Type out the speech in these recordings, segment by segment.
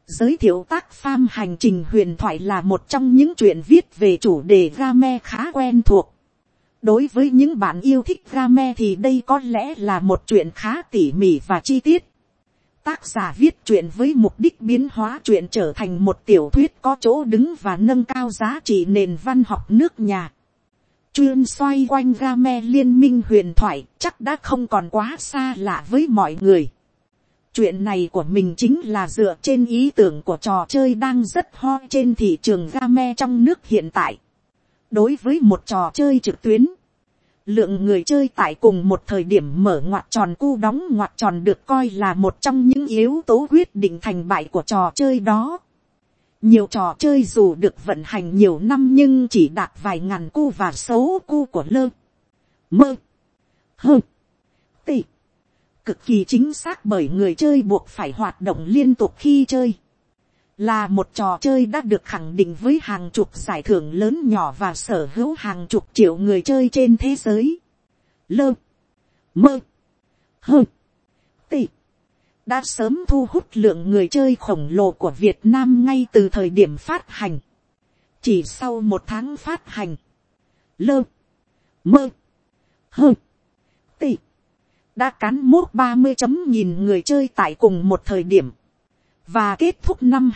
Giới thiệu tác pham hành trình huyền thoại là một trong những truyện viết về chủ đề game khá quen thuộc. Đối với những bạn yêu thích game thì đây có lẽ là một truyện khá tỉ mỉ và chi tiết. Tác giả viết truyện với mục đích biến hóa truyện trở thành một tiểu thuyết có chỗ đứng và nâng cao giá trị nền văn học nước nhà. Chuyên xoay quanh game liên minh huyền thoại chắc đã không còn quá xa lạ với mọi người. Chuyện này của mình chính là dựa trên ý tưởng của trò chơi đang rất hot trên thị trường game trong nước hiện tại. Đối với một trò chơi trực tuyến, lượng người chơi tại cùng một thời điểm mở ngoặc tròn cu đóng ngoặc tròn được coi là một trong những yếu tố quyết định thành bại của trò chơi đó. Nhiều trò chơi dù được vận hành nhiều năm nhưng chỉ đạt vài ngàn cu và số cu của lơ, mơ, hơ, tị. Cực kỳ chính xác bởi người chơi buộc phải hoạt động liên tục khi chơi. Là một trò chơi đã được khẳng định với hàng chục giải thưởng lớn nhỏ và sở hữu hàng chục triệu người chơi trên thế giới. Lơ, mơ, hơ, tị. Đã sớm thu hút lượng người chơi khổng lồ của Việt Nam ngay từ thời điểm phát hành. Chỉ sau một tháng phát hành, lơ, mơ, hơ, tị. Đã cán mốt 30.000 người chơi tại cùng một thời điểm. Và kết thúc năm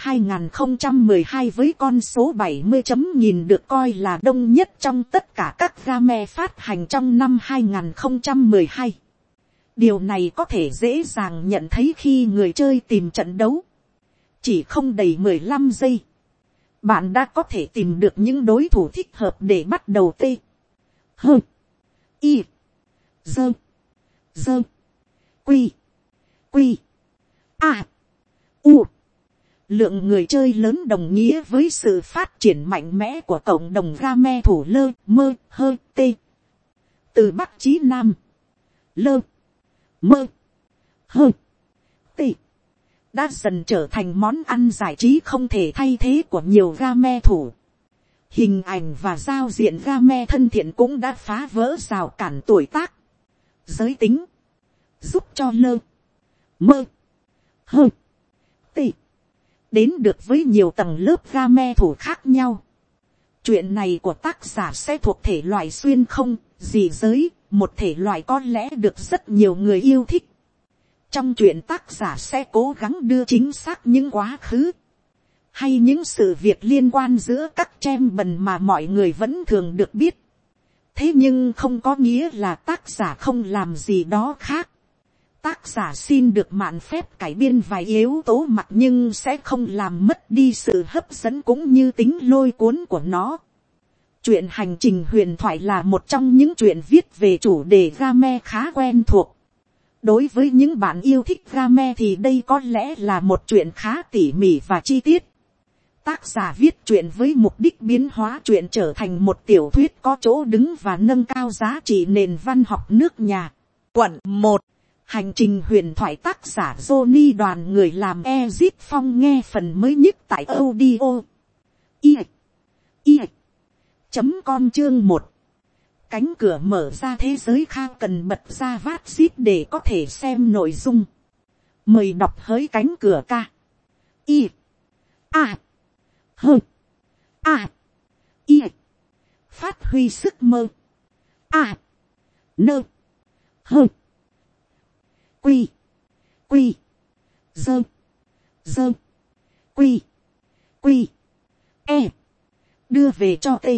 2012 với con số 70.000 được coi là đông nhất trong tất cả các game phát hành trong năm 2012. Điều này có thể dễ dàng nhận thấy khi người chơi tìm trận đấu. Chỉ không đầy 15 giây. Bạn đã có thể tìm được những đối thủ thích hợp để bắt đầu tê. Hơ. Y. Dơ. Dơ. Quy. Quy. A. U. Lượng người chơi lớn đồng nghĩa với sự phát triển mạnh mẽ của cộng đồng game thủ lơ, mơ, hơ, tê. Từ Bắc chí Nam. Lơ, mơ, hơ, tê. Đã dần trở thành món ăn giải trí không thể thay thế của nhiều game thủ. Hình ảnh và giao diện game thân thiện cũng đã phá vỡ rào cản tuổi tác, giới tính, giúp cho lơ, mơ, hơ, tê đến được với nhiều tầng lớp game thủ khác nhau. Chuyện này của tác giả sẽ thuộc thể loại xuyên không, dị giới, một thể loại có lẽ được rất nhiều người yêu thích. Trong chuyện tác giả sẽ cố gắng đưa chính xác những quá khứ, hay những sự việc liên quan giữa các trem bần mà mọi người vẫn thường được biết. Thế nhưng không có nghĩa là tác giả không làm gì đó khác. Tác giả xin được mạn phép cải biên vài yếu tố mặt nhưng sẽ không làm mất đi sự hấp dẫn cũng như tính lôi cuốn của nó. Chuyện hành trình huyền thoại là một trong những chuyện viết về chủ đề game khá quen thuộc. Đối với những bạn yêu thích game thì đây có lẽ là một chuyện khá tỉ mỉ và chi tiết. Tác giả viết truyện với mục đích biến hóa truyện trở thành một tiểu thuyết có chỗ đứng và nâng cao giá trị nền văn học nước nhà. Quận 1. Hành trình huyền thoại tác giả Johnny đoàn người làm Ezit Phong nghe phần mới nhất tại audio. Com chương 1. Cánh cửa mở ra thế giới khang cần bật ra vát zip để có thể xem nội dung. Mời đọc hỡi cánh cửa ca. Phát huy sức mơ. Quy. Quy. Dơ. Dơ. Quy. Quy. E. Đưa về cho tê.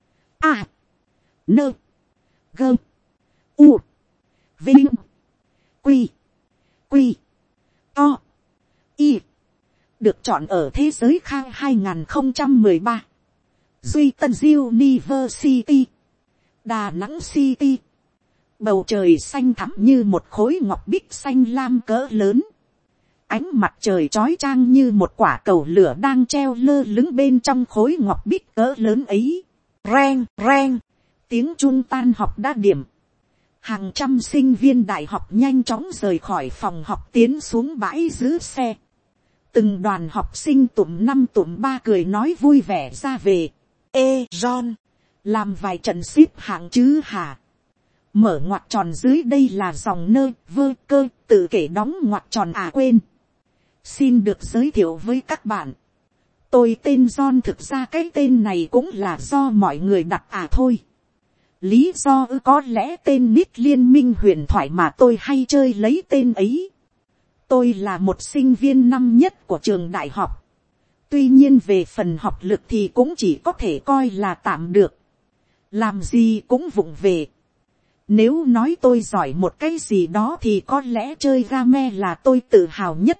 Nơ. Gơ. U. Vinh. Quy. Quy. To. Y. Được chọn ở thế giới khang 2013. Duy Tân University. Đà Nẵng City. Bầu trời xanh thẳm như một khối ngọc bích xanh lam cỡ lớn. Ánh mặt trời chói chang như một quả cầu lửa đang treo lơ lửng bên trong khối ngọc bích cỡ lớn ấy. Reng, reng, tiếng chuông tan học đã điểm. Hàng trăm sinh viên đại học nhanh chóng rời khỏi phòng học tiến xuống bãi giữ xe. Từng đoàn học sinh tụm năm tụm ba cười nói vui vẻ ra về. Ê John, làm vài trận xếp hạng chứ hả? Mở ngoặc tròn dưới đây là dòng nơ vơ cơ tự kể đóng ngoặc tròn à quên. Xin được giới thiệu với các bạn. Tôi tên John, thực ra cái tên này cũng là do mọi người đặt thôi. Lý do có lẽ tên nít liên minh huyền thoại mà tôi hay chơi lấy tên ấy. Tôi là một sinh viên năm nhất của trường đại học. Tuy nhiên về phần học lực thì cũng chỉ có thể coi là tạm được. Làm gì cũng vụng về. Nếu nói tôi giỏi một cái gì đó thì có lẽ chơi game là tôi tự hào nhất.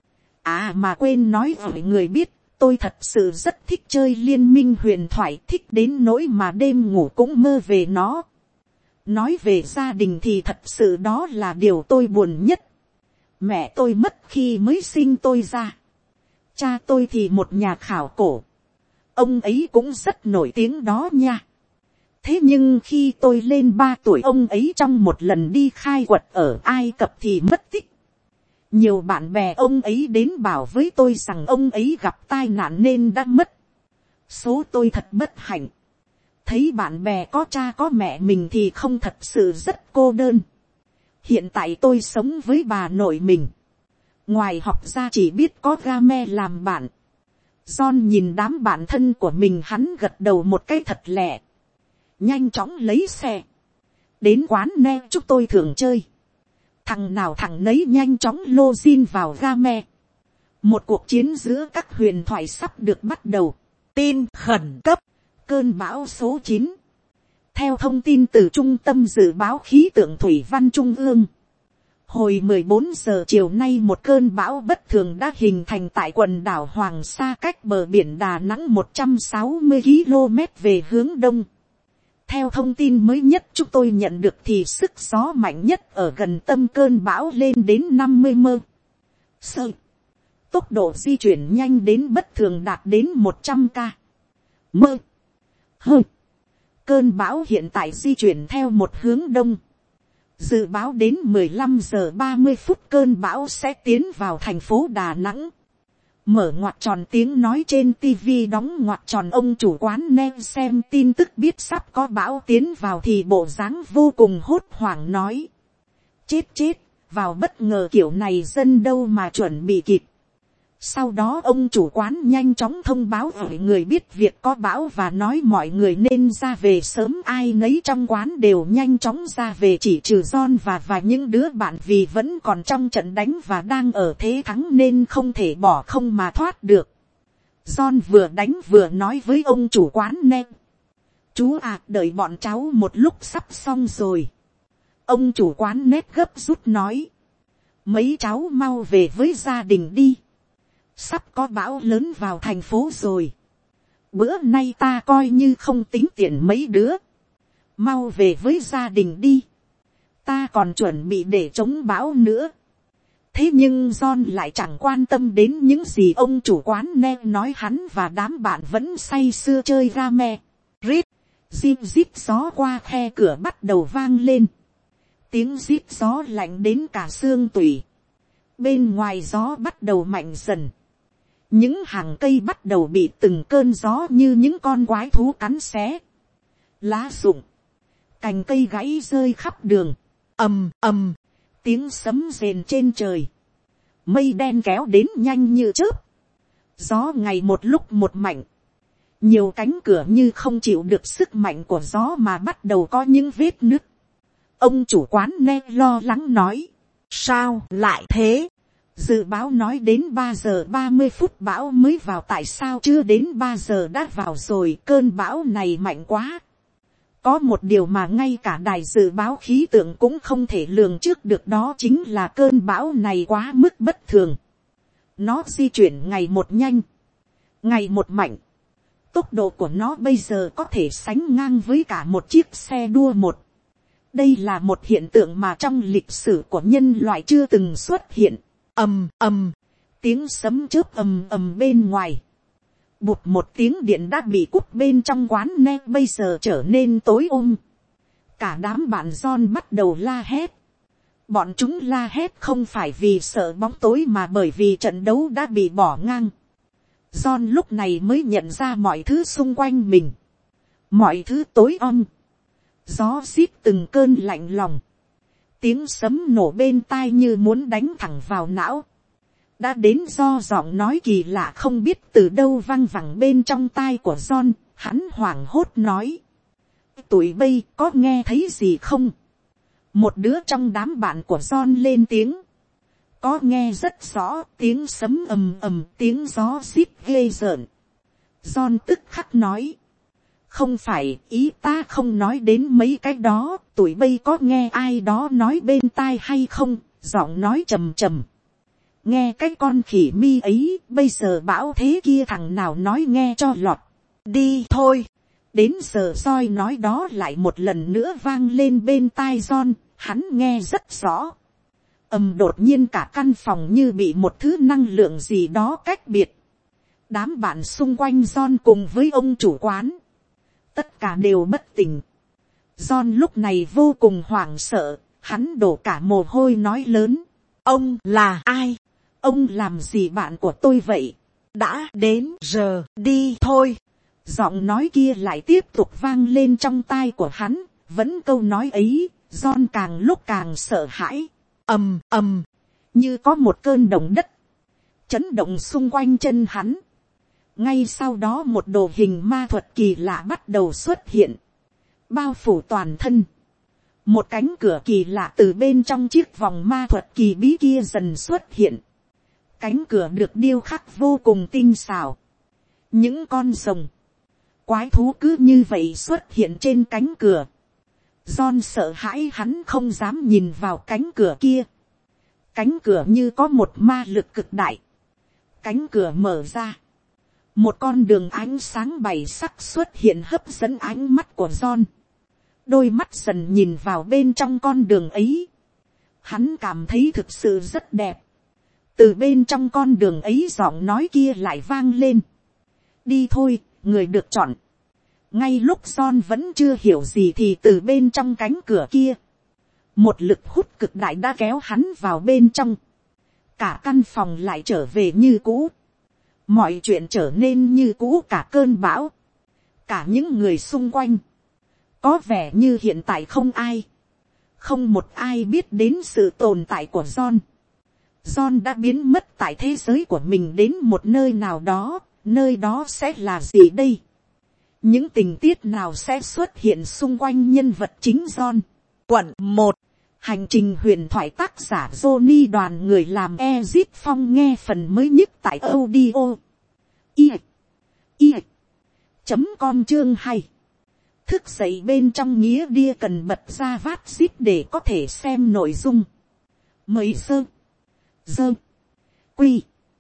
Mà quên nói với người biết, tôi thật sự rất thích chơi liên minh huyền thoại, thích đến nỗi mà đêm ngủ cũng mơ về nó. Nói về gia đình thì thật sự đó là điều tôi buồn nhất. Mẹ tôi mất khi mới sinh tôi ra. Cha tôi thì một nhà khảo cổ. Ông ấy cũng rất nổi tiếng đó nha. Thế nhưng khi tôi lên 3 tuổi, ông ấy trong một lần đi khai quật ở Ai Cập thì mất tích. Nhiều bạn bè ông ấy đến bảo với tôi rằng ông ấy gặp tai nạn nên đã mất. Số tôi thật bất hạnh. Thấy bạn bè có cha có mẹ mình thì không, thật sự rất cô đơn. Hiện tại tôi sống với bà nội mình. Ngoài học ra chỉ biết có game làm bạn. John nhìn đám bạn thân của mình, hắn gật đầu một cái thật lẹ. Nhanh chóng lấy xe. Đến quán ne chúng tôi thường chơi. Thằng nào thằng nấy nhanh chóng login vào game. Một cuộc chiến giữa các huyền thoại sắp được bắt đầu. Tin khẩn cấp. Cơn bão số 9. Theo thông tin từ Trung tâm Dự báo Khí tượng Thủy văn Trung ương. Hồi 14 giờ chiều nay, một cơn bão bất thường đã hình thành tại quần đảo Hoàng Sa, cách bờ biển Đà Nẵng 160 km về hướng đông. Theo thông tin mới nhất chúng tôi nhận được thì sức gió mạnh nhất ở gần tâm cơn bão lên đến 50 m/s. Tốc độ di chuyển nhanh đến bất thường đạt đến 100 km/h. Cơn bão hiện tại di chuyển theo một hướng đông. Dự báo đến 15 giờ 30 phút cơn bão sẽ tiến vào thành phố Đà Nẵng. Mở ngoặc tròn tiếng nói trên TV, đóng ngoặc tròn ông chủ quán nem xem tin tức biết sắp có bão tiến vào thì bộ dáng vô cùng hốt hoảng nói. Chết, vào bất ngờ kiểu này dân đâu mà chuẩn bị kịp. Sau đó ông chủ quán nhanh chóng thông báo với người biết việc có bão và nói mọi người nên ra về sớm. Ai nấy trong quán đều nhanh chóng ra về, chỉ trừ John và những đứa bạn vì vẫn còn trong trận đánh và đang ở thế thắng nên không thể bỏ không mà thoát được. John vừa đánh vừa nói với ông chủ quán nem. Chú đợi bọn cháu một lúc sắp xong rồi. Ông chủ quán nét gấp rút nói. Mấy cháu mau về với gia đình đi. Sắp có bão lớn vào thành phố rồi. Bữa nay ta coi như không tính tiền mấy đứa. Mau về với gia đình đi. Ta còn chuẩn bị để chống bão nữa. Thế nhưng John lại chẳng quan tâm đến những gì ông chủ quán nem nói, hắn và đám bạn vẫn say sưa chơi game. Rít, zip zip, gió qua khe cửa bắt đầu vang lên. Tiếng zip gió lạnh đến cả xương tủy. Bên ngoài gió bắt đầu mạnh dần. Những hàng cây bắt đầu bị từng cơn gió như những con quái thú cắn xé. Lá rụng, cành cây gãy rơi khắp đường. Ầm ầm, tiếng sấm rền trên trời. Mây đen kéo đến nhanh như chớp. Gió ngày một lúc một mạnh. Nhiều cánh cửa như không chịu được sức mạnh của gió mà bắt đầu có những vết nứt. Ông chủ quán ne lo lắng nói. Sao lại thế? Dự báo nói đến 3 giờ 30 phút bão mới vào, tại sao chưa đến 3 giờ đã vào rồi? Cơn bão này mạnh quá. Có một điều mà ngay cả đài dự báo khí tượng cũng không thể lường trước được, đó chính là cơn bão này quá mức bất thường. Nó di chuyển ngày một nhanh, ngày một mạnh. Tốc độ của nó bây giờ có thể sánh ngang với cả một chiếc xe đua một. Đây là một hiện tượng mà trong lịch sử của nhân loại chưa từng xuất hiện. Ầm ầm, tiếng sấm chớp ầm ầm bên ngoài. Bụt một tiếng điện đã bị cúp bên trong quán ne bây giờ trở nên tối Cả đám bạn John bắt đầu la hét. Bọn chúng la hét không phải vì sợ bóng tối mà bởi vì trận đấu đã bị bỏ ngang. John lúc này mới nhận ra mọi thứ xung quanh mình. Mọi thứ tối gió rít từng cơn lạnh lòng. Tiếng sấm nổ bên tai như muốn đánh thẳng vào não. đã đến do giọng nói kỳ lạ không biết từ đâu văng vẳng bên trong tai của John. Hắn hoảng hốt nói, tụi bay có nghe thấy gì không? Một đứa trong đám bạn của John lên tiếng, có nghe rất rõ, tiếng sấm ầm ầm, tiếng gió xít ghê rợn. John tức khắc nói, không phải, ý ta không nói đến mấy cái đó, tụi bay có nghe ai đó nói bên tai hay không? Giọng nói trầm trầm, nghe cái con khỉ mi ấy, bây giờ bão thế kia thằng nào nói nghe cho lọt. Đi thôi. Đến giờ soi nói đó lại một lần nữa vang lên bên tai John. Hắn nghe rất rõ. Đột nhiên cả căn phòng như bị một thứ năng lượng gì đó cách biệt. Đám bạn xung quanh John cùng với ông chủ quán, tất cả đều bất tỉnh. John lúc này vô cùng hoảng sợ. Hắn đổ cả mồ hôi nói lớn, ông là ai? Ông làm gì bạn của tôi vậy? Đã đến giờ đi thôi. Giọng nói kia lại tiếp tục vang lên trong tai của hắn. Vẫn câu nói ấy, John càng lúc càng sợ hãi. Ầm ầm, như có một cơn động đất chấn động xung quanh chân hắn. Ngay sau đó một đồ hình ma thuật kỳ lạ bắt đầu xuất hiện, bao phủ toàn thân. Một cánh cửa kỳ lạ từ bên trong chiếc vòng ma thuật kỳ bí kia dần xuất hiện. Cánh cửa được điêu khắc vô cùng tinh xảo. Những con rồng, quái thú cứ như vậy xuất hiện trên cánh cửa. John sợ hãi, hắn không dám nhìn vào cánh cửa kia. Cánh cửa như có một ma lực cực đại. Cánh cửa mở ra. Một con đường ánh sáng bảy sắc xuất hiện hấp dẫn ánh mắt của John. Đôi mắt dần nhìn vào bên trong con đường ấy. Hắn cảm thấy thực sự rất đẹp. Từ bên trong con đường ấy giọng nói kia lại vang lên. Đi thôi, người được chọn. Ngay lúc John vẫn chưa hiểu gì thì từ bên trong cánh cửa kia, một lực hút cực đại đã kéo hắn vào bên trong. Cả căn phòng lại trở về như cũ. Mọi chuyện trở nên như cũ, cả cơn bão, cả những người xung quanh. Có vẻ như hiện tại không một ai biết đến sự tồn tại của John. John đã biến mất tại thế giới của mình đến một nơi nào đó. Nơi đó sẽ là gì đây? Những tình tiết nào sẽ xuất hiện xung quanh nhân vật chính John? Quận 1, hành trình huyền thoại, tác giả Johnny, đoàn người làm Ezit Phong, nghe phần mới nhất tại audio com chương 2. Thức dậy bên trong nghĩa đia cần bật ra vát zip để có thể xem nội dung. Mời sơ quy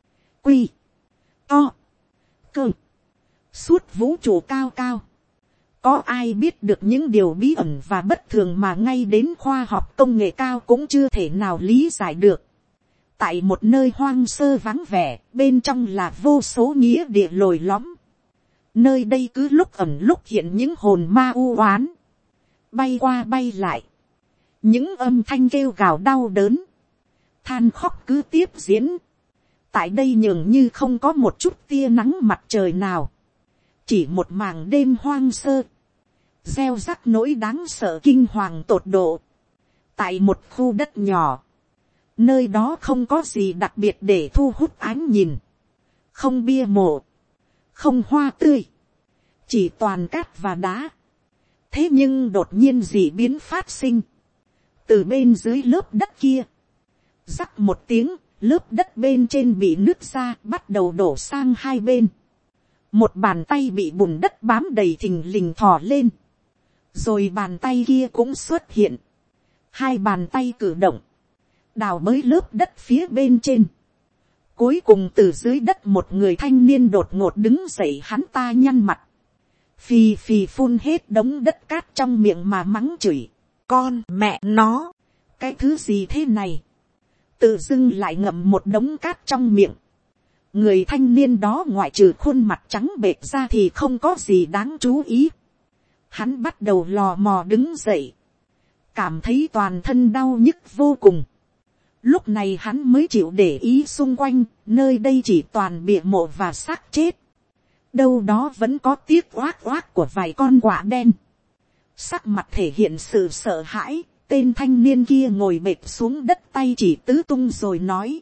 to cơ suốt vũ trụ cao cao. Có ai biết được những điều bí ẩn và bất thường mà ngay đến khoa học công nghệ cao cũng chưa thể nào lý giải được. Tại một nơi hoang sơ vắng vẻ, bên trong là vô số nghĩa địa lồi lõm. Nơi đây cứ lúc ẩn lúc hiện những hồn ma u oán, bay qua bay lại. Những âm thanh kêu gào đau đớn, than khóc cứ tiếp diễn. Tại đây nhường như không có một chút tia nắng mặt trời nào. Chỉ một mảng đêm hoang sơ, gieo rắc nỗi đáng sợ kinh hoàng tột độ. Tại một khu đất nhỏ, nơi đó không có gì đặc biệt để thu hút ánh nhìn. Không bia mộ, không hoa tươi, chỉ toàn cát và đá. Thế nhưng đột nhiên dị biến phát sinh. Từ bên dưới lớp đất kia, rắc một tiếng, lớp đất bên trên bị nứt ra, bắt đầu đổ sang hai bên. Một bàn tay bị bùn đất bám đầy thình lình thò lên. Rồi bàn tay kia cũng xuất hiện. Hai bàn tay cử động, đào bới lớp đất phía bên trên. Cuối cùng từ dưới đất một người thanh niên đột ngột đứng dậy, hắn ta nhăn mặt. Phì phì phun hết đống đất cát trong miệng mà mắng chửi. Con mẹ nó, cái thứ gì thế này? Tự dưng lại ngậm một đống cát trong miệng. Người thanh niên đó ngoại trừ khuôn mặt trắng bệch ra thì không có gì đáng chú ý. Hắn bắt đầu lò mò đứng dậy, cảm thấy toàn thân đau nhức vô cùng. Lúc này hắn mới chịu để ý xung quanh, nơi đây chỉ toàn bịa mộ và xác chết. Đâu đó vẫn có tiếc oác oác của vài con quạ đen. Sắc mặt thể hiện sự sợ hãi, tên thanh niên kia ngồi bệt xuống đất, tay chỉ tứ tung rồi nói.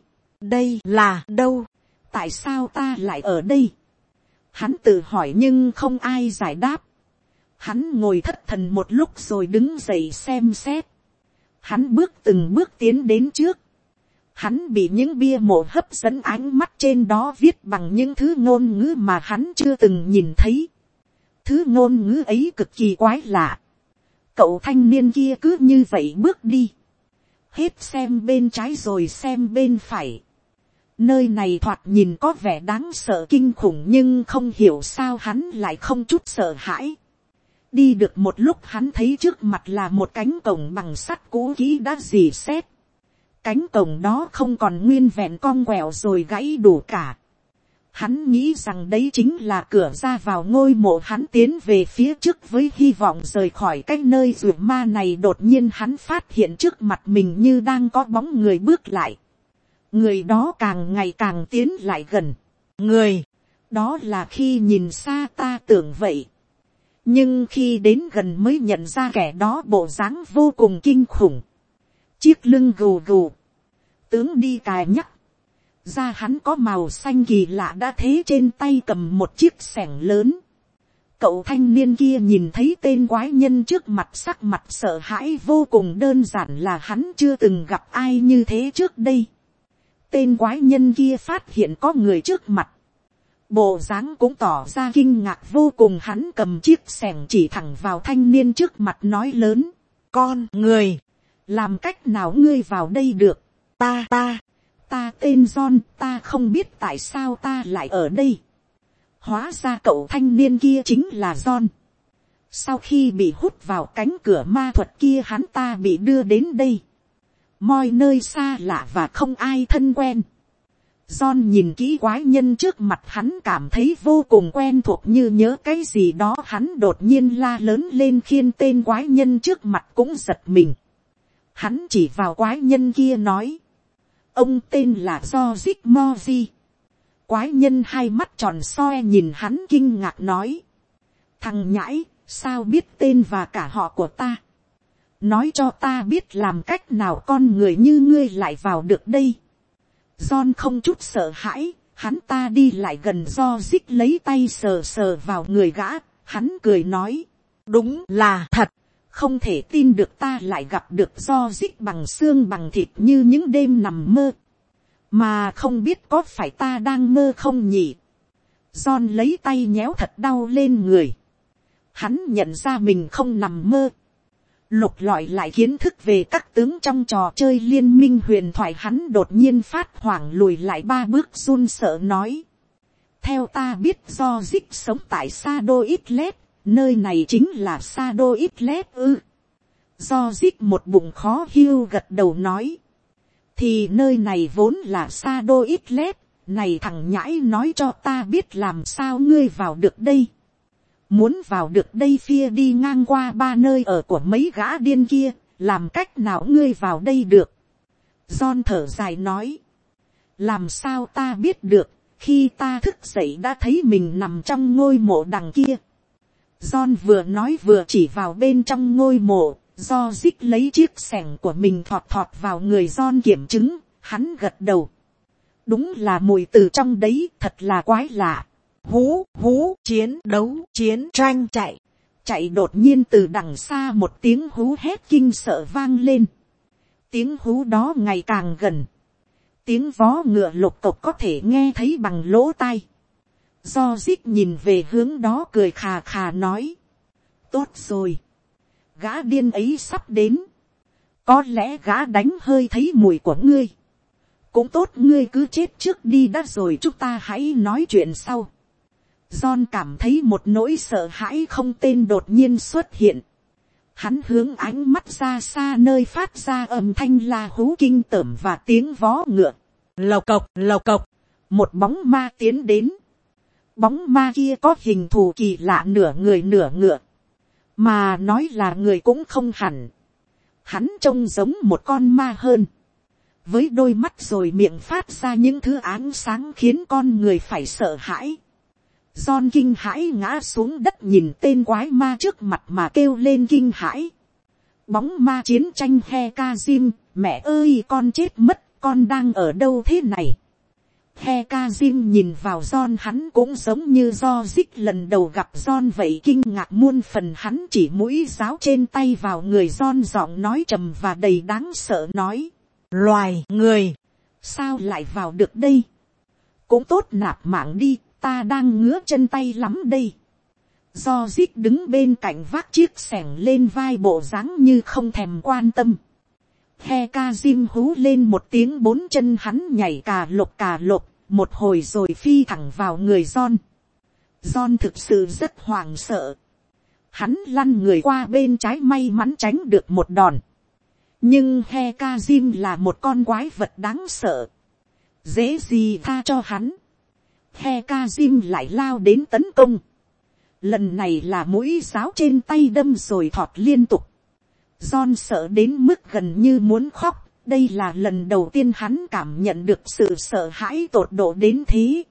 đây là đâu, tại sao ta lại ở đây. Hắn tự hỏi nhưng không ai giải đáp. Hắn ngồi thất thần một lúc rồi đứng dậy xem xét. Hắn bước từng bước tiến đến trước. Hắn bị những bia mộ hấp dẫn ánh mắt, trên đó viết bằng những thứ ngôn ngữ mà hắn chưa từng nhìn thấy. Thứ ngôn ngữ ấy cực kỳ quái lạ. Cậu thanh niên kia cứ như vậy bước đi. Hết xem bên trái rồi xem bên phải. Nơi này thoạt nhìn có vẻ đáng sợ kinh khủng, nhưng không hiểu sao hắn lại không chút sợ hãi. Đi được một lúc hắn thấy trước mặt là một cánh cổng bằng sắt cũ kỹ đã rỉ sét. Cánh cổng đó không còn nguyên vẹn, cong quẹo rồi gãy đủ cả. Hắn nghĩ rằng đấy chính là cửa ra vào ngôi mộ. Hắn tiến về phía trước với hy vọng rời khỏi cái nơi ruột ma này. Đột nhiên hắn phát hiện trước mặt mình như đang có bóng người bước lại. Người đó càng ngày càng tiến lại gần. Người đó là khi nhìn xa ta tưởng vậy. Nhưng khi đến gần mới nhận ra kẻ đó bộ dáng vô cùng kinh khủng. Chiếc lưng gù gù, tướng đi cài nhắc. Da hắn có màu xanh kỳ lạ, đã thế trên tay cầm một chiếc xẻng lớn. Cậu thanh niên kia nhìn thấy tên quái nhân trước mặt, sắc mặt sợ hãi vô cùng. Đơn giản là hắn chưa từng gặp ai như thế trước đây. Tên quái nhân kia phát hiện có người trước mặt, bộ dáng cũng tỏ ra kinh ngạc vô cùng. Hắn cầm chiếc xẻng chỉ thẳng vào thanh niên trước mặt nói lớn: con người, làm cách nào ngươi vào đây được? Ta tên John, ta không biết tại sao ta lại ở đây. Hóa ra cậu thanh niên kia chính là John. Sau khi bị hút vào cánh cửa ma thuật kia, hắn ta bị đưa đến đây. Mọi nơi xa lạ và không ai thân quen. John nhìn kỹ quái nhân trước mặt, hắn cảm thấy vô cùng quen thuộc, như nhớ cái gì đó. Hắn đột nhiên la lớn lên khiến tên quái nhân trước mặt cũng giật mình. Hắn chỉ vào quái nhân kia nói: ông tên là George Moji. Quái nhân hai mắt tròn soi nhìn hắn kinh ngạc nói: thằng nhãi, sao biết tên và cả họ của ta? Nói cho ta biết làm cách nào con người như ngươi lại vào được đây. John không chút sợ hãi, hắn ta đi lại gần George, lấy tay sờ sờ vào người gã. Hắn cười nói: đúng là thật, không thể tin được ta lại gặp được George bằng xương bằng thịt như những đêm nằm mơ. Mà không biết có phải ta đang mơ không nhỉ? John lấy tay nhéo thật đau lên người. Hắn nhận ra mình không nằm mơ. Lục lọi lại kiến thức về các tướng trong trò chơi liên minh huyền thoại, hắn đột nhiên phát hoảng lùi lại 3 bước, run sợ nói: theo ta biết George sống tại Shadow Islet, nơi này chính là Shadow Islet ư? George một bụng khó hiu gật đầu nói: thì nơi này vốn là Shadow Islet. Này thằng nhãi, nói cho ta biết làm sao ngươi vào được đây. Muốn vào được đây phía đi ngang qua 3 nơi ở của mấy gã điên kia, làm cách nào ngươi vào đây được? John thở dài nói: làm sao ta biết được, khi ta thức dậy đã thấy mình nằm trong ngôi mộ đằng kia. John vừa nói vừa chỉ vào bên trong ngôi mộ. Do dích lấy chiếc xẻng của mình thọt thọt vào người John kiểm chứng. Hắn gật đầu: đúng là mùi từ trong đấy, thật là quái lạ. Hú hú, chiến đấu, chiến tranh, chạy. Đột nhiên từ đằng xa một tiếng hú hét kinh sợ vang lên. Tiếng hú đó ngày càng gần. Tiếng vó ngựa lục cộc có thể nghe thấy bằng lỗ tai. Do dích nhìn về hướng đó cười khà khà nói: tốt rồi, gã điên ấy sắp đến. Có lẽ gã đánh hơi thấy mùi của ngươi. Cũng tốt, ngươi cứ chết trước đi đã rồi chúng ta hãy nói chuyện sau. John cảm thấy một nỗi sợ hãi không tên đột nhiên xuất hiện. Hắn hướng ánh mắt ra xa nơi phát ra âm thanh la hú kinh tởm và tiếng vó ngựa. Lộc cộc, lộc cộc. Một bóng ma tiến đến. Bóng ma kia có hình thù kỳ lạ, nửa người nửa ngựa. Mà nói là người cũng không hẳn. Hắn trông giống một con ma hơn. Với đôi mắt rồi miệng phát ra những thứ ánh sáng khiến con người phải sợ hãi. John kinh hãi ngã xuống đất, nhìn tên quái ma trước mặt mà kêu lên kinh hãi. Bóng ma chiến tranh He Kazim, mẹ ơi con chết mất, con đang ở đâu thế này? Hekazim nhìn vào John, hắn cũng giống như Logic lần đầu gặp John vậy, kinh ngạc muôn phần. Hắn chỉ mũi giáo trên tay vào người John, giọng nói trầm và đầy đáng sợ nói: loài người, sao lại vào được đây? Cũng tốt, nạp mạng đi, ta đang ngứa chân tay lắm đây. Logic đứng bên cạnh vác chiếc xẻng lên vai, bộ dáng như không thèm quan tâm. Hekazim hú lên một tiếng, bốn chân hắn nhảy cà lộc, một hồi rồi phi thẳng vào người John. John thực sự rất hoảng sợ. Hắn lăn người qua bên trái, may mắn tránh được một đòn. Nhưng Hekazim là một con quái vật đáng sợ, dễ gì tha cho hắn. Hekazim lại lao đến tấn công. Lần này là mũi giáo trên tay đâm rồi thọt liên tục. John sợ đến mức gần như muốn khóc. Đây là lần đầu tiên hắn cảm nhận được sự sợ hãi tột độ đến thế.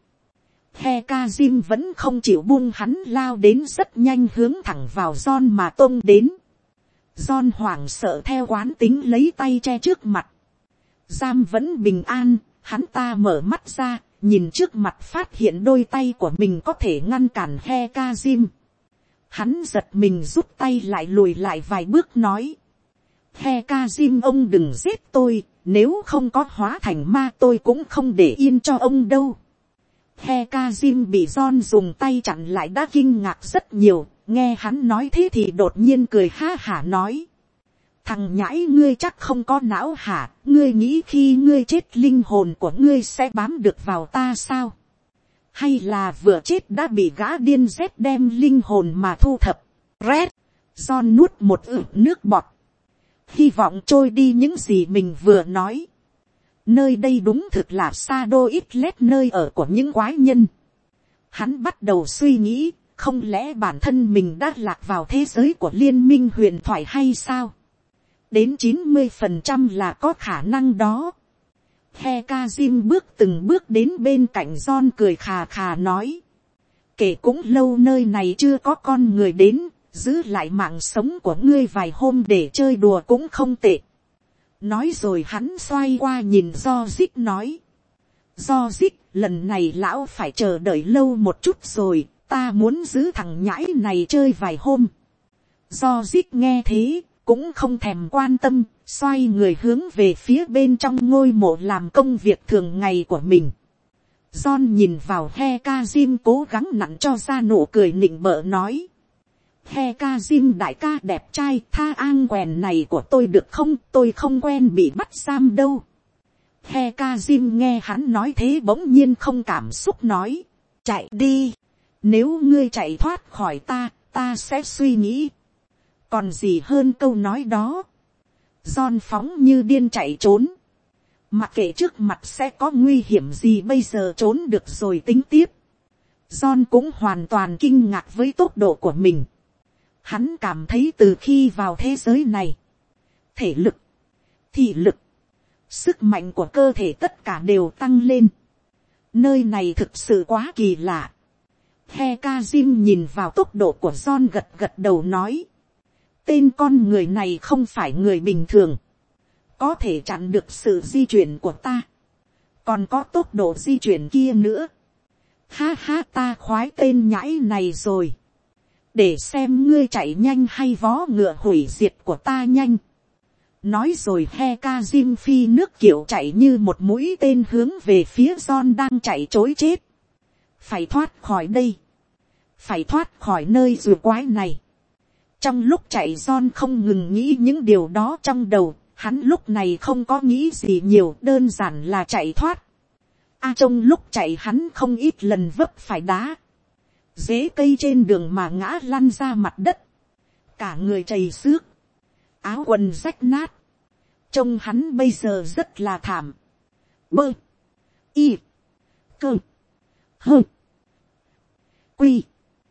Hekazim vẫn không chịu buông hắn, lao đến rất nhanh, hướng thẳng vào John mà tông đến. John hoảng sợ theo quán tính lấy tay che trước mặt. Giam vẫn bình an, hắn ta mở mắt ra, nhìn trước mặt phát hiện đôi tay của mình có thể ngăn cản Hekazim. Hắn giật mình rút tay lại, lùi lại vài bước nói: Hekazim, ông đừng giết tôi, nếu không có hóa thành ma tôi cũng không để yên cho ông đâu. Hekazim bị John dùng tay chặn lại đã kinh ngạc rất nhiều, nghe hắn nói thế thì đột nhiên cười ha hả nói: thằng nhãi, ngươi chắc không có não hả? Ngươi nghĩ khi ngươi chết linh hồn của ngươi sẽ bám được vào ta sao? Hay là vừa chết đã bị gã điên Z đem linh hồn mà thu thập? Red. John nuốt một ực nước bọt, hy vọng trôi đi những gì mình vừa nói. Nơi đây đúng thực là Shadow Islet, nơi ở của những quái nhân. Hắn bắt đầu suy nghĩ, không lẽ bản thân mình đã lạc vào thế giới của liên minh huyền thoại hay sao? Đến 90% là có khả năng đó. Hekazim bước từng bước đến bên cạnh John, cười khà khà nói: kể cũng lâu nơi này chưa có con người đến, giữ lại mạng sống của ngươi vài hôm để chơi đùa cũng không tệ. Nói rồi hắn xoay qua nhìn Logic nói: Logic, lần này lão phải chờ đợi lâu một chút rồi, ta muốn giữ thằng nhãi này chơi vài hôm. Logic nghe thế cũng không thèm quan tâm, xoay người hướng về phía bên trong ngôi mộ làm công việc thường ngày của mình. John nhìn vào Hekazim, cố gắng nặn cho ra nụ cười nịnh bợ nói: Hekazim đại ca đẹp trai, tha an quèn này của tôi được không? Tôi không quen bị bắt giam đâu. Hekazim nghe hắn nói thế bỗng nhiên không cảm xúc nói: chạy đi, nếu ngươi chạy thoát khỏi ta, ta sẽ suy nghĩ. Còn gì hơn câu nói đó. John phóng như điên chạy trốn. Mặc kệ trước mặt sẽ có nguy hiểm gì, bây giờ trốn được rồi tính tiếp. John cũng hoàn toàn kinh ngạc với tốc độ của mình. Hắn cảm thấy từ khi vào thế giới này, thể lực, thị lực, sức mạnh của cơ thể tất cả đều tăng lên. Nơi này thực sự quá kỳ lạ. Hekazim nhìn vào tốc độ của John, gật gật đầu nói: tên con người này không phải người bình thường, có thể chặn được sự di chuyển của ta, còn có tốc độ di chuyển kia nữa. Ha ha, ta khoái tên nhãi này rồi. Để xem ngươi chạy nhanh hay vó ngựa hủy diệt của ta nhanh. Nói rồi Hekazim phi nước kiểu chạy như một mũi tên hướng về phía John đang chạy trối chết. Phải thoát khỏi đây, phải thoát khỏi nơi rùa quái này. Trong lúc chạy, John không ngừng nghĩ những điều đó trong đầu. Hắn lúc này không có nghĩ gì nhiều, đơn giản là chạy thoát. Trong lúc chạy hắn không ít lần vấp phải đá, rễ cây trên đường mà ngã lăn ra mặt đất. Cả người trầy xước, áo quần rách nát. Trông hắn bây giờ rất là thảm. Bơ, y, cơ, hơ, quy,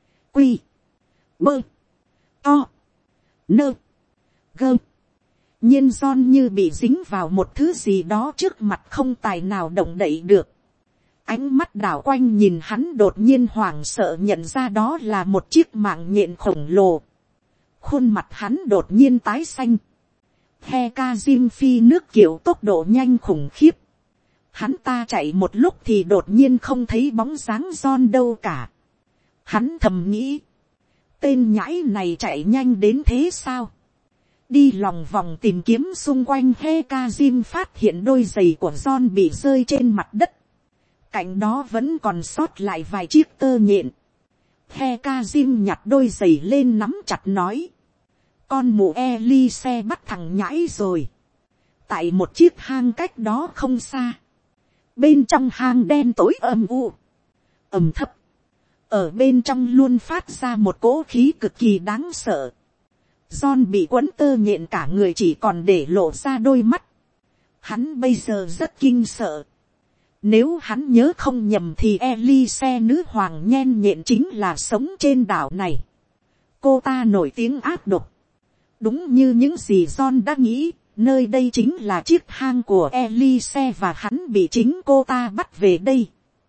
bơ, to, nơ, gơ. nhiên John như bị dính vào một thứ gì đó trước mặt, không tài nào động đậy được. Ánh mắt đảo quanh nhìn hắn, đột nhiên hoảng sợ nhận ra đó là một chiếc mạng nhện khổng lồ. Khuôn mặt hắn đột nhiên tái xanh. Hekazim phi nước kiểu tốc độ nhanh khủng khiếp. Hắn ta chạy một lúc thì đột nhiên không thấy bóng dáng John đâu cả. Hắn thầm nghĩ, tên nhãi này chạy nhanh đến thế sao. Đi lòng vòng tìm kiếm xung quanh, Hekazim phát hiện đôi giày của John bị rơi trên mặt đất. Cạnh đó vẫn còn sót lại vài chiếc tơ nhện. Hekazim nhặt đôi giày lên nắm chặt nói, con mụ Elise bắt thằng nhãi rồi. Tại một chiếc hang cách đó không xa. Bên trong hang đen tối âm u, ầm thấp. Ở bên trong luôn phát ra một cỗ khí cực kỳ đáng sợ. John bị quấn tơ nhện cả người, chỉ còn để lộ ra đôi mắt. Hắn bây giờ rất kinh sợ. Nếu hắn nhớ không nhầm thì Elise nữ hoàng nhen nhện chính là sống trên đảo này. Cô ta nổi tiếng ác độc. Đúng như những gì John đã nghĩ, nơi đây chính là chiếc hang của Elise và hắn bị chính cô ta bắt về đây.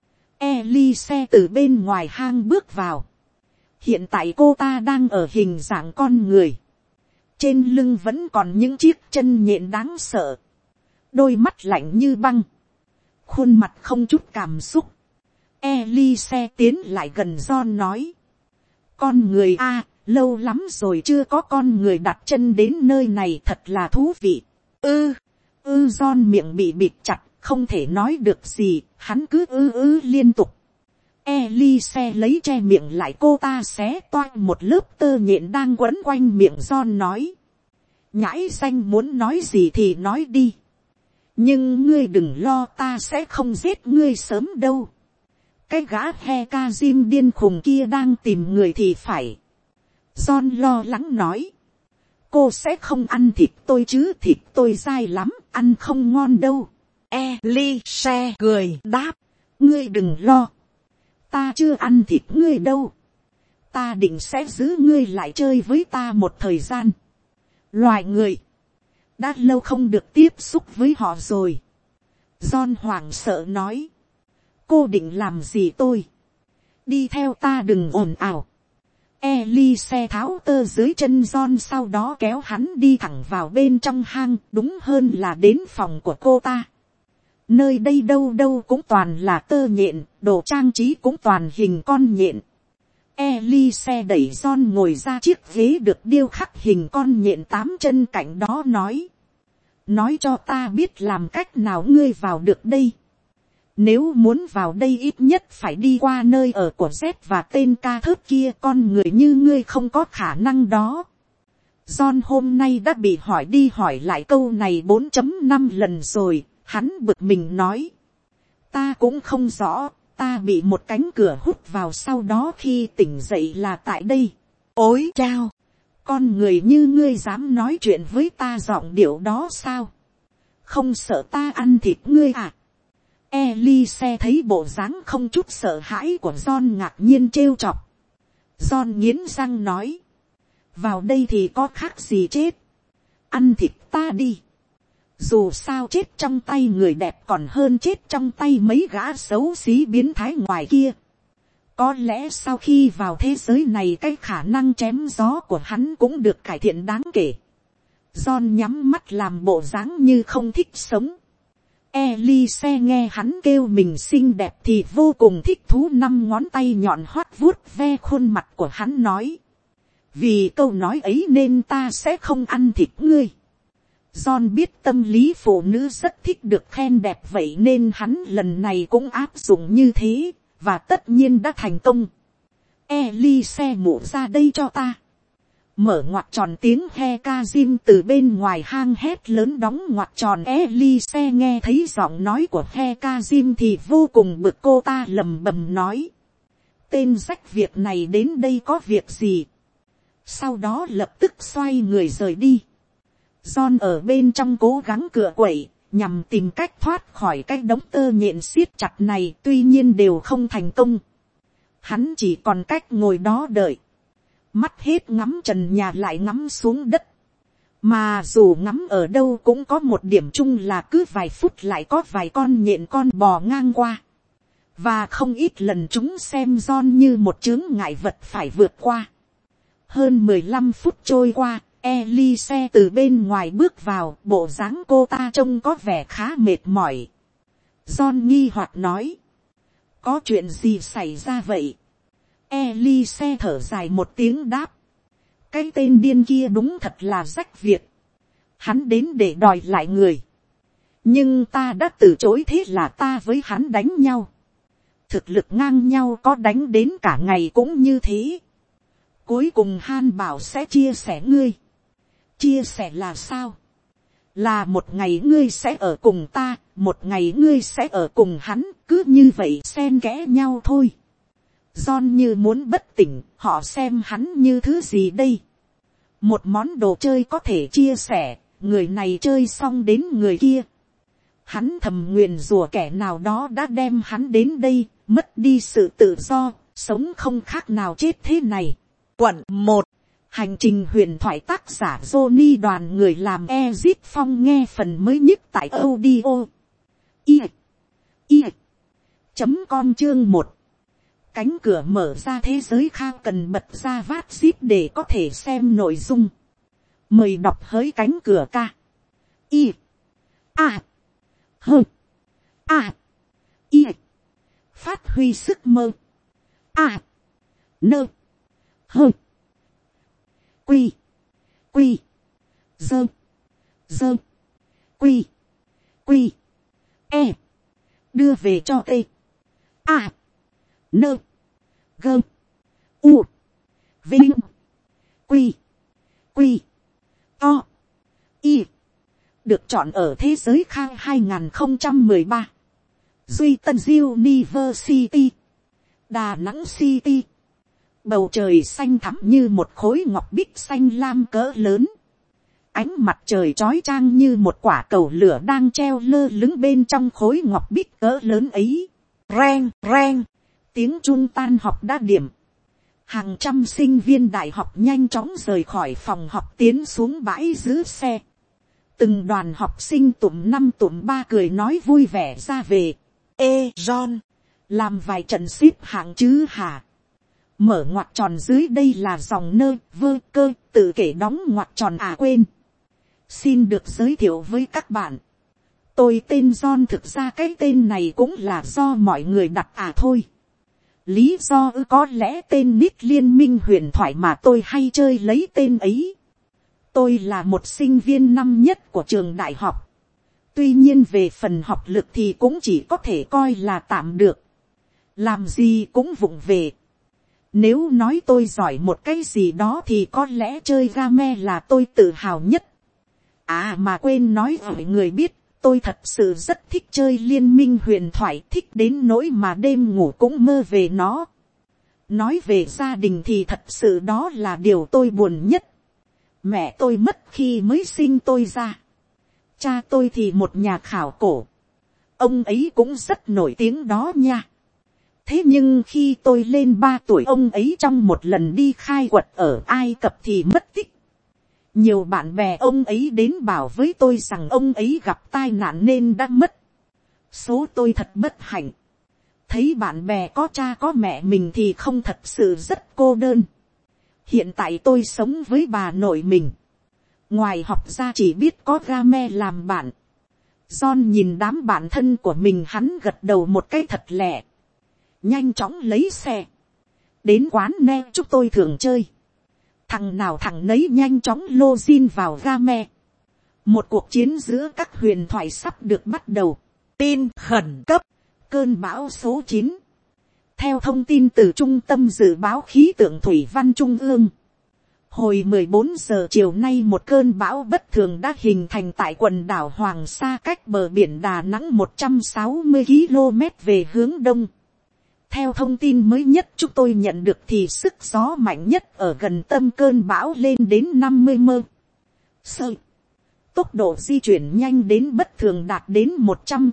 Elise từ bên ngoài hang bước vào. Hiện tại cô ta đang ở hình dạng con người. Trên lưng vẫn còn những chiếc chân nhện đáng sợ. Đôi mắt lạnh như băng. Khuôn mặt không chút cảm xúc. Elise tiến lại gần John nói, con người a, lâu lắm rồi chưa có con người đặt chân đến nơi này, thật là thú vị. John miệng bị bịt chặt, không thể nói được gì, hắn cứ liên tục. Elise lấy che miệng lại, cô ta xé toang một lớp tơ nhện đang quấn quanh miệng John nói, nhãi xanh muốn nói gì thì nói đi. Nhưng ngươi đừng lo, ta sẽ không giết ngươi sớm đâu. Cái gã Hekazim điên khùng kia đang tìm người thì phải. John lo lắng nói, cô sẽ không ăn thịt tôi chứ, thịt tôi dai lắm, ăn không ngon đâu. Elise cười đáp, ngươi đừng lo, ta chưa ăn thịt ngươi đâu. Ta định sẽ giữ ngươi lại chơi với ta một thời gian. Loài người, đã lâu không được tiếp xúc với họ rồi. John hoảng sợ nói, cô định làm gì tôi? Đi theo ta, đừng ồn ào. Elise tháo tơ dưới chân John, sau đó kéo hắn đi thẳng vào bên trong hang, đúng hơn là đến phòng của cô ta. Nơi đây đâu đâu cũng toàn là tơ nhện, đồ trang trí cũng toàn hình con nhện. Elise đẩy John ngồi ra chiếc ghế được điêu khắc hình con nhện 8 chân cạnh đó nói cho ta biết làm cách nào ngươi vào được đây. Nếu muốn vào đây ít nhất phải đi qua nơi ở của Z và tên ca thớt kia, con người như ngươi không có khả năng đó. John hôm nay đã bị hỏi đi hỏi lại câu này 4.5 lần rồi, hắn bực mình nói. Ta cũng không rõ, ta bị một cánh cửa hút vào, sau đó khi tỉnh dậy là tại đây. Ôi chao, con người như ngươi dám nói chuyện với ta giọng điệu đó sao? Không sợ ta ăn thịt ngươi à? Elise thấy bộ dáng không chút sợ hãi của John, ngạc nhiên trêu chọc. John nghiến răng nói, vào đây thì có khác gì chết, ăn thịt ta đi. Dù sao chết trong tay người đẹp còn hơn chết trong tay mấy gã xấu xí biến thái ngoài kia. Có lẽ sau khi vào thế giới này, cái khả năng chém gió của hắn cũng được cải thiện đáng kể. John nhắm mắt làm bộ dáng như không thích sống. Elise nghe hắn kêu mình xinh đẹp thì vô cùng thích thú, 5 ngón tay nhọn hoắt vuốt ve khuôn mặt của hắn nói, vì câu nói ấy nên ta sẽ không ăn thịt ngươi. John biết tâm lý phụ nữ rất thích được khen đẹp, vậy nên hắn lần này cũng áp dụng như thế, và tất nhiên đã thành công. Elise mụ ra đây cho ta. Mở ngoặc tròn, tiếng Hekazim từ bên ngoài hang hét lớn đóng ngoặc tròn. Elise nghe thấy giọng nói của Hekazim thì vô cùng bực, cô ta lầm bầm nói, tên rách việc này đến đây có việc gì? Sau đó lập tức xoay người rời đi. John ở bên trong cố gắng cựa quậy, nhằm tìm cách thoát khỏi cái đống tơ nhện siết chặt này, tuy nhiên đều không thành công. Hắn chỉ còn cách ngồi đó đợi. Mắt hết ngắm trần nhà lại ngắm xuống đất. Mà dù ngắm ở đâu cũng có một điểm chung là cứ vài phút lại có vài con nhện con bò ngang qua. Và không ít lần chúng xem John như một chướng ngại vật phải vượt qua. Hơn 15 phút trôi qua, Elise từ bên ngoài bước vào, bộ dáng cô ta trông có vẻ khá mệt mỏi. John nghi hoặc nói. Có chuyện gì xảy ra vậy? Elise thở dài một tiếng đáp. Cái tên điên kia đúng thật là rách việc. Hắn đến để đòi lại người. Nhưng ta đã từ chối, thế là ta với hắn đánh nhau. Thực lực ngang nhau, có đánh đến cả ngày cũng như thế. Cuối cùng Han bảo sẽ chia sẻ ngươi. Chia sẻ là sao? Là một ngày ngươi sẽ ở cùng ta, một ngày ngươi sẽ ở cùng hắn, cứ như vậy xen kẽ nhau thôi. John như muốn bất tỉnh, họ xem hắn như thứ gì đây? Một món đồ chơi có thể chia sẻ, người này chơi xong đến người kia. Hắn thầm nguyền rủa kẻ nào đó đã đem hắn đến đây, mất đi sự tự do, sống không khác nào chết thế này. Quận 1, hành trình huyền thoại, tác giả Johnny, đoàn người làm Ezit Phong, nghe phần mới nhất tại audio .com chương 1. Cánh cửa mở ra, thế giới khác cần bật ra vát zip để có thể xem nội dung. Mời đọc hỡi cánh cửa ca. I. A. H. A. I. Phát huy sức mơ. A. Nơ. H. Quy. Quy. Dơ. Dơ. Quy. Quy. E. Đưa về cho T. A. Nơ. Gơ. U. Vinh. Quy. Quy. To. Y. Được chọn ở thế giới khang 2013. Duy Tân University. Đà Nẵng City. Bầu trời xanh thẳm như một khối ngọc bích xanh lam cỡ lớn. Ánh mặt trời chói chang như một quả cầu lửa đang treo lơ lửng bên trong khối ngọc bích cỡ lớn ấy. Reng, reng. Tiếng chuông tan học đã điểm. Hàng trăm sinh viên đại học nhanh chóng rời khỏi phòng học tiến xuống bãi giữ xe. Từng đoàn học sinh tụm năm tụm ba cười nói vui vẻ ra về. Ê John, làm vài trận xếp hạng chứ hả? Mở ngoặc tròn dưới đây là dòng nơ vơ cơ, tự kể đóng ngoặc tròn à quên. Xin được giới thiệu với các bạn. Tôi tên John, thực ra cái tên này cũng là do mọi người đặt à thôi. Lý do có lẽ tên nick liên minh huyền thoại mà tôi hay chơi lấy tên ấy. Tôi là một sinh viên năm nhất của trường đại học. Tuy nhiên về phần học lực thì cũng chỉ có thể coi là tạm được. Làm gì cũng vụng về. Nếu nói tôi giỏi một cái gì đó thì có lẽ chơi game là tôi tự hào nhất. À mà quên nói với người biết, tôi thật sự rất thích chơi liên minh huyền thoại, thích đến nỗi mà đêm ngủ cũng mơ về nó. Nói về gia đình thì thật sự đó là điều tôi buồn nhất. Mẹ tôi mất khi mới sinh tôi ra. Cha tôi thì một nhà khảo cổ. Ông ấy cũng rất nổi tiếng đó nha. Thế nhưng khi tôi lên 3 tuổi, ông ấy trong một lần đi khai quật ở Ai Cập thì mất tích. Nhiều bạn bè ông ấy đến bảo với tôi rằng ông ấy gặp tai nạn nên đã mất. Số tôi thật bất hạnh. Thấy bạn bè có cha có mẹ mình thì không, thật sự rất cô đơn. Hiện tại tôi sống với bà nội mình. Ngoài học ra chỉ biết có game làm bạn. John nhìn đám bạn thân của mình, hắn gật đầu một cái thật lẹ. Nhanh chóng lấy xe. Đến quán ne chúng tôi thường chơi. Thằng nào thằng nấy nhanh chóng login vào game. Một cuộc chiến giữa các huyền thoại sắp được bắt đầu. Tin khẩn cấp. Cơn bão số 9. Theo thông tin từ Trung tâm Dự báo Khí tượng Thủy văn Trung ương. Hồi 14 giờ chiều nay, một cơn bão bất thường đã hình thành tại quần đảo Hoàng Sa, cách bờ biển Đà Nẵng 160 km về hướng đông. Theo thông tin mới nhất chúng tôi nhận được thì sức gió mạnh nhất ở gần tâm cơn bão lên đến 50 m/s. Tốc độ di chuyển nhanh đến bất thường đạt đến 100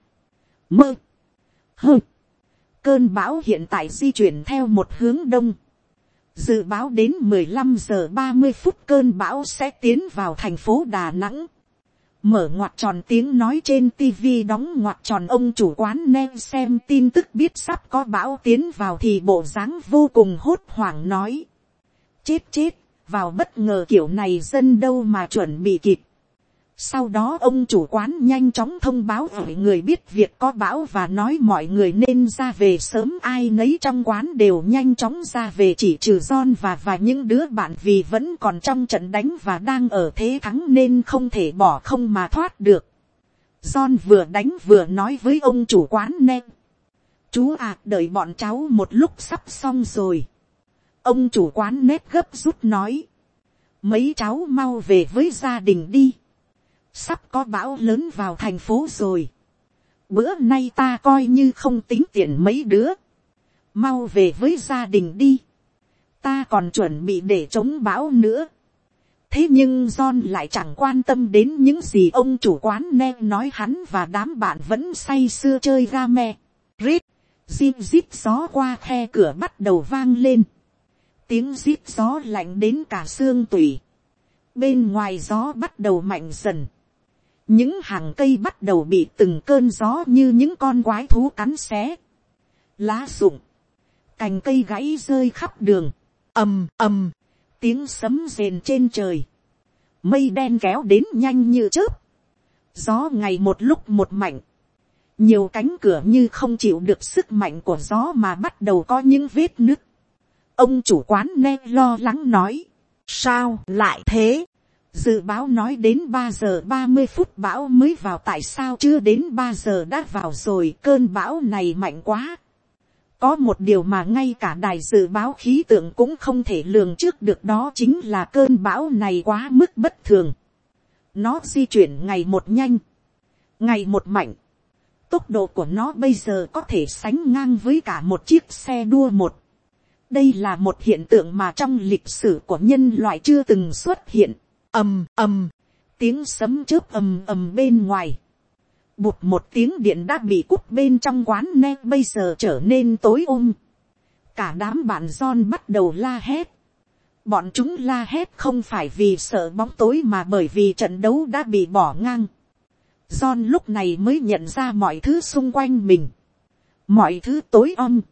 km/h. Cơn bão hiện tại di chuyển theo một hướng đông. Dự báo đến 15 giờ 30 phút cơn bão sẽ tiến vào thành phố Đà Nẵng. Mở ngoặc tròn tiếng nói trên TV, đóng ngoặc tròn ông chủ quán nem xem tin tức biết sắp có bão tiến vào thì bộ dáng vô cùng hốt hoảng nói. Chết, vào bất ngờ kiểu này dân đâu mà chuẩn bị kịp. Sau đó ông chủ quán nhanh chóng thông báo mọi người biết việc có bão và nói mọi người nên ra về sớm. Ai nấy trong quán đều nhanh chóng ra về, chỉ trừ John và những đứa bạn vì vẫn còn trong trận đánh và đang ở thế thắng nên không thể bỏ không mà thoát được. John vừa đánh vừa nói với ông chủ quán Ned: "Chú à, đợi bọn cháu một lúc sắp xong rồi." Ông chủ quán Ned gấp rút nói: "Mấy cháu mau về với gia đình đi. Sắp có bão lớn vào thành phố rồi. Bữa nay ta coi như không tính tiền mấy đứa. Mau về với gia đình đi. Ta còn chuẩn bị để chống bão nữa." Thế nhưng John lại chẳng quan tâm đến những gì ông chủ quán Ned nói. Hắn và đám bạn vẫn say sưa chơi game. Rít, zip zip, gió qua khe cửa bắt đầu vang lên. Tiếng zip gió lạnh đến cả xương tủy. Bên ngoài gió bắt đầu mạnh dần. Những hàng cây bắt đầu bị từng cơn gió như những con quái thú cắn xé. Lá rụng, cành cây gãy rơi khắp đường. Ầm ầm, tiếng sấm rền trên trời. Mây đen kéo đến nhanh như chớp. Gió ngày một lúc một mạnh. Nhiều cánh cửa như không chịu được sức mạnh của gió mà bắt đầu có những vết nứt. Ông chủ quán Ned lo lắng nói: "Sao lại thế? Dự báo nói đến 3 giờ 30 phút bão mới vào, tại sao chưa đến 3 giờ đã vào rồi? Cơn bão này mạnh quá. Có một điều mà ngay cả đài dự báo khí tượng cũng không thể lường trước được, đó chính là cơn bão này quá mức bất thường. Nó di chuyển ngày một nhanh, ngày một mạnh. Tốc độ của nó bây giờ có thể sánh ngang với cả một chiếc xe đua một. Đây là một hiện tượng mà trong lịch sử của nhân loại chưa từng xuất hiện." Ầm ầm, tiếng sấm chớp ầm ầm bên ngoài. Bụt một tiếng, điện đã bị cúp bên trong quán Ned bây giờ trở nên tối Cả đám bạn John bắt đầu la hét. Bọn chúng la hét không phải vì sợ bóng tối mà bởi vì trận đấu đã bị bỏ ngang. John lúc này mới nhận ra mọi thứ xung quanh mình. Mọi thứ tối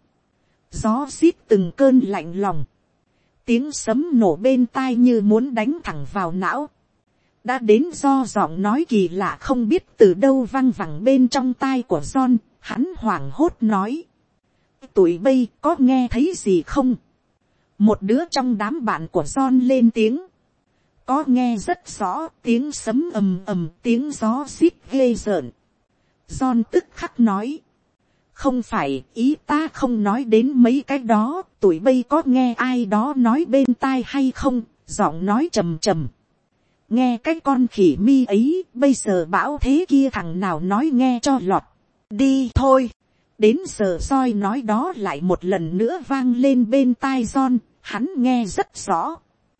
gió xít từng cơn lạnh lòng. Tiếng sấm nổ bên tai như muốn đánh thẳng vào não. Đã đến do giọng nói kỳ lạ không biết từ đâu văng vẳng bên trong tai của John. Hắn hoảng hốt nói: "Tụi bay có nghe thấy gì không?" Một đứa trong đám bạn của John lên tiếng: "Có nghe rất rõ, tiếng sấm ầm ầm, tiếng gió xít ghê rợn." John tức khắc nói: "Không phải, ý ta không nói đến mấy cái đó. Tụi bay có nghe ai đó nói bên tai hay không?" Giọng nói trầm trầm: "Nghe cái con khỉ mi ấy, bây giờ bão thế kia, thằng nào nói nghe cho lọt. Đi thôi." Đến giờ soi nói đó lại một lần nữa vang lên bên tai John. Hắn nghe rất rõ.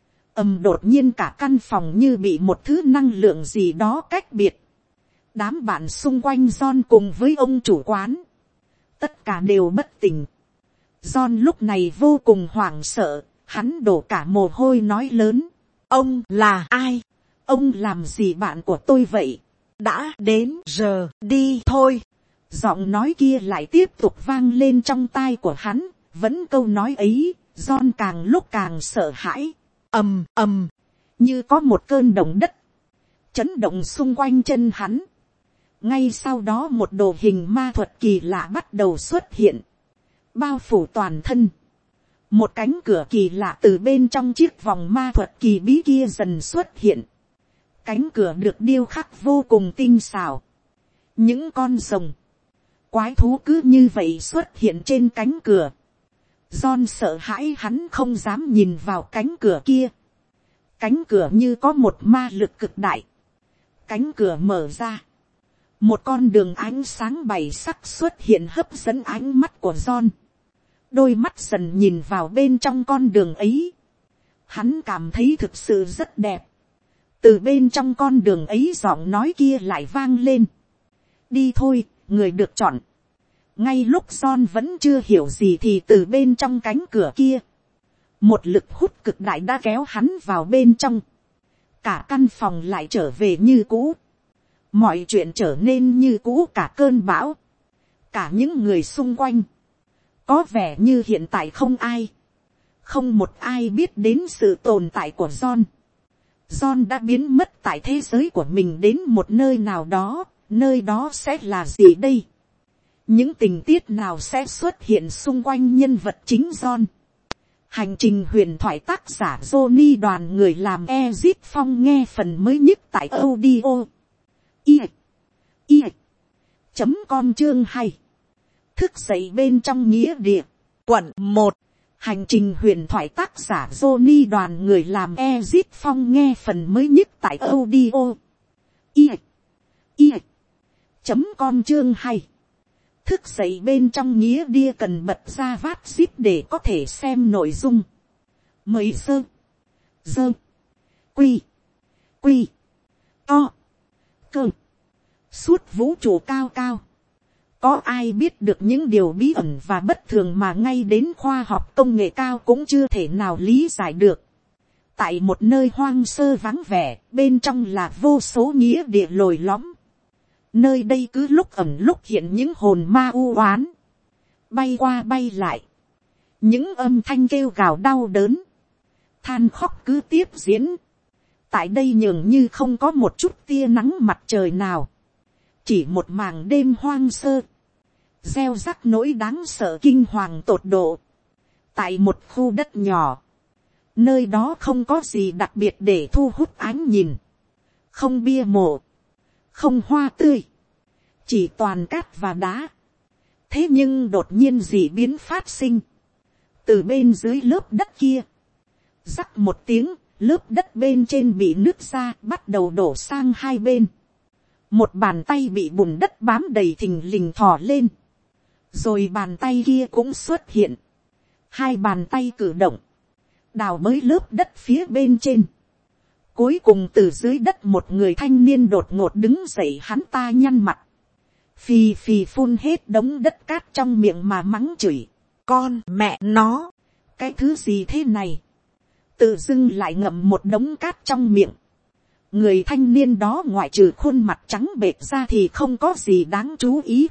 Đột nhiên cả căn phòng như bị một thứ năng lượng gì đó cách biệt. Đám bạn xung quanh John cùng với ông chủ quán, tất cả đều bất tỉnh. John lúc này vô cùng hoảng sợ. Hắn đổ cả mồ hôi nói lớn: "Ông là ai? Ông làm gì bạn của tôi vậy? Đã đến giờ đi thôi." Giọng nói kia lại tiếp tục vang lên trong tai của hắn. Vẫn câu nói ấy, John càng lúc càng sợ hãi. Ầm ầm, như có một cơn động đất chấn động xung quanh chân hắn. Ngay sau đó một đồ hình ma thuật kỳ lạ bắt đầu xuất hiện, bao phủ toàn thân. Một cánh cửa kỳ lạ từ bên trong chiếc vòng ma thuật kỳ bí kia dần xuất hiện. Cánh cửa được điêu khắc vô cùng tinh xảo. Những con rồng, quái thú cứ như vậy xuất hiện trên cánh cửa. John sợ hãi, hắn không dám nhìn vào cánh cửa kia. Cánh cửa như có một ma lực cực đại. Cánh cửa mở ra. Một con đường ánh sáng bảy sắc xuất hiện hấp dẫn ánh mắt của John. Đôi mắt dần nhìn vào bên trong con đường ấy. Hắn cảm thấy thực sự rất đẹp. Từ bên trong con đường ấy giọng nói kia lại vang lên: "Đi thôi, người được chọn." Ngay lúc John vẫn chưa hiểu gì thì từ bên trong cánh cửa kia, một lực hút cực đại đã kéo hắn vào bên trong. Cả căn phòng lại trở về như cũ. Mọi chuyện trở nên như cũ, cả cơn bão, cả những người xung quanh. Có vẻ như hiện tại không một ai biết đến sự tồn tại của John. John đã biến mất tại thế giới của mình đến một nơi nào đó, nơi đó sẽ là gì đây? Những tình tiết nào sẽ xuất hiện xung quanh nhân vật chính John? Hành trình huyền thoại tác giả Johnny đoàn người làm Ezit Phong nghe phần mới nhất tại audio com chương 2. Thức dậy bên trong nghĩa địa. Quận 1. Hành trình huyền thoại tác giả Johnny đoàn người làm Ezit Phong nghe phần mới nhất tại audio com chương 2. Thức dậy bên trong nghĩa địa cần bật ra vát zip để có thể xem nội dung. Mời sơ quy to cơ suốt vũ trụ cao cao. Có ai biết được những điều bí ẩn và bất thường mà ngay đến khoa học công nghệ cao cũng chưa thể nào lý giải được. Tại một nơi hoang sơ vắng vẻ, bên trong là vô số nghĩa địa lồi lõm. Nơi đây cứ lúc ẩn lúc hiện những hồn ma u oán, bay qua bay lại. Những âm thanh kêu gào đau đớn, than khóc cứ tiếp diễn. Tại đây nhường như không có một chút tia nắng mặt trời nào. Chỉ một mảng đêm hoang sơ, gieo rắc nỗi đáng sợ kinh hoàng tột độ. Tại một khu đất nhỏ, nơi đó không có gì đặc biệt để thu hút ánh nhìn. Không bia mộ, không hoa tươi, chỉ toàn cát và đá. Thế nhưng đột nhiên dị biến phát sinh. Từ bên dưới lớp đất kia, rắc một tiếng, lớp đất bên trên bị nứt ra, bắt đầu đổ sang hai bên. Một bàn tay bị bùn đất bám đầy thình lình thò lên. Rồi bàn tay kia cũng xuất hiện. Hai bàn tay cử động, đào bới lớp đất phía bên trên. Cuối cùng từ dưới đất một người thanh niên đột ngột đứng dậy, hắn ta nhăn mặt. Phì phì phun hết đống đất cát trong miệng mà mắng chửi. Con mẹ nó, cái thứ gì thế này? Tự dưng lại ngậm một đống cát trong miệng. Người thanh niên đó ngoại trừ khuôn mặt trắng bệch ra thì không có gì đáng chú ý.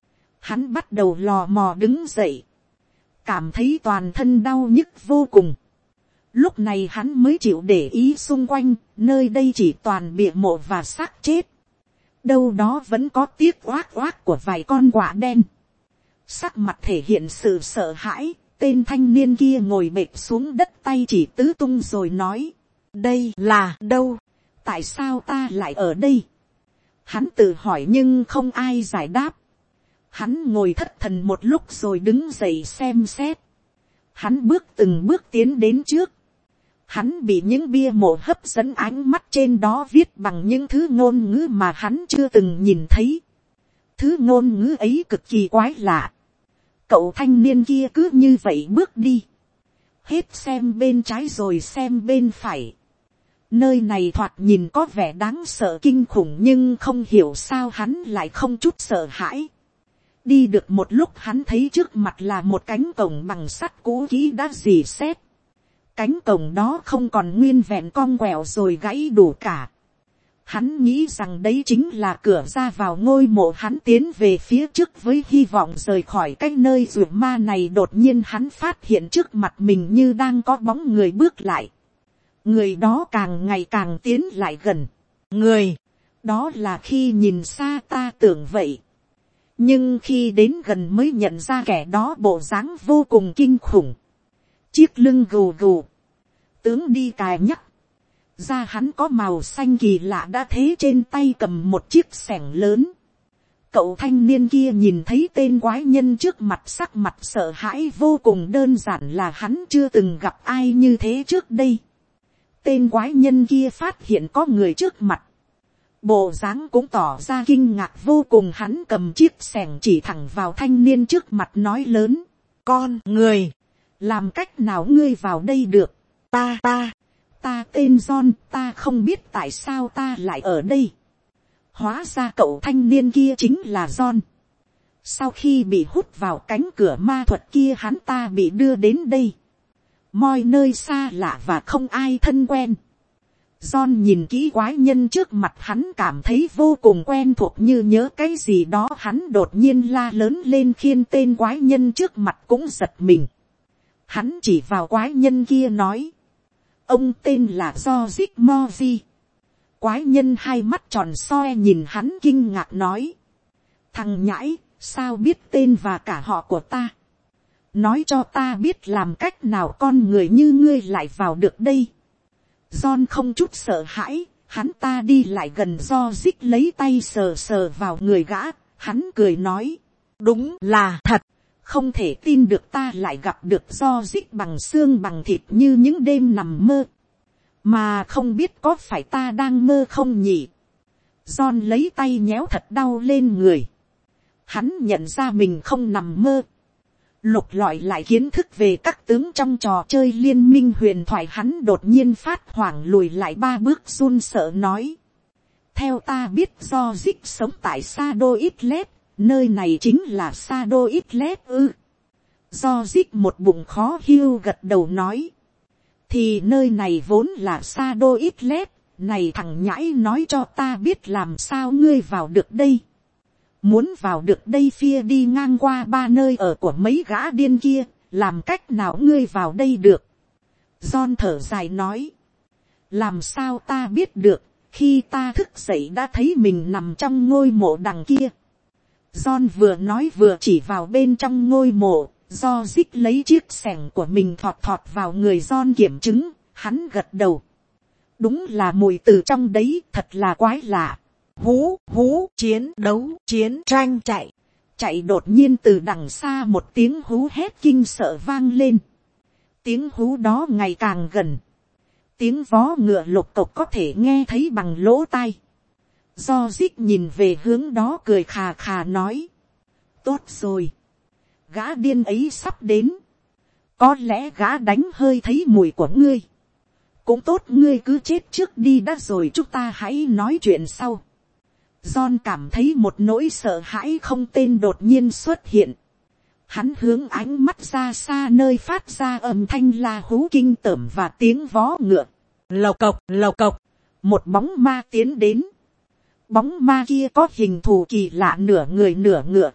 Hắn bắt đầu lò mò đứng dậy, cảm thấy toàn thân đau nhức vô cùng. Lúc này hắn mới chịu để ý xung quanh, nơi đây chỉ toàn bịa mộ và xác chết. Đâu đó vẫn có tiếc oác oác của vài con quạ đen. Sắc mặt thể hiện sự sợ hãi, tên thanh niên kia ngồi bệt xuống đất, tay chỉ tứ tung rồi nói. Đây là đâu? Tại sao ta lại ở đây? Hắn tự hỏi nhưng không ai giải đáp. Hắn ngồi thất thần một lúc rồi đứng dậy xem xét. Hắn bước từng bước tiến đến trước. Hắn bị những bia mộ hấp dẫn, ánh mắt trên đó viết bằng những thứ ngôn ngữ mà hắn chưa từng nhìn thấy. Thứ ngôn ngữ ấy cực kỳ quái lạ. Cậu thanh niên kia cứ như vậy bước đi. Hết xem bên trái rồi xem bên phải. Nơi này thoạt nhìn có vẻ đáng sợ kinh khủng, nhưng không hiểu sao hắn lại không chút sợ hãi. Đi được một lúc hắn thấy trước mặt là một cánh cổng bằng sắt cũ kỹ đã rỉ sét. Cánh cổng đó không còn nguyên vẹn, cong quẹo rồi gãy đủ cả. Hắn nghĩ rằng đấy chính là cửa ra vào ngôi mộ. Hắn tiến về phía trước với hy vọng rời khỏi cái nơi ruột ma này. Đột nhiên hắn phát hiện trước mặt mình như đang có bóng người bước lại. Người đó càng ngày càng tiến lại gần. Người đó là khi nhìn xa ta tưởng vậy. Nhưng khi đến gần mới nhận ra kẻ đó bộ dáng vô cùng kinh khủng. Chiếc lưng gù gù, tướng đi cài nhắc. Da hắn có màu xanh kỳ lạ, đã thế trên tay cầm một chiếc xẻng lớn. Cậu thanh niên kia nhìn thấy tên quái nhân trước mặt, sắc mặt sợ hãi vô cùng. Đơn giản là hắn chưa từng gặp ai như thế trước đây. Tên quái nhân kia phát hiện có người trước mặt, bộ dáng cũng tỏ ra kinh ngạc vô cùng. Hắn cầm chiếc xẻng chỉ thẳng vào thanh niên trước mặt nói lớn. Con người, làm cách nào ngươi vào đây được? Ta tên John, ta không biết tại sao ta lại ở đây. Hóa ra cậu thanh niên kia chính là John. Sau khi bị hút vào cánh cửa ma thuật kia, hắn ta bị đưa đến đây. Mọi nơi xa lạ và không ai thân quen. John nhìn kỹ quái nhân trước mặt, hắn cảm thấy vô cùng quen thuộc, như nhớ cái gì đó. Hắn đột nhiên la lớn lên khiến tên quái nhân trước mặt cũng giật mình. Hắn chỉ vào quái nhân kia nói. Ông tên là George Moji. Quái nhân hai mắt tròn soi nhìn hắn kinh ngạc nói. Thằng nhãi, sao biết tên và cả họ của ta? Nói cho ta biết làm cách nào con người như ngươi lại vào được đây. John không chút sợ hãi, hắn ta đi lại gần George lấy tay sờ sờ vào người gã, hắn cười nói. Đúng là thật, không thể tin được ta lại gặp được George bằng xương bằng thịt như những đêm nằm mơ. Mà không biết có phải ta đang mơ không nhỉ? John lấy tay nhéo thật đau lên người. Hắn nhận ra mình không nằm mơ. Lục lọi lại kiến thức về các tướng trong trò chơi liên minh huyền thoại, hắn đột nhiên phát hoảng lùi lại 3 bước run sợ nói. Theo ta biết do Zik sống tại Sado Islet, nơi này chính là Sado Islet ư. Do Zik một bụng khó hiu gật đầu nói. Thì nơi này vốn là Sado Islet, này thằng nhãi nói cho ta biết làm sao ngươi vào được đây. Muốn vào được đây phía đi ngang qua 3 nơi ở của mấy gã điên kia, làm cách nào ngươi vào đây được? John thở dài nói. Làm sao ta biết được, khi ta thức dậy đã thấy mình nằm trong ngôi mộ đằng kia. John vừa nói vừa chỉ vào bên trong ngôi mộ, do Dích lấy chiếc xẻng của mình thọt thọt vào người John kiểm chứng, hắn gật đầu. Đúng là mùi từ trong đấy, thật là quái lạ. Hú hú, chiến đấu, chiến tranh chạy. Chạy đột nhiên từ đằng xa một tiếng hú hét kinh sợ vang lên. Tiếng hú đó ngày càng gần. Tiếng vó ngựa lục cộc có thể nghe thấy bằng lỗ tai. Do Dích nhìn về hướng đó cười khà khà nói. Tốt rồi. Gã điên ấy sắp đến. Có lẽ gã đánh hơi thấy mùi của ngươi. Cũng tốt, ngươi cứ chết trước đi đã rồi chúng ta hãy nói chuyện sau. John cảm thấy một nỗi sợ hãi không tên đột nhiên xuất hiện. Hắn hướng ánh mắt ra xa nơi phát ra âm thanh la hú kinh tởm và tiếng vó ngựa. Lộc cộc, lộc cộc. Một bóng ma tiến đến. Bóng ma kia có hình thù kỳ lạ, nửa người nửa ngựa.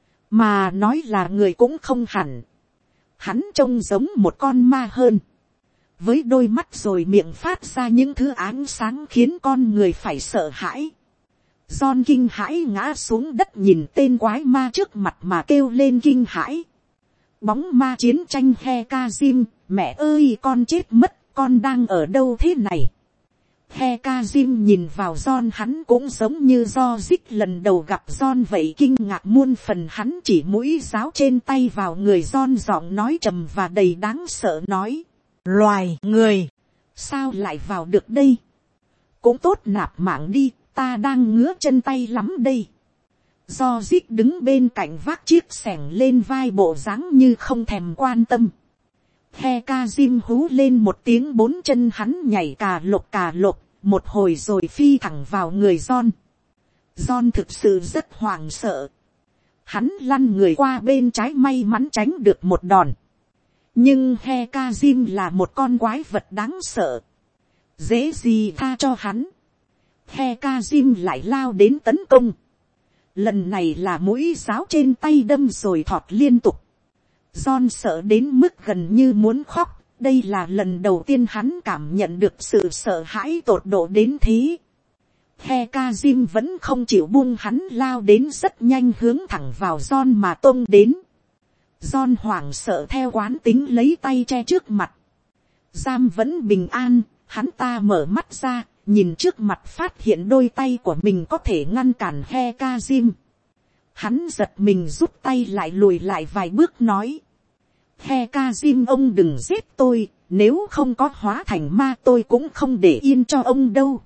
Mà nói là người cũng không hẳn. Hắn trông giống một con ma hơn. Với đôi mắt rồi miệng phát ra những thứ ánh sáng khiến con người phải sợ hãi. John kinh hãi ngã xuống đất nhìn tên quái ma trước mặt mà kêu lên kinh hãi. Bóng ma chiến tranh Hekazim, mẹ ơi con chết mất, con đang ở đâu thế này? Hekazim nhìn vào John, hắn cũng giống như do Dích lần đầu gặp John vậy, kinh ngạc muôn phần. Hắn chỉ mũi giáo trên tay vào người John, giọng nói trầm và đầy đáng sợ nói. Loài người, sao lại vào được đây? Cũng tốt, nạp mạng đi, ta đang ngứa chân tay lắm đây. Do Dích đứng bên cạnh vác chiếc xẻng lên vai, bộ dáng như không thèm quan tâm. Hekazim hú lên một tiếng, 4 chân hắn nhảy cà lộc, một hồi rồi phi thẳng vào người John. John thực sự rất hoảng sợ. Hắn lăn người qua bên trái, may mắn tránh được một đòn. Nhưng Hekazim là một con quái vật đáng sợ. Dễ gì tha cho hắn. Hekazim lại lao đến tấn công. Lần này là mũi giáo trên tay đâm rồi thọt liên tục. John sợ đến mức gần như muốn khóc. Đây là lần đầu tiên hắn cảm nhận được sự sợ hãi tột độ đến thế. Hekazim vẫn không chịu buông hắn, lao đến rất nhanh, hướng thẳng vào John mà tông đến. John hoảng sợ theo quán tính lấy tay che trước mặt. Giam vẫn bình an, hắn ta mở mắt ra, nhìn trước mặt phát hiện đôi tay của mình có thể ngăn cản Hekazim. Hắn giật mình rút tay lại, lùi lại vài bước nói. Hekazim, ông đừng giết tôi, nếu không có hóa thành ma tôi cũng không để yên cho ông đâu.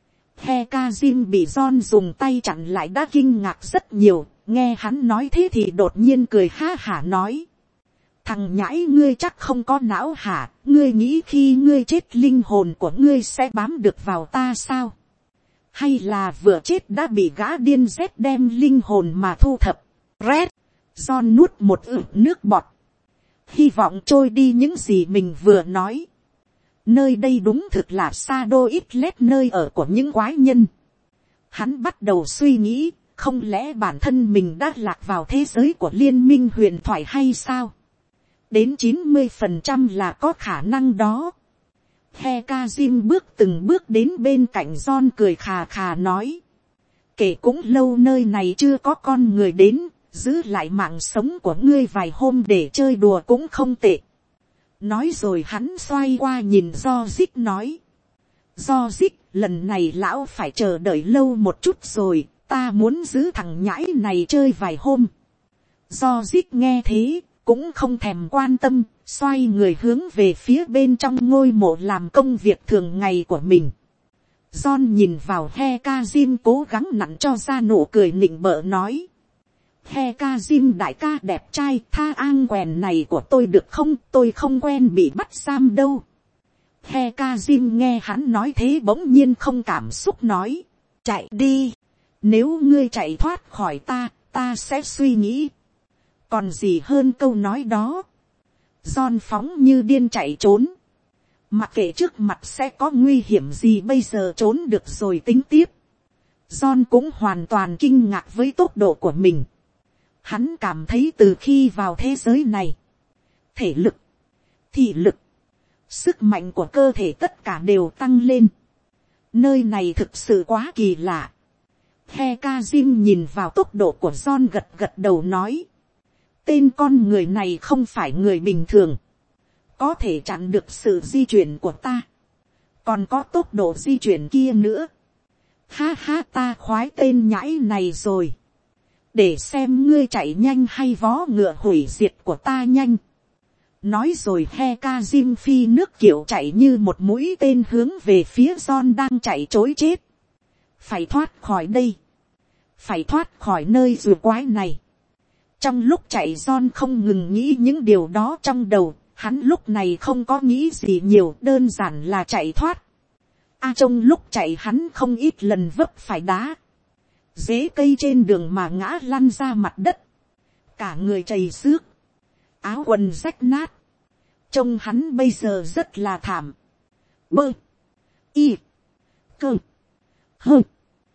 Hekazim bị John dùng tay chặn lại đã kinh ngạc rất nhiều, nghe hắn nói thế thì đột nhiên cười ha hả nói. Thằng nhãi, ngươi chắc không có não hả? Ngươi nghĩ khi ngươi chết linh hồn của ngươi sẽ bám được vào ta sao? Hay là vừa chết đã bị gã điên Z đem linh hồn mà thu thập? Red. John nuốt một ực nước bọt. Hy vọng trôi đi những gì mình vừa nói. Nơi đây đúng thực là Sado Islet, nơi ở của những quái nhân. Hắn bắt đầu suy nghĩ, không lẽ bản thân mình đã lạc vào thế giới của liên minh huyền thoại hay sao? Đến 90% là có khả năng đó. Hekazim bước từng bước đến bên cạnh John, cười khà khà nói. Kể cũng lâu nơi này chưa có con người đến, giữ lại mạng sống của ngươi vài hôm để chơi đùa cũng không tệ. Nói rồi hắn xoay qua nhìn George nói. George, lần này lão phải chờ đợi lâu một chút rồi, ta muốn giữ thằng nhãi này chơi vài hôm. George nghe thế, cũng không thèm quan tâm, xoay người hướng về phía bên trong ngôi mộ làm công việc thường ngày của mình. John nhìn vào Hekazim cố gắng nặn cho ra nụ cười nịnh bợ nói. Hekazim đại ca đẹp trai, tha an quèn này của tôi được không, tôi không quen bị bắt giam đâu. Hekazim nghe hắn nói thế bỗng nhiên không cảm xúc nói. Chạy đi, nếu ngươi chạy thoát khỏi ta, ta sẽ suy nghĩ. Còn gì hơn câu nói đó. John phóng như điên chạy trốn. Mặc kệ trước mặt sẽ có nguy hiểm gì, bây giờ trốn được rồi tính tiếp. John cũng hoàn toàn kinh ngạc với tốc độ của mình. Hắn cảm thấy từ khi vào thế giới này, thể lực, thị lực, sức mạnh của cơ thể tất cả đều tăng lên. Nơi này thực sự quá kỳ lạ. Hekazim nhìn vào tốc độ của John gật gật đầu nói. Tên con người này không phải người bình thường. Có thể chặn được sự di chuyển của ta. Còn có tốc độ di chuyển kia nữa. Ha ha, ta khoái tên nhãi này rồi. Để xem ngươi chạy nhanh hay vó ngựa hủy diệt của ta nhanh. Nói rồi Hekazim phi nước kiểu chạy như một mũi tên hướng về phía John đang chạy trối chết. Phải thoát khỏi đây. Phải thoát khỏi nơi rùa quái này. Trong lúc chạy John không ngừng nghĩ những điều đó trong đầu. Hắn lúc này không có nghĩ gì nhiều, đơn giản là chạy thoát. Trong lúc chạy hắn không ít lần vấp phải đá. Rễ cây trên đường mà ngã lăn ra mặt đất. Cả người chầy xước. Áo quần rách nát. Trông hắn bây giờ rất là thảm. Bơ. Y. Cơ. Hơ.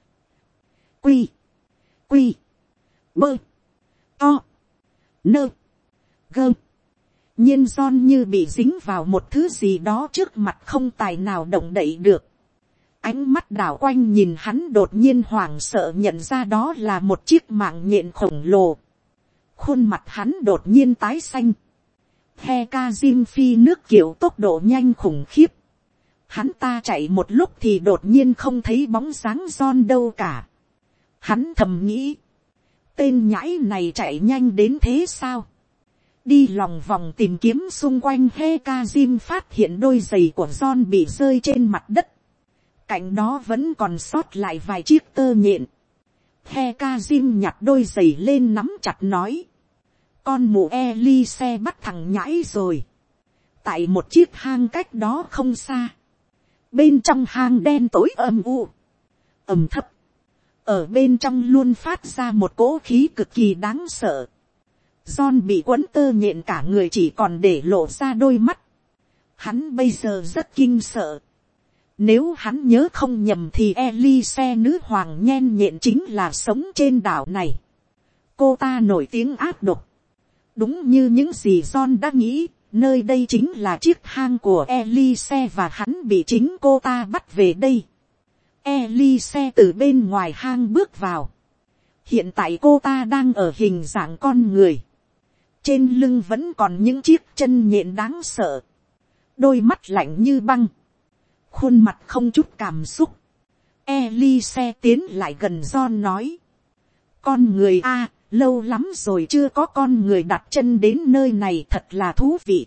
Quy. Quy. Bơ. To. Nơ. Gơ. nhiên John như bị dính vào một thứ gì đó trước mặt, không tài nào động đậy được. Ánh mắt đảo quanh nhìn hắn, đột nhiên hoảng sợ nhận ra đó là một chiếc mạng nhện khổng lồ. Khuôn mặt hắn đột nhiên tái xanh. Hekazim phi nước kiểu tốc độ nhanh khủng khiếp. Hắn ta chạy một lúc thì đột nhiên không thấy bóng dáng John đâu cả. Hắn thầm nghĩ, tên nhãi này chạy nhanh đến thế sao? Đi lòng vòng tìm kiếm xung quanh, Hekazim phát hiện đôi giày của John bị rơi trên mặt đất. Cạnh đó vẫn còn sót lại vài chiếc tơ nhện. Hekazim nhặt đôi giày lên nắm chặt nói, con mụ Elise bắt thằng nhãi rồi. Tại một chiếc hang cách đó không xa. Bên trong hang đen tối âm u, ầm thấp. Ở bên trong luôn phát ra một cỗ khí cực kỳ đáng sợ. John bị quấn tơ nhện cả người, chỉ còn để lộ ra đôi mắt. Hắn bây giờ rất kinh sợ. Nếu hắn nhớ không nhầm thì Elise nữ hoàng nhen nhện chính là sống trên đảo này. Cô ta nổi tiếng ác độc. Đúng như những gì John đã nghĩ, nơi đây chính là chiếc hang của Elise và hắn bị chính cô ta bắt về đây. Elise từ bên ngoài hang bước vào. Hiện tại cô ta đang ở hình dạng con người. Trên lưng vẫn còn những chiếc chân nhện đáng sợ. Đôi mắt lạnh như băng. Khuôn mặt không chút cảm xúc. Elise tiến lại gần John nói, con người a, lâu lắm rồi chưa có con người đặt chân đến nơi này, thật là thú vị.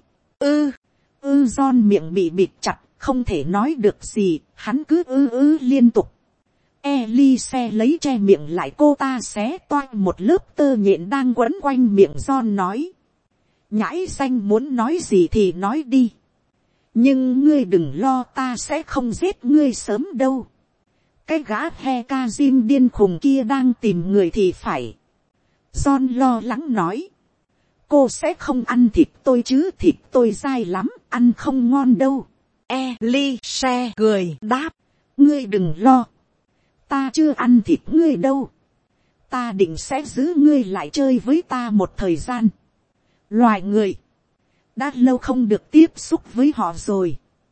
John miệng bị bịt chặt, không thể nói được gì, hắn cứ liên tục. Elise lấy che miệng lại, cô ta xé toang một lớp tơ nhện đang quấn quanh miệng John nói, nhãi xanh muốn nói gì thì nói đi. Nhưng ngươi đừng lo, ta sẽ không giết ngươi sớm đâu. Cái gã Hekazim điên khùng kia đang tìm người thì phải. John lo lắng nói, cô sẽ không ăn thịt tôi chứ, thịt tôi dai lắm, ăn không ngon đâu. Elise cười đáp, ngươi đừng lo, ta chưa ăn thịt ngươi đâu. Ta định sẽ giữ ngươi lại chơi với ta một thời gian. Loài người, đã lâu không được tiếp xúc với họ rồi.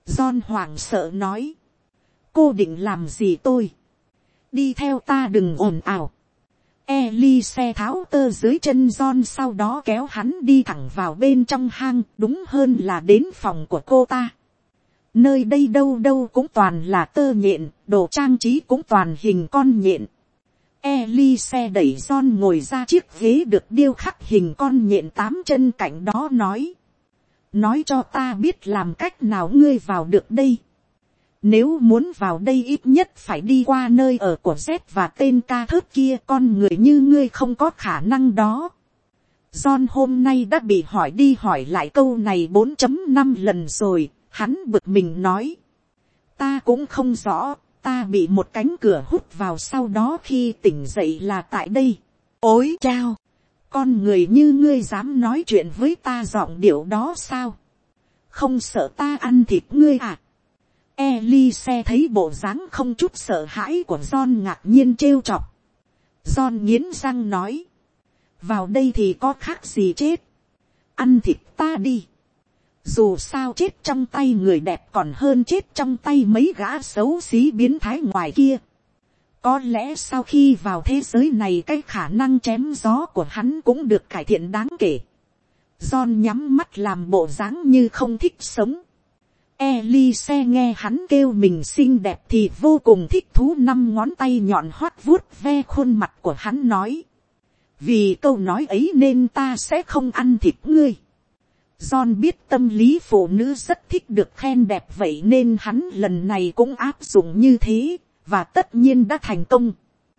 John hoảng sợ nói. Cô định làm gì tôi? Đi theo ta đừng ồn ào. Elise tháo tơ dưới chân John, sau đó kéo hắn đi thẳng vào bên trong hang, đúng hơn là đến phòng của cô ta. Nơi đây đâu đâu cũng toàn là tơ nhện, đồ trang trí cũng toàn hình con nhện. Elise đẩy John ngồi ra chiếc ghế được điêu khắc hình con nhện 8 chân cạnh đó nói. Nói cho ta biết làm cách nào ngươi vào được đây. Nếu muốn vào đây ít nhất phải đi qua nơi ở của Z và tên ca thớt kia, con người như ngươi không có khả năng đó. John hôm nay đã bị hỏi đi hỏi lại câu này 4.5 lần rồi, hắn bực mình nói. Ta cũng không rõ, ta bị một cánh cửa hút vào, sau đó khi tỉnh dậy là tại đây. Ôi chao, con người như ngươi dám nói chuyện với ta giọng điệu đó sao? Không sợ ta ăn thịt ngươi à? Elise thấy bộ dáng không chút sợ hãi của John ngạc nhiên trêu chọc. John nghiến răng nói. Vào đây thì có khác gì chết. Ăn thịt ta đi. Dù sao chết trong tay người đẹp còn hơn chết trong tay mấy gã xấu xí biến thái ngoài kia. Có lẽ sau khi vào thế giới này cái khả năng chém gió của hắn cũng được cải thiện đáng kể. John nhắm mắt làm bộ dáng như không thích sống. Elise nghe hắn kêu mình xinh đẹp thì vô cùng thích thú, 5 ngón tay nhọn hoắt vuốt ve khuôn mặt của hắn nói. Vì câu nói ấy nên ta sẽ không ăn thịt ngươi. John biết tâm lý phụ nữ rất thích được khen đẹp, vậy nên hắn lần này cũng áp dụng như thế, và tất nhiên đã thành công.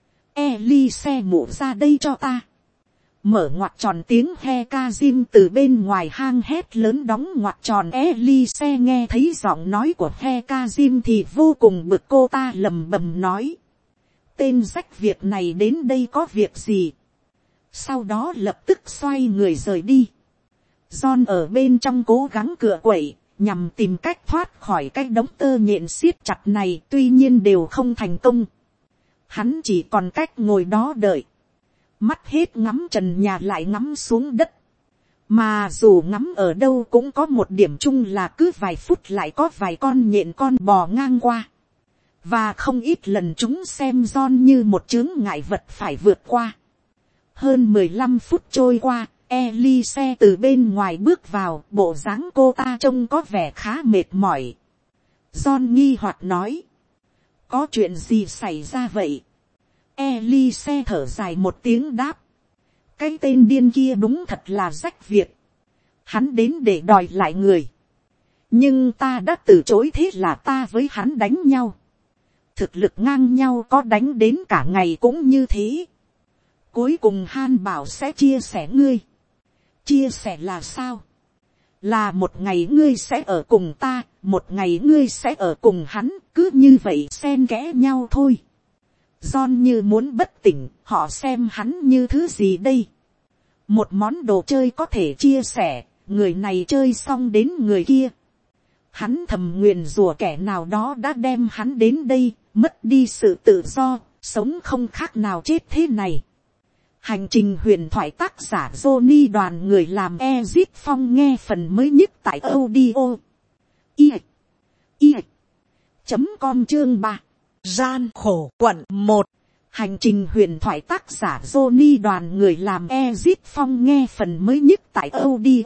Elise mụ ra đây cho ta. Mở ngoặc tròn, tiếng he ca Jim từ bên ngoài hang hét lớn đóng ngoặc tròn. Elise nghe thấy giọng nói của he ca Jim thì vô cùng bực, cô ta lầm bầm nói. Tên rách việc này đến đây có việc gì? Sau đó lập tức xoay người rời đi. John ở bên trong cố gắng cựa quậy, nhằm tìm cách thoát khỏi cái đống tơ nhện siết chặt này, tuy nhiên đều không thành công. Hắn chỉ còn cách ngồi đó đợi. Mắt hết ngắm trần nhà lại ngắm xuống đất. Mà dù ngắm ở đâu cũng có một điểm chung là cứ vài phút lại có vài con nhện con bò ngang qua. Và không ít lần chúng xem John như một chướng ngại vật phải vượt qua. Hơn 15 phút trôi qua, Elise từ bên ngoài bước vào, bộ dáng cô ta trông có vẻ khá mệt mỏi. John nghi hoặc nói. Có chuyện gì xảy ra vậy? Elise thở dài một tiếng đáp. Cái tên điên kia đúng thật là rách việc. Hắn đến để đòi lại người. Nhưng ta đã từ chối, thế là ta với hắn đánh nhau. Thực lực ngang nhau, có đánh đến cả ngày cũng như thế. Cuối cùng Han bảo sẽ chia sẻ ngươi. Chia sẻ là sao? Là một ngày ngươi sẽ ở cùng ta, một ngày ngươi sẽ ở cùng hắn, cứ như vậy xen kẽ nhau thôi. John như muốn bất tỉnh, họ xem hắn như thứ gì đây? Một món đồ chơi có thể chia sẻ, người này chơi xong đến người kia. Hắn thầm nguyền rủa kẻ nào đó đã đem hắn đến đây, mất đi sự tự do, sống không khác nào chết thế này. Hành trình huyền thoại, tác giả Johnny, đoàn người làm Ezip Phong, nghe phần mới nhất tại audio i.com chương 3. Gian khổ quận 1. Hành trình huyền thoại, tác giả Johnny, đoàn người làm Ezip Phong, nghe phần mới nhất tại audio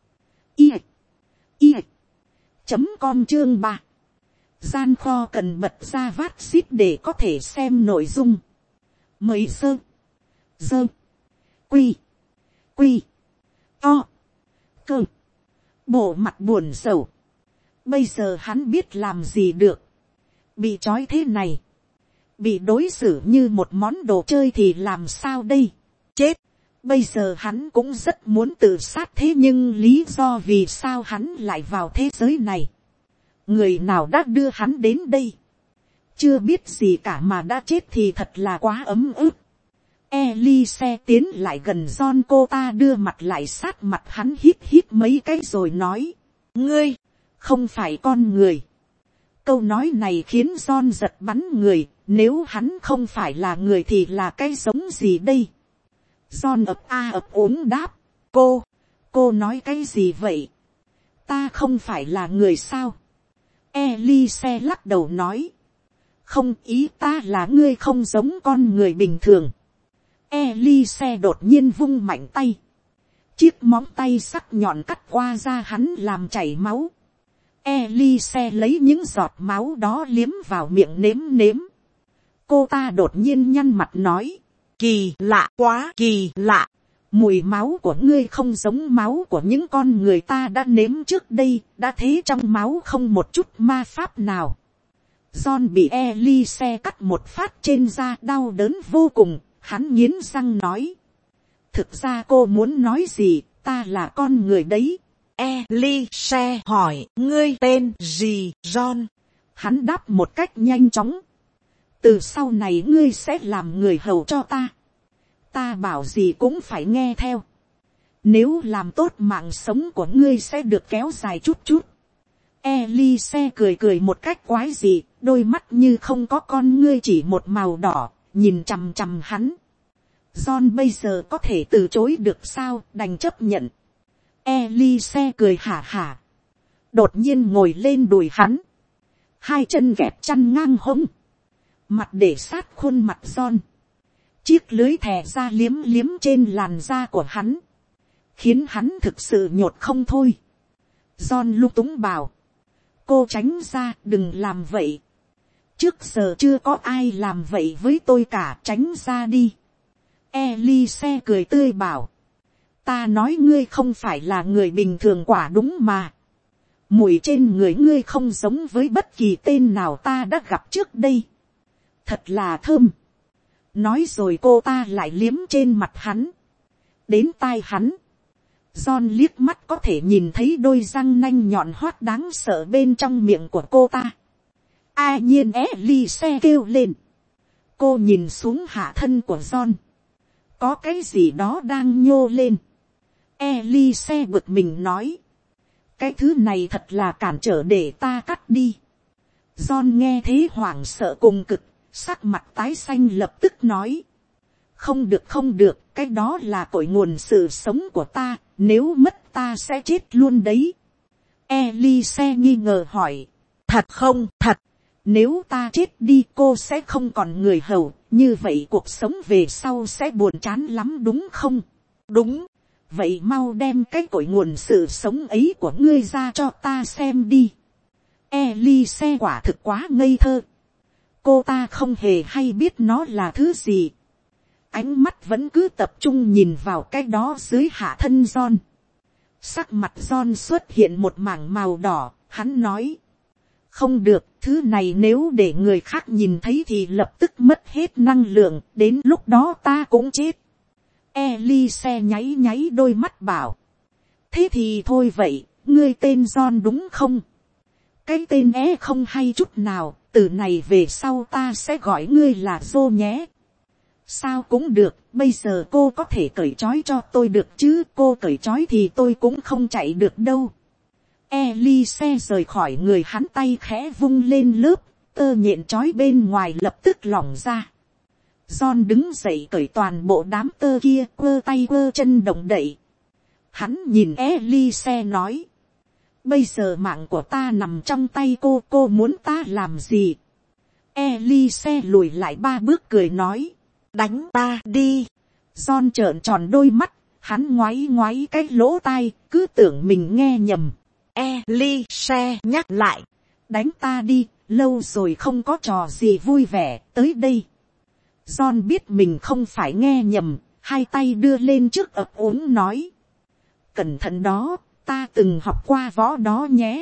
i.com chương 3. Gian kho cần bật ra vát ship để có thể xem nội dung. Mới sơ dơ quy to cơ bộ mặt buồn sầu. Bây giờ hắn biết làm gì được. Bị trói thế này, bị đối xử như một món đồ chơi thì làm sao đây? Chết. Bây giờ hắn cũng rất muốn tự sát, thế nhưng lý do vì sao hắn lại vào thế giới này? Người nào đã đưa hắn đến đây? Chưa biết gì cả mà đã chết thì thật là quá ấm ức. Elise tiến lại gần John, cô ta đưa mặt lại sát mặt hắn, hít hít mấy cái rồi nói. Ngươi, không phải con người. Câu nói này khiến John giật bắn người, nếu hắn không phải là người thì là cái giống gì đây? John ấp úng đáp. Cô nói cái gì vậy? Ta không phải là người sao? Elise lắc đầu nói. Không, ý ta là ngươi không giống con người bình thường. Elise đột nhiên vung mạnh tay. Chiếc móng tay sắc nhọn cắt qua da hắn làm chảy máu. Elise lấy những giọt máu đó liếm vào miệng nếm nếm. Cô ta đột nhiên nhăn mặt nói. Kỳ lạ quá, kỳ lạ. Mùi máu của ngươi không giống máu của những con người ta đã nếm trước đây, đã thế trong máu không một chút ma pháp nào. John bị Elise cắt một phát trên da đau đớn vô cùng, hắn nghiến răng nói. Thực ra cô muốn nói gì, ta là con người đấy. Elise hỏi, ngươi tên gì, John? Hắn đáp một cách nhanh chóng. Từ sau này ngươi sẽ làm người hầu cho ta. Ta bảo gì cũng phải nghe theo. Nếu làm tốt mạng sống của ngươi sẽ được kéo dài chút chút. Elise cười cười một cách quái dị, đôi mắt như không có con ngươi chỉ một màu đỏ, nhìn chằm chằm hắn. John bây giờ có thể từ chối được sao, đành chấp nhận. Elise cười hả hả. Đột nhiên ngồi lên đùi hắn. Hai chân kẹp chăn ngang hông. Mặt để sát khuôn mặt John. Chiếc lưới thè ra liếm liếm trên làn da của hắn. Khiến hắn thực sự nhột không thôi. John lung túng bảo. Cô tránh ra, đừng làm vậy. Trước giờ chưa có ai làm vậy với tôi cả, tránh ra đi. Elise cười tươi bảo. Ta nói ngươi không phải là người bình thường quả đúng mà. Mùi trên người ngươi không giống với bất kỳ tên nào ta đã gặp trước đây. Thật là thơm. Nói rồi cô ta lại liếm trên mặt hắn. Đến tai hắn. John liếc mắt có thể nhìn thấy đôi răng nanh nhọn hoắt đáng sợ bên trong miệng của cô ta. Ai nhiên Elise kêu lên. Cô nhìn xuống hạ thân của John. Có cái gì đó đang nhô lên. Elise bực mình nói. Cái thứ này thật là cản trở để ta cắt đi. John nghe thế hoảng sợ cùng cực. Sắc mặt tái xanh lập tức nói. Không được không được, cái đó là cội nguồn sự sống của ta, nếu mất ta sẽ chết luôn đấy. Elise nghi ngờ hỏi. Thật không, thật. Nếu ta chết đi cô sẽ không còn người hầu, như vậy cuộc sống về sau sẽ buồn chán lắm đúng không? Đúng. Vậy mau đem cái cội nguồn sự sống ấy của ngươi ra cho ta xem đi. Elise quả thực quá ngây thơ. Cô ta không hề hay biết nó là thứ gì. Ánh mắt vẫn cứ tập trung nhìn vào cái đó dưới hạ thân John. Sắc mặt John xuất hiện một mảng màu đỏ, hắn nói. Không được, thứ này nếu để người khác nhìn thấy thì lập tức mất hết năng lượng, đến lúc đó ta cũng chết. Elise nháy nháy đôi mắt bảo. Thế thì thôi vậy, ngươi tên John đúng không? Cái tên không hay chút nào, từ này về sau ta sẽ gọi ngươi là Joe nhé. Sao cũng được, bây giờ cô có thể cởi trói cho tôi được chứ, cô cởi trói thì tôi cũng không chạy được đâu. Elise rời khỏi người hắn, tay khẽ vung lên lớp, tơ nhện trói bên ngoài lập tức lỏng ra. John đứng dậy cởi toàn bộ đám tơ kia, quơ tay quơ chân động đậy. Hắn nhìn Elise nói. Bây giờ mạng của ta nằm trong tay cô muốn ta làm gì? Elise lùi lại 3 bước cười nói. Đánh ta đi. John trợn tròn đôi mắt, hắn ngoáy ngoáy cái lỗ tai, cứ tưởng mình nghe nhầm. Elise nhắc lại. Đánh ta đi, lâu rồi không có trò gì vui vẻ, tới đây. John biết mình không phải nghe nhầm, hai tay đưa lên trước ấp úng nói. Cẩn thận đó, ta từng học qua võ đó nhé.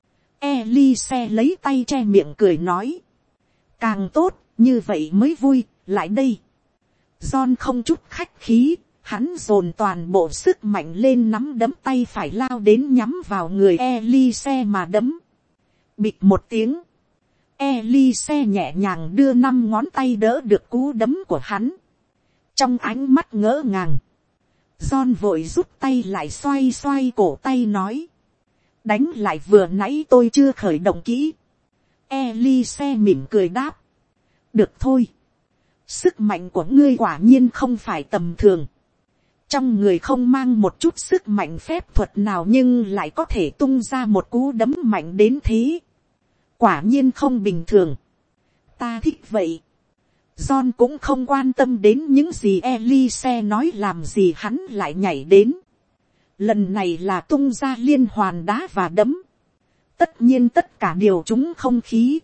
Elise lấy tay che miệng cười nói. Càng tốt, như vậy mới vui, lại đây. John không chút khách khí, hắn dồn toàn bộ sức mạnh lên nắm đấm tay phải lao đến nhắm vào người Elise mà đấm. Bịch một tiếng. Elise nhẹ nhàng đưa 5 ngón tay đỡ được cú đấm của hắn. Trong ánh mắt ngỡ ngàng. John vội rút tay lại, xoay xoay cổ tay nói. Đánh lại, vừa nãy tôi chưa khởi động kỹ. Elise mỉm cười đáp. Được thôi. Sức mạnh của ngươi quả nhiên không phải tầm thường. Trong người không mang một chút sức mạnh phép thuật nào nhưng lại có thể tung ra một cú đấm mạnh đến thế. Quả nhiên không bình thường. Ta thích vậy. John cũng không quan tâm đến những gì Elise nói làm gì hắn lại nhảy đến. Lần này là tung ra liên hoàn đá và đấm. Tất nhiên tất cả đều trúng không khí.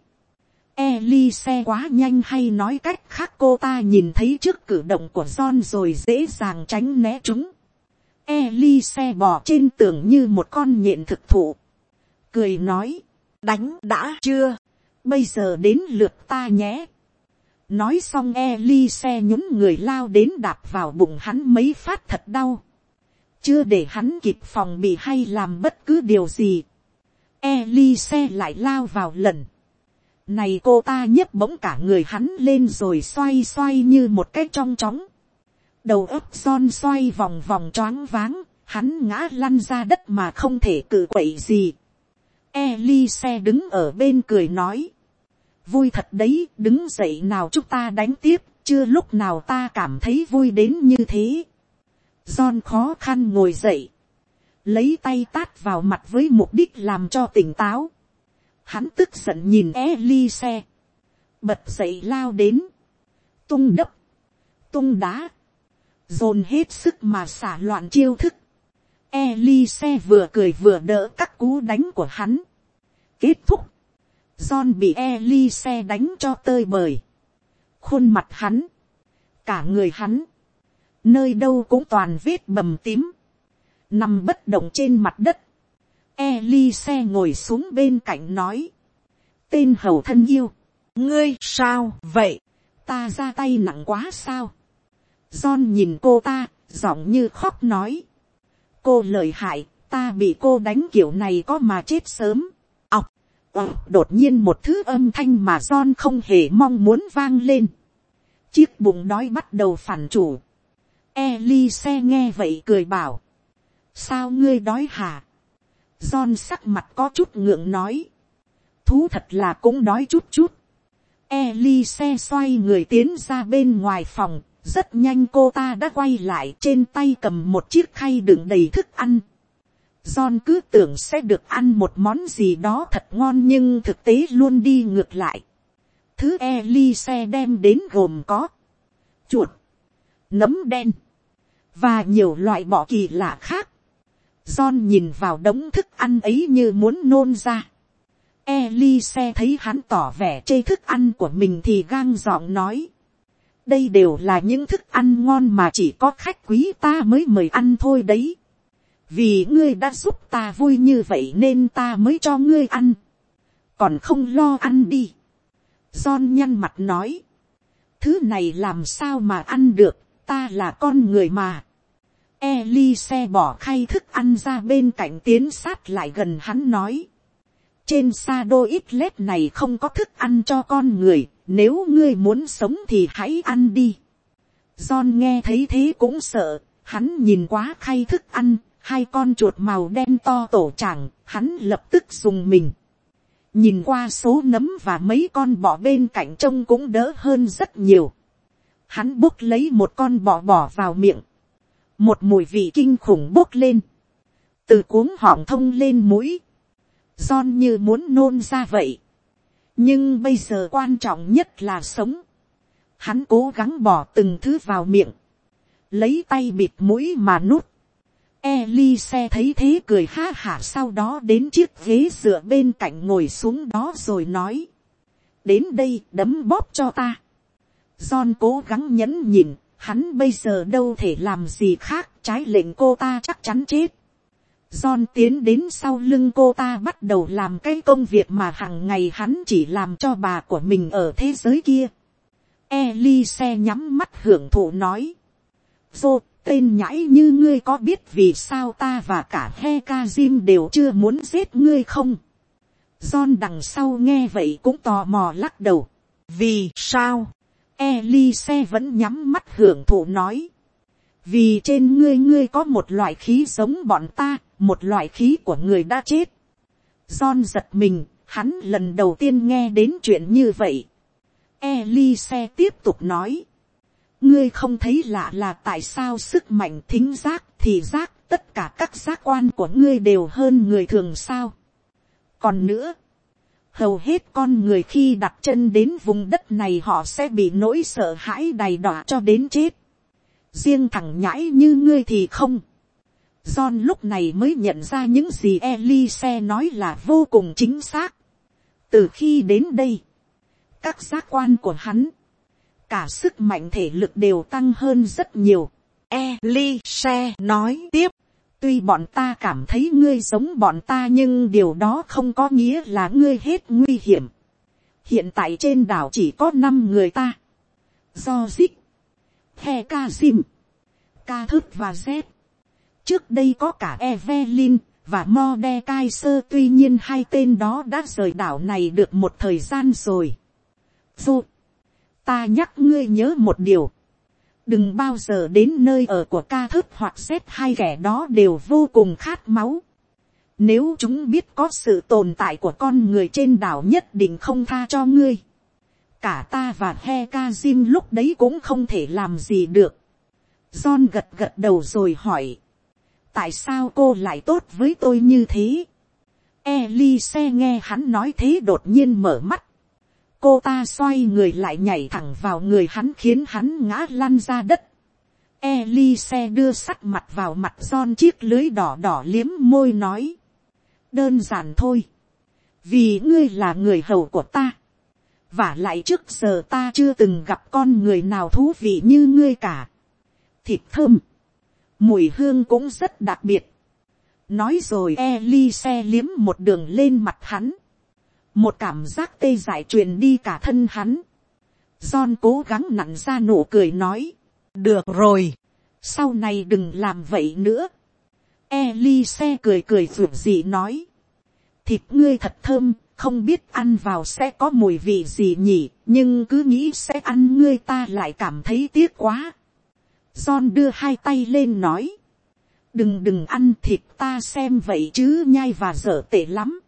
Elise quá nhanh hay nói cách khác cô ta nhìn thấy trước cử động của John rồi dễ dàng tránh né chúng. Elise bò trên tường như một con nhện thực thụ. Cười nói, đánh đã chưa? Bây giờ đến lượt ta nhé. Nói xong Elise nhún người lao đến đạp vào bụng hắn mấy phát thật đau. Chưa để hắn kịp phòng bị hay làm bất cứ điều gì. Elise lại lao vào lần. Này cô ta nhấc bỗng cả người hắn lên rồi xoay xoay như một cái trong chóng. Đầu óc John xoay vòng vòng choáng váng, hắn ngã lăn ra đất mà không thể cự quậy gì. Elise đứng ở bên cười nói. Vui thật đấy, đứng dậy nào chúng ta đánh tiếp, chưa lúc nào ta cảm thấy vui đến như thế. John khó khăn ngồi dậy. Lấy tay tát vào mặt với mục đích làm cho tỉnh táo. Hắn tức giận nhìn Elise. Bật dậy lao đến. Tung đập. Tung đá. Dồn hết sức mà xả loạn chiêu thức. Elise vừa cười vừa đỡ các cú đánh của hắn. Kết thúc. John bị Elise đánh cho tơi bời. Khuôn mặt hắn. Cả người hắn. Nơi đâu cũng toàn vết bầm tím. Nằm bất động trên mặt đất. Elise ngồi xuống bên cạnh nói. Tên hầu thân yêu. Ngươi sao vậy? Ta ra tay nặng quá sao? John nhìn cô ta, giọng như khóc nói. Cô lợi hại, ta bị cô đánh kiểu này có mà chết sớm. Đột nhiên một thứ âm thanh mà John không hề mong muốn vang lên. Chiếc bụng đói bắt đầu phản chủ. Elise nghe vậy cười bảo. Sao ngươi đói hả? John sắc mặt có chút ngượng nói. Thú thật là cũng đói chút chút. Elise xoay người tiến ra bên ngoài phòng. Rất nhanh cô ta đã quay lại, trên tay cầm một chiếc khay đựng đầy thức ăn. John cứ tưởng sẽ được ăn một món gì đó thật ngon nhưng thực tế luôn đi ngược lại. Thứ Elise đem đến gồm có chuột, nấm đen và nhiều loại bọ kỳ lạ khác. John nhìn vào đống thức ăn ấy như muốn nôn ra. Elise thấy hắn tỏ vẻ chê thức ăn của mình thì gang giọng nói. Đây đều là những thức ăn ngon mà chỉ có khách quý ta mới mời ăn thôi đấy. Vì ngươi đã giúp ta vui như vậy nên ta mới cho ngươi ăn. Còn không lo ăn đi. John nhăn mặt nói. Thứ này làm sao mà ăn được, ta là con người mà. Elise bỏ khay thức ăn ra bên cạnh tiến sát lại gần hắn nói. Trên sa đô ít lết này không có thức ăn cho con người, nếu ngươi muốn sống thì hãy ăn đi. John nghe thấy thế cũng sợ, hắn nhìn quá khay thức ăn, hai con chuột màu đen to tổ chảng, hắn lập tức dùng mình. Nhìn qua số nấm và mấy con bọ bên cạnh trông cũng đỡ hơn rất nhiều. Hắn bốc lấy một con bọ bỏ vào miệng. Một mùi vị kinh khủng bốc lên. Từ cuống họng thông lên mũi. John như muốn nôn ra vậy. Nhưng bây giờ quan trọng nhất là sống. Hắn cố gắng bỏ từng thứ vào miệng. Lấy tay bịt mũi mà nuốt. Elise thấy thế cười ha hả, sau đó đến chiếc ghế dựa bên cạnh ngồi xuống đó rồi nói. Đến đây đấm bóp cho ta. John cố gắng nhẫn nhịn, hắn bây giờ đâu thể làm gì khác, trái lệnh cô ta chắc chắn chết. John tiến đến sau lưng cô ta bắt đầu làm cái công việc mà hàng ngày hắn chỉ làm cho bà của mình ở thế giới kia. Elise nhắm mắt hưởng thụ nói. Dô, tên nhãi như ngươi có biết vì sao ta và cả Hekazim đều chưa muốn giết ngươi không? John đằng sau nghe vậy cũng tò mò lắc đầu. Vì sao? Elise vẫn nhắm mắt hưởng thụ nói. Vì trên ngươi có một loại khí giống bọn ta, một loại khí của người đã chết. John giật mình, hắn lần đầu tiên nghe đến chuyện như vậy. Elise tiếp tục nói. Ngươi không thấy lạ là tại sao sức mạnh thính giác, thị giác, tất cả các giác quan của ngươi đều hơn người thường sao? Còn nữa, hầu hết con người khi đặt chân đến vùng đất này họ sẽ bị nỗi sợ hãi đầy đọa cho đến chết. Riêng thằng nhãi như ngươi thì không. John lúc này mới nhận ra những gì Elise nói là vô cùng chính xác. Từ khi đến đây, các giác quan của hắn, cả sức mạnh thể lực đều tăng hơn rất nhiều. Elise nói tiếp, tuy bọn ta cảm thấy ngươi giống bọn ta nhưng điều đó không có nghĩa là ngươi hết nguy hiểm. Hiện tại trên đảo chỉ có 5 người ta. Do Zik, Hekazim, Ca Thức và Z. Trước đây có cả Evelyn và Mordecaiser, tuy nhiên hai tên đó đã rời đảo này được một thời gian rồi. Dù, ta nhắc ngươi nhớ một điều. Đừng bao giờ đến nơi ở của Ca Thức hoặc Z, hai kẻ đó đều vô cùng khát máu. Nếu chúng biết có sự tồn tại của con người trên đảo nhất định không tha cho ngươi. Cả ta và Hekazim lúc đấy cũng không thể làm gì được. John gật gật đầu rồi hỏi. Tại sao cô lại tốt với tôi như thế? Elise nghe hắn nói thế đột nhiên mở mắt. Cô ta xoay người lại nhảy thẳng vào người hắn khiến hắn ngã lăn ra đất. Elise đưa sắt mặt vào mặt John, chiếc lưới đỏ đỏ liếm môi nói. Đơn giản thôi. Vì ngươi là người hầu của ta. Vả lại trước giờ ta chưa từng gặp con người nào thú vị như ngươi cả. Thịt thơm. Mùi hương cũng rất đặc biệt. Nói rồi Elise liếm một đường lên mặt hắn. Một cảm giác tê dại truyền đi cả thân hắn. John cố gắng nặn ra nụ cười nói. Được rồi. Sau này đừng làm vậy nữa. Elise cười cười rủi dị nói. Thịt ngươi thật thơm. Không biết ăn vào sẽ có mùi vị gì nhỉ. Nhưng cứ nghĩ sẽ ăn ngươi ta lại cảm thấy tiếc quá. John đưa hai tay lên nói. Đừng ăn thịt ta xem vậy chứ nhai và dở tệ lắm.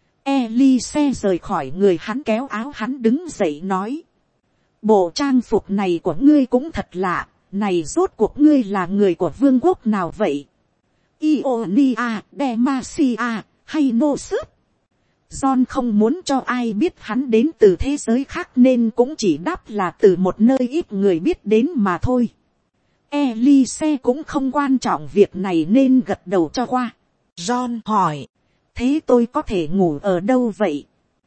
Elise rời khỏi người hắn, kéo áo hắn đứng dậy nói. Bộ trang phục này của ngươi cũng thật lạ. Này rốt cuộc ngươi là người của vương quốc nào vậy? Ionia, Demacia hay Nosut? John không muốn cho ai biết hắn đến từ thế giới khác nên cũng chỉ đáp là từ một nơi ít người biết đến mà thôi. Elise cũng không quan trọng việc này nên gật đầu cho qua. John hỏi. Thế tôi có thể ngủ ở đâu vậy?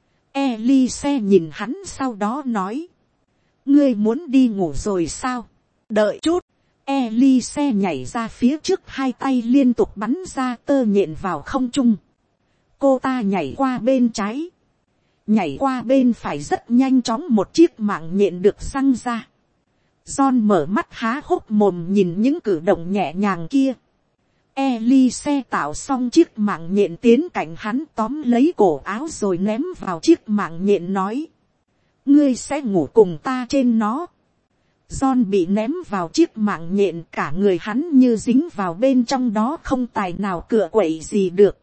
Elise nhìn hắn sau đó nói. Ngươi muốn đi ngủ rồi sao? Đợi chút. Elise nhảy ra phía trước, hai tay liên tục bắn ra tơ nhện vào không trung. Cô ta nhảy qua bên trái. Nhảy qua bên phải rất nhanh chóng, một chiếc mạng nhện được giăng ra. John mở mắt há hốc mồm nhìn những cử động nhẹ nhàng kia. Elise tạo xong chiếc mạng nhện tiến cạnh hắn, tóm lấy cổ áo rồi ném vào chiếc mạng nhện nói. Ngươi sẽ ngủ cùng ta trên nó. John bị ném vào chiếc mạng nhện, cả người hắn như dính vào bên trong đó, không tài nào cựa quậy gì được.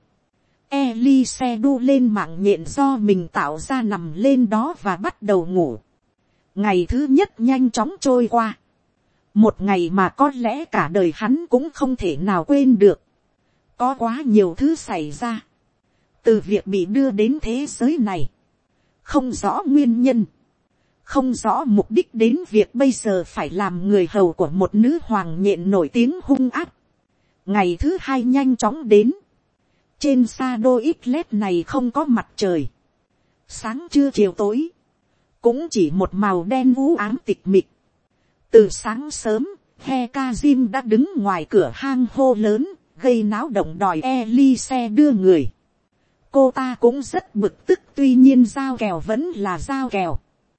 Elise đu lên mạng nhện do mình tạo ra, nằm lên đó và bắt đầu ngủ. Ngày thứ nhất nhanh chóng trôi qua. Một ngày mà có lẽ cả đời hắn cũng không thể nào quên được. Có quá nhiều thứ xảy ra. Từ việc bị đưa đến thế giới này. Không rõ nguyên nhân. Không rõ mục đích, đến việc bây giờ phải làm người hầu của một nữ hoàng nhện nổi tiếng hung ác. Ngày thứ hai nhanh chóng đến. Trên sa đô Islet này không có mặt trời. Sáng trưa chiều tối. Cũng chỉ một màu đen u ám tịch mịch. Từ sáng sớm, Hekazim đã đứng ngoài cửa hang hô lớn, gây náo động đòi Elise đưa người. Cô ta cũng rất bực tức, tuy nhiên giao kèo vẫn là giao kèo.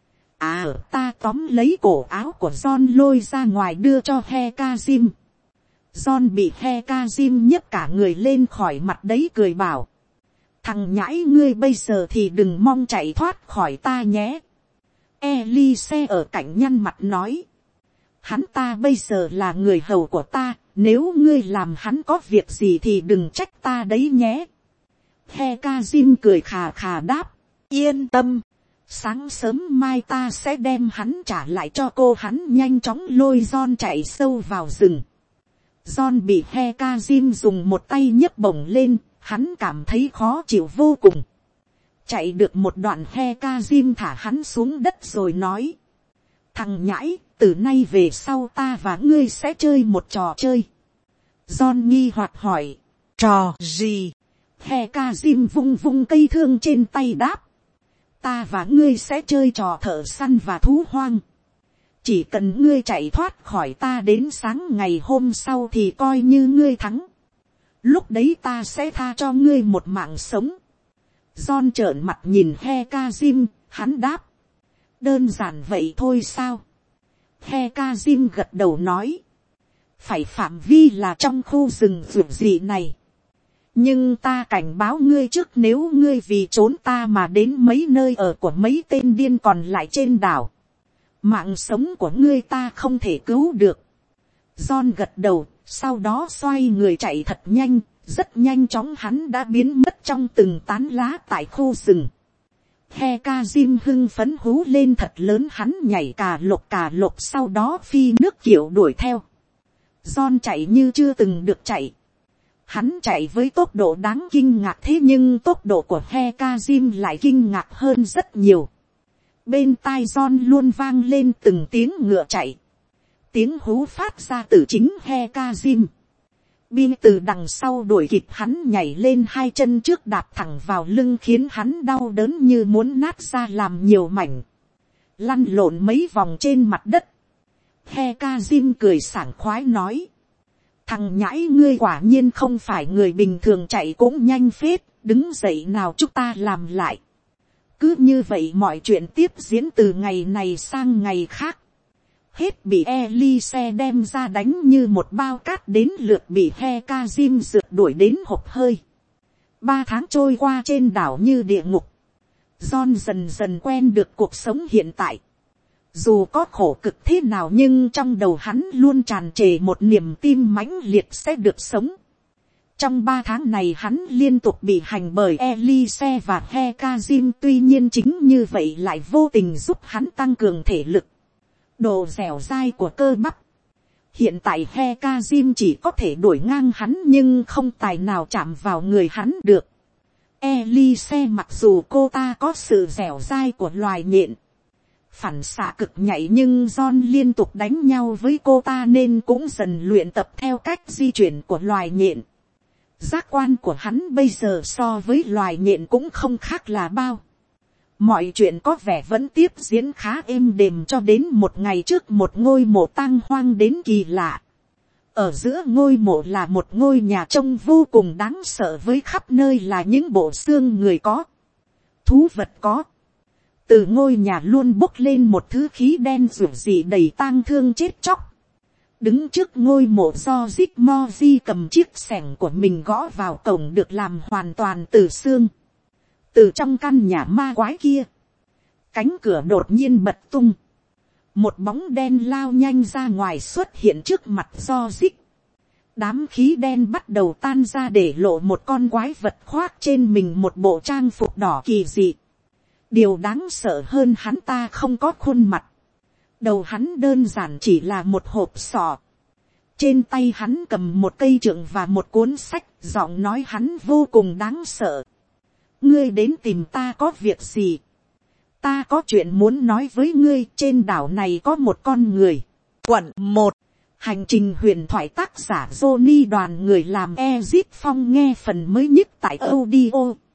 Ta tóm lấy cổ áo của John lôi ra ngoài đưa cho Hekazim. John bị Hekazim nhấc cả người lên khỏi mặt đấy, cười bảo. Thằng nhãi ngươi bây giờ thì đừng mong chạy thoát khỏi ta nhé. Elise ở cạnh nhăn mặt nói. Hắn ta bây giờ là người hầu của ta, nếu ngươi làm hắn có việc gì thì đừng trách ta đấy nhé. Hekazim cười khà khà đáp. Yên tâm, sáng sớm mai ta sẽ đem hắn trả lại cho cô. Hắn nhanh chóng lôi John chạy sâu vào rừng. John bị Hekazim dùng một tay nhấc bổng lên, hắn cảm thấy khó chịu vô cùng. Chạy được một đoạn Hekazim thả hắn xuống đất rồi nói. Thằng nhãi, từ nay về sau ta và ngươi sẽ chơi một trò chơi. John nghi hoặc hỏi. Trò gì? Hekazim vung vung cây thương trên tay đáp. Ta và ngươi sẽ chơi trò thợ săn và thú hoang. Chỉ cần ngươi chạy thoát khỏi ta đến sáng ngày hôm sau thì coi như ngươi thắng. Lúc đấy ta sẽ tha cho ngươi một mạng sống. John trợn mặt nhìn Hekazim, hắn đáp. Đơn giản vậy thôi sao? Hekazim gật đầu nói. Phải phạm vi là trong khu rừng vượt dị này. Nhưng ta cảnh báo ngươi trước, nếu ngươi vì trốn ta mà đến mấy nơi ở của mấy tên điên còn lại trên đảo, mạng sống của ngươi ta không thể cứu được. John gật đầu, sau đó xoay người chạy thật nhanh, rất nhanh chóng hắn đã biến mất trong từng tán lá tại khu rừng. Hekazim hưng phấn hú lên thật lớn, hắn nhảy cà lộc sau đó phi nước kiểu đuổi theo. John chạy như chưa từng được chạy. Hắn chạy với tốc độ đáng kinh ngạc, thế nhưng tốc độ của Hekazim lại kinh ngạc hơn rất nhiều. Bên tai John luôn vang lên từng tiếng ngựa chạy. Tiếng hú phát ra từ chính Hekazim. Binh từ đằng sau đuổi kịp hắn, nhảy lên hai chân trước đạp thẳng vào lưng khiến hắn đau đớn như muốn nát ra làm nhiều mảnh. Lăn lộn mấy vòng trên mặt đất. Hekazim cười sảng khoái nói. Thằng nhãi ngươi quả nhiên không phải người bình thường, chạy cũng nhanh phết, đứng dậy nào chúng ta làm lại. Cứ như vậy mọi chuyện tiếp diễn từ ngày này sang ngày khác. Hết bị Elise đem ra đánh như một bao cát, đến lượt bị Hekazim rượt đuổi đến hộc hơi. 3 tháng trôi qua trên đảo như địa ngục. John dần dần quen được cuộc sống hiện tại. Dù có khổ cực thế nào nhưng trong đầu hắn luôn tràn trề một niềm tin mãnh liệt sẽ được sống. Trong 3 tháng này hắn liên tục bị hành bởi Elise và Hekazim, tuy nhiên chính như vậy lại vô tình giúp hắn tăng cường thể lực, độ dẻo dai của cơ bắp. Hiện tại Hekazim chỉ có thể đuổi ngang hắn nhưng không tài nào chạm vào người hắn được. Elise mặc dù cô ta có sự dẻo dai của loài nhện, phản xạ cực nhạy, nhưng John liên tục đánh nhau với cô ta nên cũng dần luyện tập theo cách di chuyển của loài nhện. Giác quan của hắn bây giờ so với loài nhện cũng không khác là bao. Mọi chuyện có vẻ vẫn tiếp diễn khá êm đềm cho đến một ngày trước một ngôi mộ tang hoang đến kỳ lạ. Ở giữa ngôi mộ là một ngôi nhà trông vô cùng đáng sợ, với khắp nơi là những bộ xương người có, thú vật có. Từ ngôi nhà luôn bốc lên một thứ khí đen rủi dị đầy tang thương chết chóc. Đứng trước ngôi mộ do Zigmozi cầm chiếc xẻng của mình gõ vào cổng được làm hoàn toàn từ xương. Từ trong căn nhà ma quái kia, cánh cửa đột nhiên bật tung. Một bóng đen lao nhanh ra ngoài xuất hiện trước mặt do Zig. Đám khí đen bắt đầu tan ra để lộ một con quái vật khoác trên mình một bộ trang phục đỏ kỳ dị. Điều đáng sợ hơn, hắn ta không có khuôn mặt. Đầu hắn đơn giản chỉ là một hộp sọ. Trên tay hắn cầm một cây trượng và một cuốn sách, giọng nói hắn vô cùng đáng sợ. Ngươi đến tìm ta có việc gì? Ta có chuyện muốn nói với ngươi. Trên đảo này có một con người. Quận 1. Hành trình huyền thoại, tác giả Johnny, đoàn người làm Ezit Phong, nghe phần mới nhất tại audio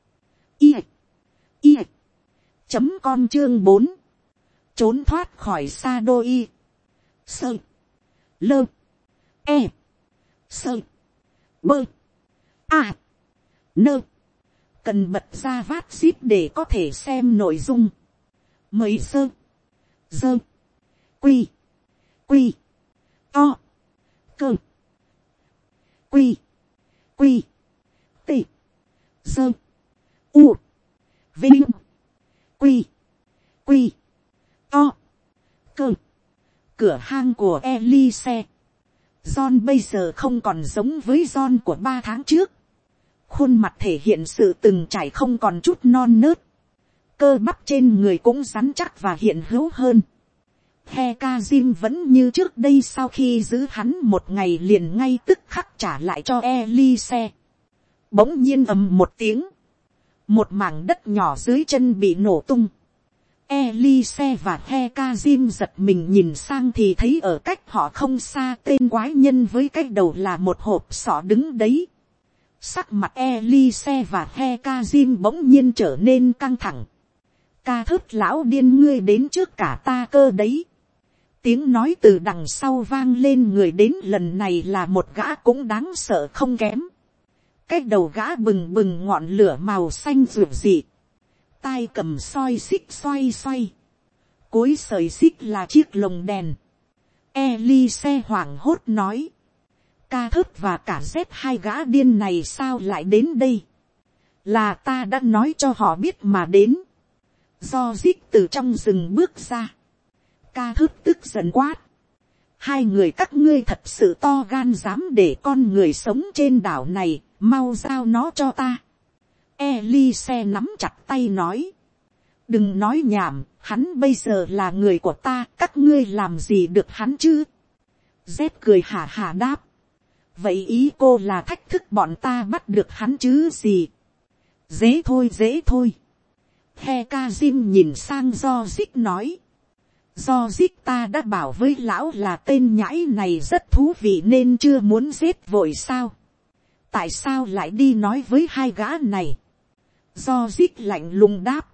.com chương 4. Trốn thoát khỏi sa đôi. Sơ. Lơ. E. Sơ. Bơ. A. Nơ. Cần bật ra vát zip để có thể xem nội dung. Mấy sơ. Dơ. Quy. Quy. To. Cơ. Quy. Quy. Tị. Dơ. U. Vinh. Quy. Quy. To. Cơ. Cửa hang của Elise. John bây giờ không còn giống với John của 3 tháng trước. Khuôn mặt thể hiện sự từng trải, không còn chút non nớt. Cơ bắp trên người cũng rắn chắc và hiện hữu hơn. Hekazim vẫn như trước đây, sau khi giữ hắn một ngày liền ngay tức khắc trả lại cho Elise. Bỗng nhiên ầm một tiếng. một mảng đất nhỏ dưới chân bị nổ tung. Elise và Hekazim giật mình nhìn sang thì thấy ở cách họ không xa tên quái nhân với cái đầu là một hộp sọ đứng đấy. Sắc mặt Elise và Hekazim bỗng nhiên trở nên căng thẳng. Ca thớt lão điên, ngươi đến trước cả ta cơ đấy. Tiếng nói từ đằng sau vang lên, người đến lần này là một gã cũng đáng sợ không kém. Cái đầu gã bừng bừng ngọn lửa màu xanh rực rỡ, tai cầm soi xích xoay xoay, cuối sợi xích là chiếc lồng đèn. Elise hoảng hốt nói, Ca thớt và cả Z hai gã điên này sao lại đến đây? Là ta đã nói cho họ biết mà đến. Do dích từ trong rừng bước ra. Ca thớt tức giận quát, hai người các ngươi thật sự to gan, dám để con người sống trên đảo này, mau giao nó cho ta. Elise nắm chặt tay nói, đừng nói nhảm, hắn bây giờ là người của ta, các ngươi làm gì được hắn chứ? Z cười hả hả đáp, vậy ý cô là thách thức bọn ta bắt được hắn chứ gì? Dễ thôi dễ thôi. Hekazim nhìn sang Do-dích nói, Do-dích, ta đã bảo với lão là tên nhãi này rất thú vị nên chưa muốn giết vội sao? Tại sao lại đi nói với hai gã này? Do-dích lạnh lùng đáp,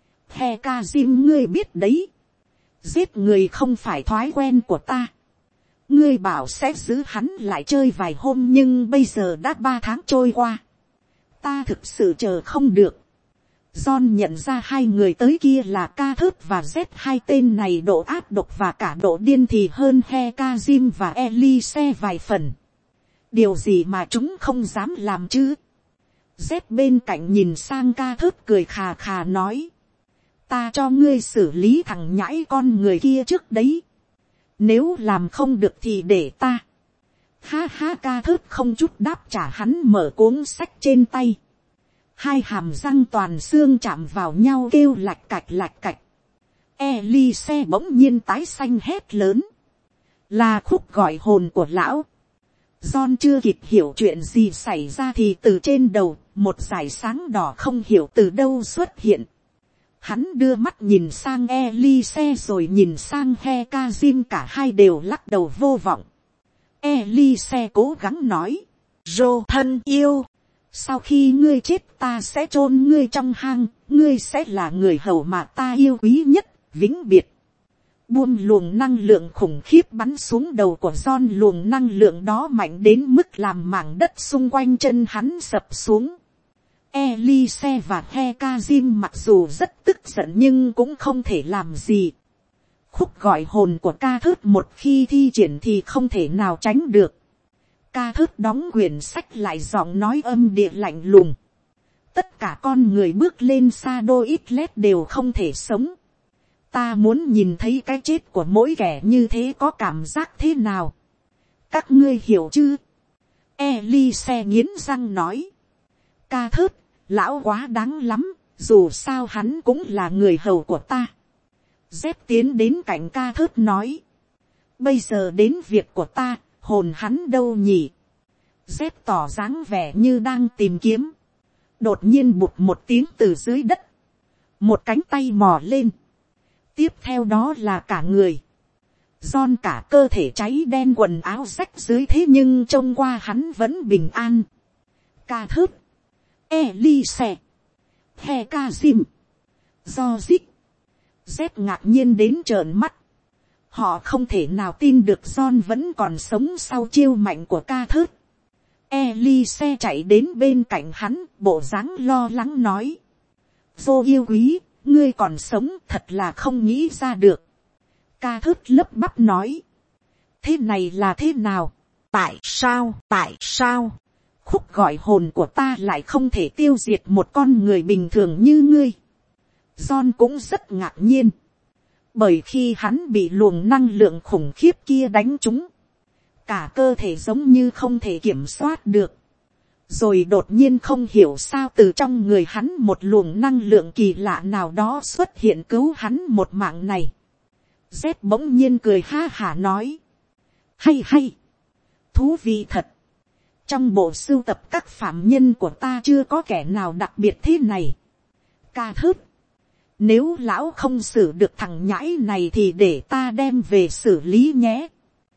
Hekazim, ngươi biết đấy, giết người không phải thói quen của ta. Ngươi bảo sẽ giữ hắn lại chơi vài hôm, nhưng bây giờ đã 3 tháng trôi qua, ta thực sự chờ không được. John nhận ra hai người tới kia là Ca thớt và Z, hai tên này độ áp độc và cả độ điên thì hơn Hekazim và Elise vài phần. Điều gì mà chúng không dám làm chứ? Z bên cạnh nhìn sang Ca thớt cười khà khà nói, ta cho ngươi xử lý thằng nhãi con người kia trước đấy. Nếu làm không được thì để ta. Ha ha, Ca thớt không chút đáp trả, hắn mở cuốn sách trên tay. Hai hàm răng toàn xương chạm vào nhau kêu lạch cạch lạch cạch. Elise bỗng nhiên tái xanh hét lớn, là khúc gọi hồn của lão. John chưa kịp hiểu chuyện gì xảy ra thì từ trên đầu một dải sáng đỏ không hiểu từ đâu xuất hiện. Hắn đưa mắt nhìn sang Elise rồi nhìn sang Hekazim, cả hai đều lắc đầu vô vọng. Elise cố gắng nói, Joe thân yêu, sau khi ngươi chết ta sẽ chôn ngươi trong hang, ngươi sẽ là người hầu mà ta yêu quý nhất, vĩnh biệt. Buông luồng năng lượng khủng khiếp bắn xuống đầu của John, luồng năng lượng đó mạnh đến mức làm mảng đất xung quanh chân hắn sập xuống. Elise và Hekazim mặc dù rất tức giận nhưng cũng không thể làm gì. Khúc gọi hồn của Ca thớt một khi thi triển thì không thể nào tránh được. Ca thớt đóng quyển sách lại, giọng nói âm địa lạnh lùng, tất cả con người bước lên sa đô ít lét đều không thể sống. Ta muốn nhìn thấy cái chết của mỗi kẻ như thế có cảm giác thế nào. Các ngươi hiểu chứ? Elise nghiến răng nói, Ca thớt, lão quá đáng lắm, dù sao hắn cũng là người hầu của ta. Z tiến đến cạnh Ca thớt nói, bây giờ đến việc của ta, hồn hắn đâu nhỉ? Z tỏ dáng vẻ như đang tìm kiếm. Đột nhiên bụt một tiếng từ dưới đất, một cánh tay mò lên, tiếp theo đó là cả người. John cả cơ thể cháy đen, quần áo rách dưới, thế nhưng trông qua hắn vẫn bình an. Ca thớt, Elise, Hekazim, Do-dích, Z ngạc nhiên đến trợn mắt. Họ không thể nào tin được John vẫn còn sống sau chiêu mạnh của Ca thớt. Elise chạy đến bên cạnh hắn, bộ dáng lo lắng nói, vô yêu quý, ngươi còn sống, thật là không nghĩ ra được. Ca thớt lấp bắp nói, thế này là thế nào? Tại sao khúc gọi hồn của ta lại không thể tiêu diệt một con người bình thường như ngươi? John cũng rất ngạc nhiên, bởi khi hắn bị luồng năng lượng khủng khiếp kia đánh trúng, cả cơ thể giống như không thể kiểm soát được. Rồi đột nhiên không hiểu sao từ trong người hắn một luồng năng lượng kỳ lạ nào đó xuất hiện cứu hắn một mạng này. Z bỗng nhiên cười ha hả nói, hay, thú vị thật. Trong bộ sưu tập các phạm nhân của ta chưa có kẻ nào đặc biệt thế này. Ca thớt. Nếu lão không xử được thằng nhãi này thì để ta đem về xử lý nhé.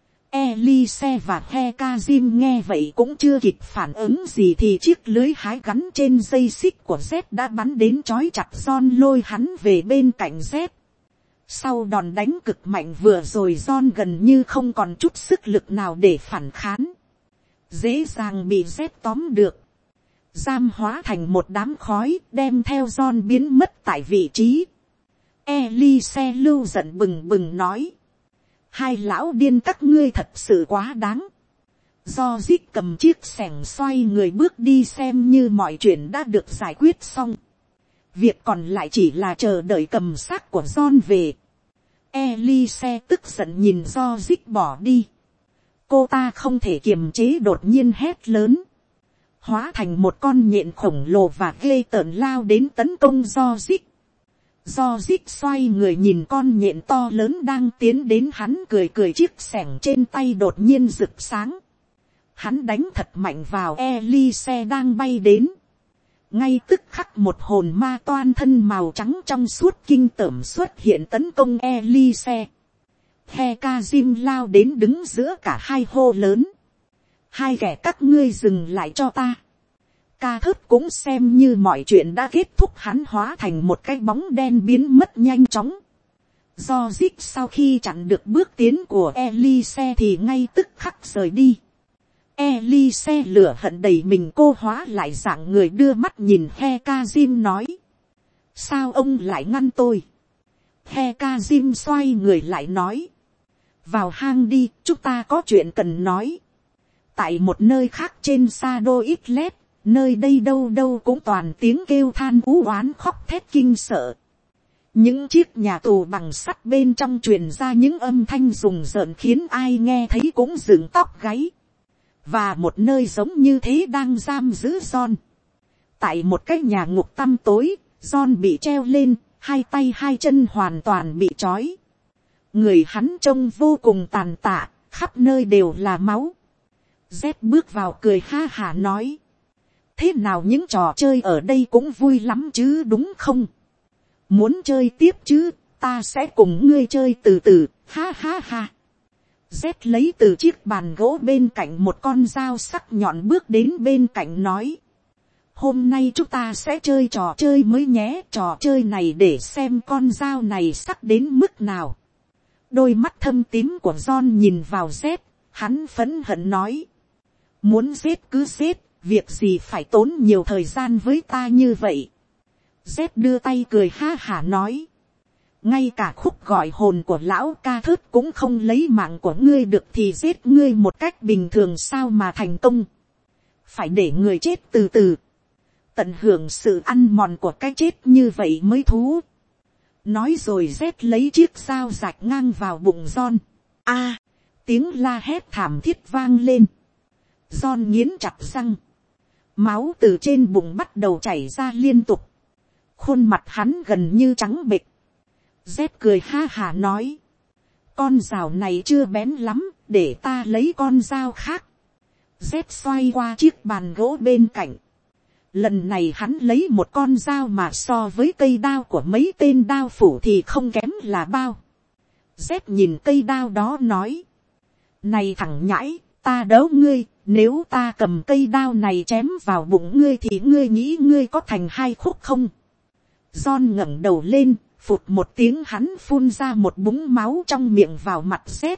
Elise và Hekazim nghe vậy cũng chưa kịp phản ứng gì thì chiếc lưới hái gắn trên dây xích của Z đã bắn đến trói chặt John, lôi hắn về bên cạnh Z. Sau đòn đánh cực mạnh vừa rồi, John gần như không còn chút sức lực nào để phản kháng. Dễ dàng bị Z tóm được. Giam hóa thành một đám khói đem theo John biến mất tại vị trí. Elise lưu giận bừng bừng nói. Hai lão điên các ngươi thật sự quá đáng. Do Zig cầm chiếc xẻng xoay người bước đi, xem như mọi chuyện đã được giải quyết xong. Việc còn lại chỉ là chờ đợi cầm xác của John về. Elise tức giận nhìn do Zig bỏ đi. Cô ta không thể kiềm chế, đột nhiên hét lớn. Hóa thành một con nhện khổng lồ và ghê tởn lao đến tấn công do Zig. Do Zig xoay người nhìn con nhện to lớn đang tiến đến, hắn cười cười, chiếc xẻng trên tay đột nhiên rực sáng. Hắn đánh thật mạnh vào Elise đang bay đến. Ngay tức khắc một hồn ma toan thân màu trắng trong suốt kinh tởm xuất hiện tấn công Elise. Hekazim lao đến đứng giữa cả hai, hô lớn. Hai kẻ các ngươi dừng lại cho ta. Ca thớt cũng xem như mọi chuyện đã kết thúc, hắn hóa thành một cái bóng đen biến mất nhanh chóng. Do Zig sau khi chặn được bước tiến của Elise thì ngay tức khắc rời đi. Elise lửa hận đầy mình, cô hóa lại dạng người đưa mắt nhìn Hekazim nói. Sao ông lại ngăn tôi? Hekazim xoay người lại nói. Vào hang đi, chúng ta có chuyện cần nói. Tại một nơi khác trên Sado Islet, nơi đây đâu đâu cũng toàn tiếng kêu than ú oán khóc thét kinh sợ. Những chiếc nhà tù bằng sắt bên trong truyền ra những âm thanh rùng rợn khiến ai nghe thấy cũng dựng tóc gáy. Và một nơi giống như thế đang giam giữ John. Tại một cái nhà ngục tăm tối, John bị treo lên, hai tay hai chân hoàn toàn bị trói. Người hắn trông vô cùng tàn tạ, khắp nơi đều là máu. Z bước vào cười ha hả nói. Thế nào, những trò chơi ở đây cũng vui lắm chứ đúng không? Muốn chơi tiếp chứ, ta sẽ cùng ngươi chơi từ từ, ha ha ha. Z lấy từ chiếc bàn gỗ bên cạnh một con dao sắc nhọn bước đến bên cạnh nói. Hôm nay chúng ta sẽ chơi trò chơi mới nhé, trò chơi này để xem con dao này sắc đến mức nào. Đôi mắt thâm tím của John nhìn vào Z, hắn phẫn hận nói. Muốn giết cứ giết, việc gì phải tốn nhiều thời gian với ta như vậy. Z đưa tay cười ha hả nói. Ngay cả khúc gọi hồn của lão ca thớt cũng không lấy mạng của ngươi được thì giết ngươi một cách bình thường sao mà thành công. Phải để người chết từ từ. Tận hưởng sự ăn mòn của cái chết như vậy mới thú. Nói rồi Z lấy chiếc dao rạch ngang vào bụng John. A, tiếng la hét thảm thiết vang lên. John nghiến chặt răng. Máu từ trên bụng bắt đầu chảy ra liên tục. Khuôn mặt hắn gần như trắng bệch. Z cười ha hả nói. Con dao này chưa bén lắm, để ta lấy con dao khác. Z xoay qua chiếc bàn gỗ bên cạnh. Lần này hắn lấy một con dao mà so với cây đao của mấy tên đao phủ thì không kém là bao. Z nhìn cây đao đó nói. Này thằng nhãi, ta đấu ngươi, nếu ta cầm cây đao này chém vào bụng ngươi thì ngươi nghĩ ngươi có thành hai khúc không? John ngẩng đầu lên, phụt một tiếng hắn phun ra một búng máu trong miệng vào mặt Z.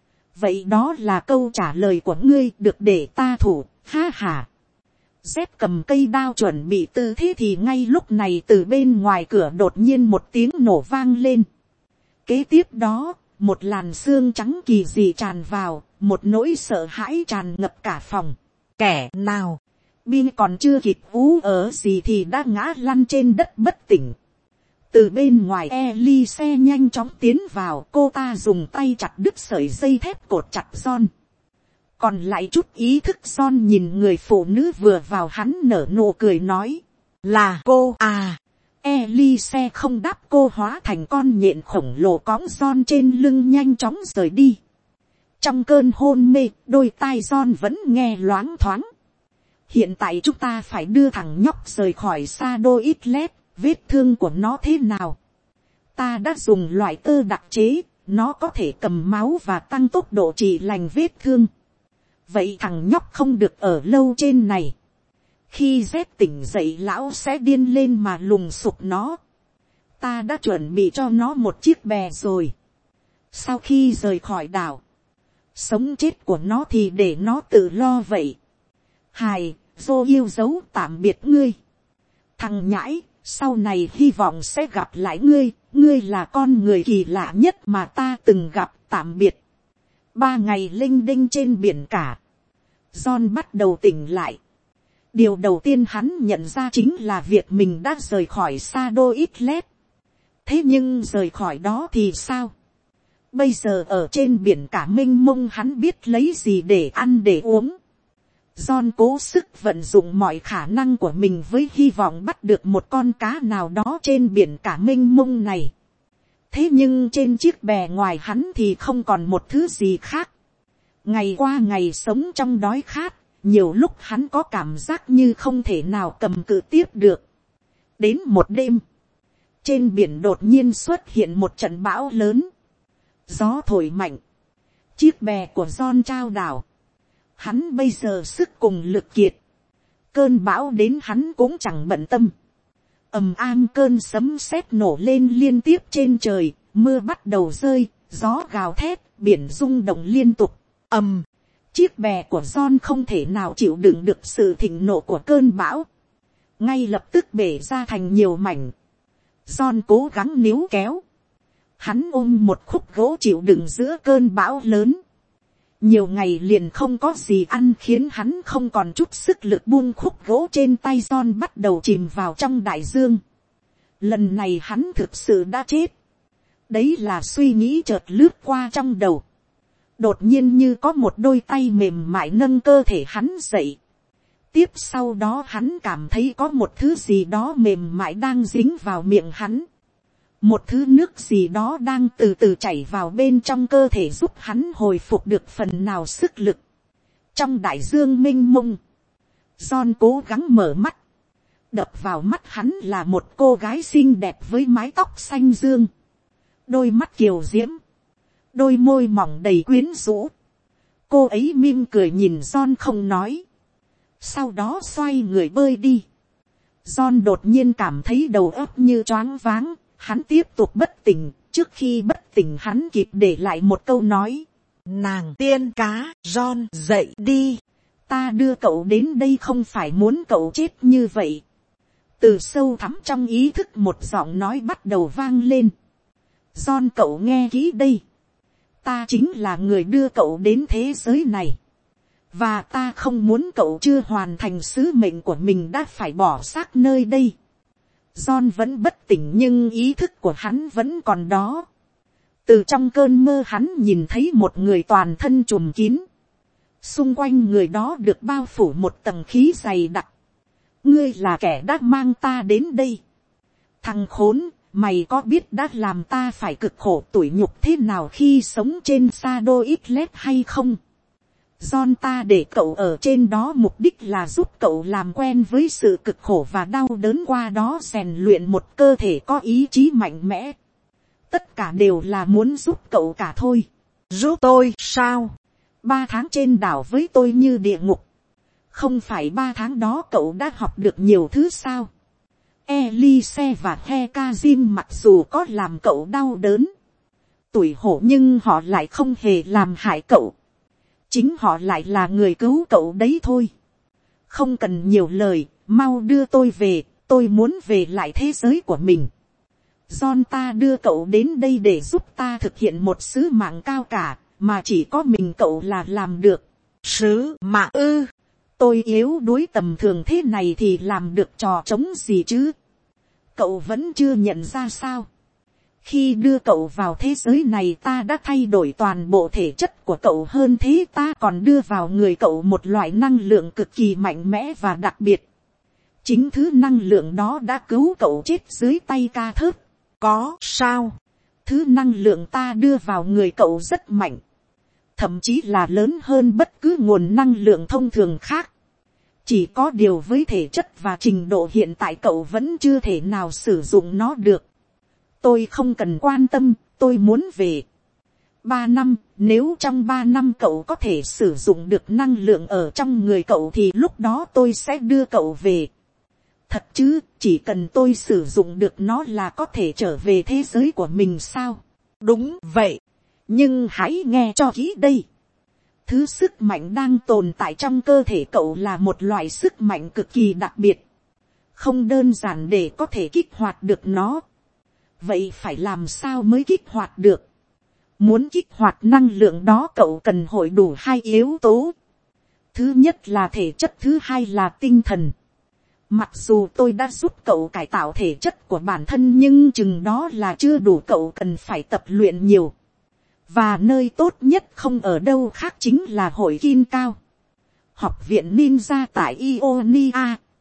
Vậy đó là câu trả lời của ngươi, được để ta thủ, ha ha. Z cầm cây đao chuẩn bị tư thế thì ngay lúc này từ bên ngoài cửa đột nhiên một tiếng nổ vang lên. Kế tiếp đó, một làn sương trắng kỳ dị tràn vào, một nỗi sợ hãi tràn ngập cả phòng. Kẻ nào? Bin còn chưa kịp ú ở gì thì đã ngã lăn trên đất bất tỉnh. Từ bên ngoài Elise nhanh chóng tiến vào, cô ta dùng tay chặt đứt sợi dây thép cột chặt John. Còn lại chút ý thức John nhìn người phụ nữ vừa vào, hắn nở nụ cười nói. Là cô à? Elise không đáp, cô hóa thành con nhện khổng lồ cõng John trên lưng nhanh chóng rời đi. Trong cơn hôn mê, đôi tai John vẫn nghe loáng thoáng. Hiện tại chúng ta phải đưa thằng nhóc rời khỏi xa đôi ít lét, vết thương của nó thế nào? Ta đã dùng loại tơ đặc chế, nó có thể cầm máu và tăng tốc độ trị lành vết thương. Vậy thằng nhóc không được ở lâu trên này. Khi Z tỉnh dậy lão sẽ điên lên mà lùng sục nó. Ta đã chuẩn bị cho nó một chiếc bè rồi. Sau khi rời khỏi đảo, sống chết của nó thì để nó tự lo vậy. Hài, Dô yêu dấu tạm biệt ngươi. Thằng nhãi, sau này hy vọng sẽ gặp lại ngươi. Ngươi là con người kỳ lạ nhất mà ta từng gặp, tạm biệt. 3 ngày linh đinh trên biển cả. John bắt đầu tỉnh lại. Điều đầu tiên hắn nhận ra chính là việc mình đã rời khỏi xa đô ít lét. Thế nhưng rời khỏi đó thì sao? Bây giờ ở trên biển cả mênh mông hắn biết lấy gì để ăn để uống. John cố sức vận dụng mọi khả năng của mình với hy vọng bắt được một con cá nào đó trên biển cả mênh mông này. Thế nhưng trên chiếc bè ngoài hắn thì không còn một thứ gì khác. Ngày qua ngày sống trong đói khát, nhiều lúc hắn có cảm giác như không thể nào cầm cự tiếp được. Đến một đêm, trên biển đột nhiên xuất hiện một trận bão lớn. Gió thổi mạnh, chiếc bè của John chao đảo. Hắn bây giờ sức cùng lực kiệt. Cơn bão đến hắn cũng chẳng bận tâm. Ầm am cơn sấm sét nổ lên liên tiếp trên trời. Mưa bắt đầu rơi, gió gào thét, biển rung động liên tục. Ầm, chiếc bè của John không thể nào chịu đựng được sự thịnh nộ của cơn bão. Ngay lập tức bể ra thành nhiều mảnh. John cố gắng níu kéo. Hắn ôm một khúc gỗ chịu đựng giữa cơn bão lớn. Nhiều ngày liền không có gì ăn khiến hắn không còn chút sức lực buông khúc gỗ trên tay. John bắt đầu chìm vào trong đại dương. Lần này hắn thực sự đã chết. Đấy là suy nghĩ chợt lướt qua trong đầu. Đột nhiên như có một đôi tay mềm mại nâng cơ thể hắn dậy. Tiếp sau đó hắn cảm thấy có một thứ gì đó mềm mại đang dính vào miệng hắn. Một thứ nước gì đó đang từ từ chảy vào bên trong cơ thể giúp hắn hồi phục được phần nào sức lực. Trong đại dương mênh mông, John cố gắng mở mắt. Đập vào mắt hắn là một cô gái xinh đẹp với mái tóc xanh dương. Đôi mắt kiều diễm, đôi môi mỏng đầy quyến rũ. Cô ấy mỉm cười nhìn John không nói. Sau đó xoay người bơi đi. John đột nhiên cảm thấy đầu óc như choáng váng. Hắn tiếp tục bất tỉnh. Trước khi bất tỉnh hắn kịp để lại một câu nói. Nàng tiên cá, John dậy đi. Ta đưa cậu đến đây không phải muốn cậu chết như vậy. Từ sâu thẳm trong ý thức một giọng nói bắt đầu vang lên. John, cậu nghe kỹ đây. Ta chính là người đưa cậu đến thế giới này. Và ta không muốn cậu chưa hoàn thành sứ mệnh của mình đã phải bỏ xác nơi đây. John vẫn bất tỉnh nhưng ý thức của hắn vẫn còn đó. Từ trong cơn mơ hắn nhìn thấy một người toàn thân trùm kín. Xung quanh người đó được bao phủ một tầng khí dày đặc. Ngươi là kẻ đã mang ta đến đây. Thằng khốn, mày có biết đã làm ta phải cực khổ tủi nhục thế nào khi sống trên sa đô ít lét hay không? John, ta để cậu ở trên đó mục đích là giúp cậu làm quen với sự cực khổ và đau đớn, qua đó rèn luyện một cơ thể có ý chí mạnh mẽ. Tất cả đều là muốn giúp cậu cả thôi. Giúp tôi sao? 3 tháng trên đảo với tôi như địa ngục. Không phải 3 tháng đó cậu đã học được nhiều thứ sao? Elise và Hekazim mặc dù có làm cậu đau đớn, tủi hổ, nhưng họ lại không hề làm hại cậu. Chính họ lại là người cứu cậu đấy thôi. Không cần nhiều lời, mau đưa tôi về, tôi muốn về lại thế giới của mình. John, ta đưa cậu đến đây để giúp ta thực hiện một sứ mạng cao cả, mà chỉ có mình cậu là làm được. Sứ mạng ư? Tôi yếu đuối tầm thường thế này thì làm được trò trống gì chứ? Cậu vẫn chưa nhận ra sao? Khi đưa cậu vào thế giới này ta đã thay đổi toàn bộ thể chất của cậu, hơn thế ta còn đưa vào người cậu một loại năng lượng cực kỳ mạnh mẽ và đặc biệt. Chính thứ năng lượng đó đã cứu cậu chết dưới tay Ca Thớt. Có sao? Thứ năng lượng ta đưa vào người cậu rất mạnh. Thậm chí là lớn hơn bất cứ nguồn năng lượng thông thường khác. Chỉ có điều với thể chất và trình độ hiện tại cậu vẫn chưa thể nào sử dụng nó được. Tôi không cần quan tâm, tôi muốn về. 3 năm, nếu trong 3 năm cậu có thể sử dụng được năng lượng ở trong người cậu thì lúc đó tôi sẽ đưa cậu về. Thật chứ, chỉ cần tôi sử dụng được nó là có thể trở về thế giới của mình sao? Đúng vậy, nhưng hãy nghe cho kỹ đây. Thứ sức mạnh đang tồn tại trong cơ thể cậu là một loại sức mạnh cực kỳ đặc biệt. Không đơn giản để có thể kích hoạt được nó. Vậy phải làm sao mới kích hoạt được? Muốn kích hoạt năng lượng đó cậu cần hội đủ 2 yếu tố. Thứ nhất là thể chất, thứ hai là tinh thần. Mặc dù tôi đã giúp cậu cải tạo thể chất của bản thân nhưng chừng đó là chưa đủ, cậu cần phải tập luyện nhiều. Và nơi tốt nhất không ở đâu khác chính là hội Kim Cao. Học viện ninja tại Ionia.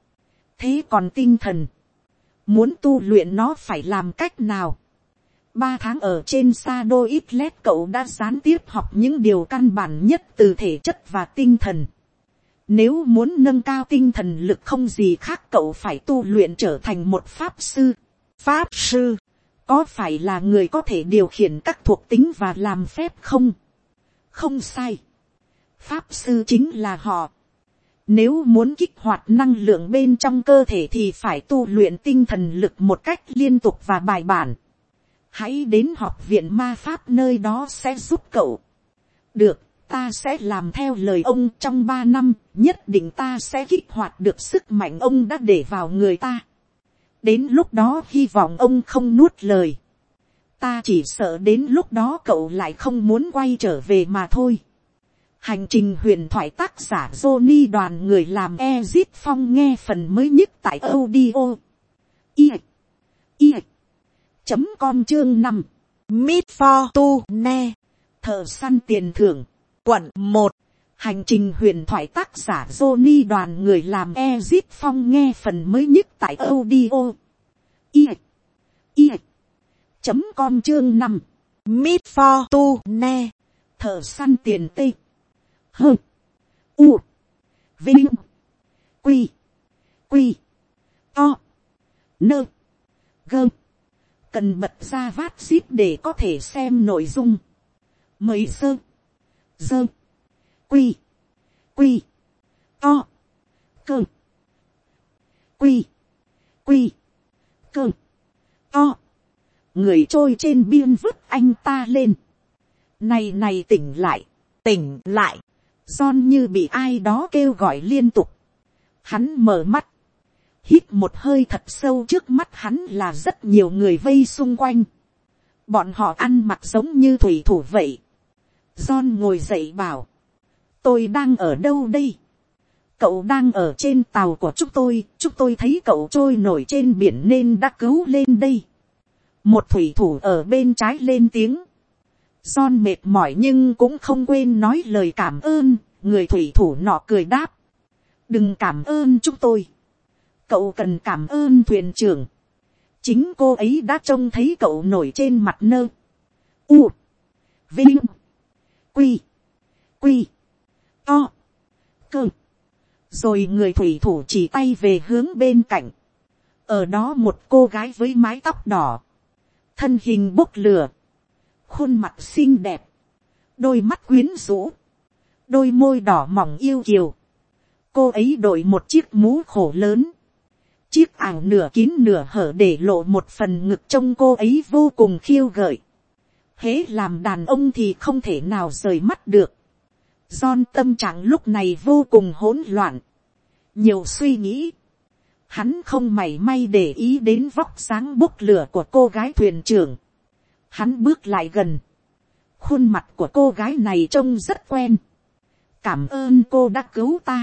Thế còn tinh thần, muốn tu luyện nó phải làm cách nào? 3 tháng ở trên Shadow Islet cậu đã gián tiếp học những điều căn bản nhất từ thể chất và tinh thần. Nếu muốn nâng cao tinh thần lực không gì khác cậu phải tu luyện trở thành một pháp sư. Pháp sư, có phải là người có thể điều khiển các thuộc tính và làm phép không? Không sai. Pháp sư chính là họ. Nếu muốn kích hoạt năng lượng bên trong cơ thể thì phải tu luyện tinh thần lực một cách liên tục và bài bản. Hãy đến học viện ma pháp, nơi đó sẽ giúp cậu. Được, ta sẽ làm theo lời ông. Trong 3 năm, nhất định ta sẽ kích hoạt được sức mạnh ông đã để vào người ta. Đến lúc đó hy vọng ông không nuốt lời. Ta chỉ sợ đến lúc đó cậu lại không muốn quay trở về mà thôi. Hành trình huyền thoại, tác giả Johnny, đoàn người làm Ezit Phong, nghe phần mới nhất tại audio com chương 5. Meet for tu ne, Thợ săn tiền thưởng, quận 1. Hành trình huyền thoại, tác giả Johnny, đoàn người làm Ezit Phong, nghe phần mới nhất tại audio com chương 5. Meet for tu ne, Thợ săn tiền tây. Hơ. U. Vinh. Quy. Quy. To. Nơ. Gơ. Cần bật ra vát zip để có thể xem nội dung. Mời sơ. Dơ. Quy. Quy. To. Cơ. Quy. Quy. Cơ. To. Người trôi trên biên vứt anh ta lên. Này này, tỉnh lại. Tỉnh lại. John như bị ai đó kêu gọi liên tục. Hắn mở mắt. Hít một hơi thật sâu, trước mắt hắn là rất nhiều người vây xung quanh. Bọn họ ăn mặc giống như thủy thủ vậy. John ngồi dậy bảo. Tôi đang ở đâu đây? Cậu đang ở trên tàu của chúng tôi thấy cậu trôi nổi trên biển nên đã cứu lên đây. Một thủy thủ ở bên trái lên tiếng. John mệt mỏi nhưng cũng không quên nói lời cảm ơn. Người thủy thủ nọ cười đáp. Đừng cảm ơn chúng tôi. Cậu cần cảm ơn thuyền trưởng. Chính cô ấy đã trông thấy cậu nổi trên mặt nơ. U. Vinh. Quy. Quy. To. Cơ. Rồi người thủy thủ chỉ tay về hướng bên cạnh. Ở đó một cô gái với mái tóc đỏ. Thân hình bốc lửa. Khuôn mặt xinh đẹp. Đôi mắt quyến rũ. Đôi môi đỏ mỏng yêu kiều. Cô ấy đội một chiếc mũ khổ lớn. Chiếc áo nửa kín nửa hở để lộ một phần ngực, trông cô ấy vô cùng khiêu gợi. Hễ làm đàn ông thì không thể nào rời mắt được. John tâm trạng lúc này vô cùng hỗn loạn. Nhiều suy nghĩ. Hắn không mảy may để ý đến vóc dáng bốc lửa của cô gái thuyền trưởng. Hắn bước lại gần. Khuôn mặt của cô gái này trông rất quen. Cảm ơn cô đã cứu ta.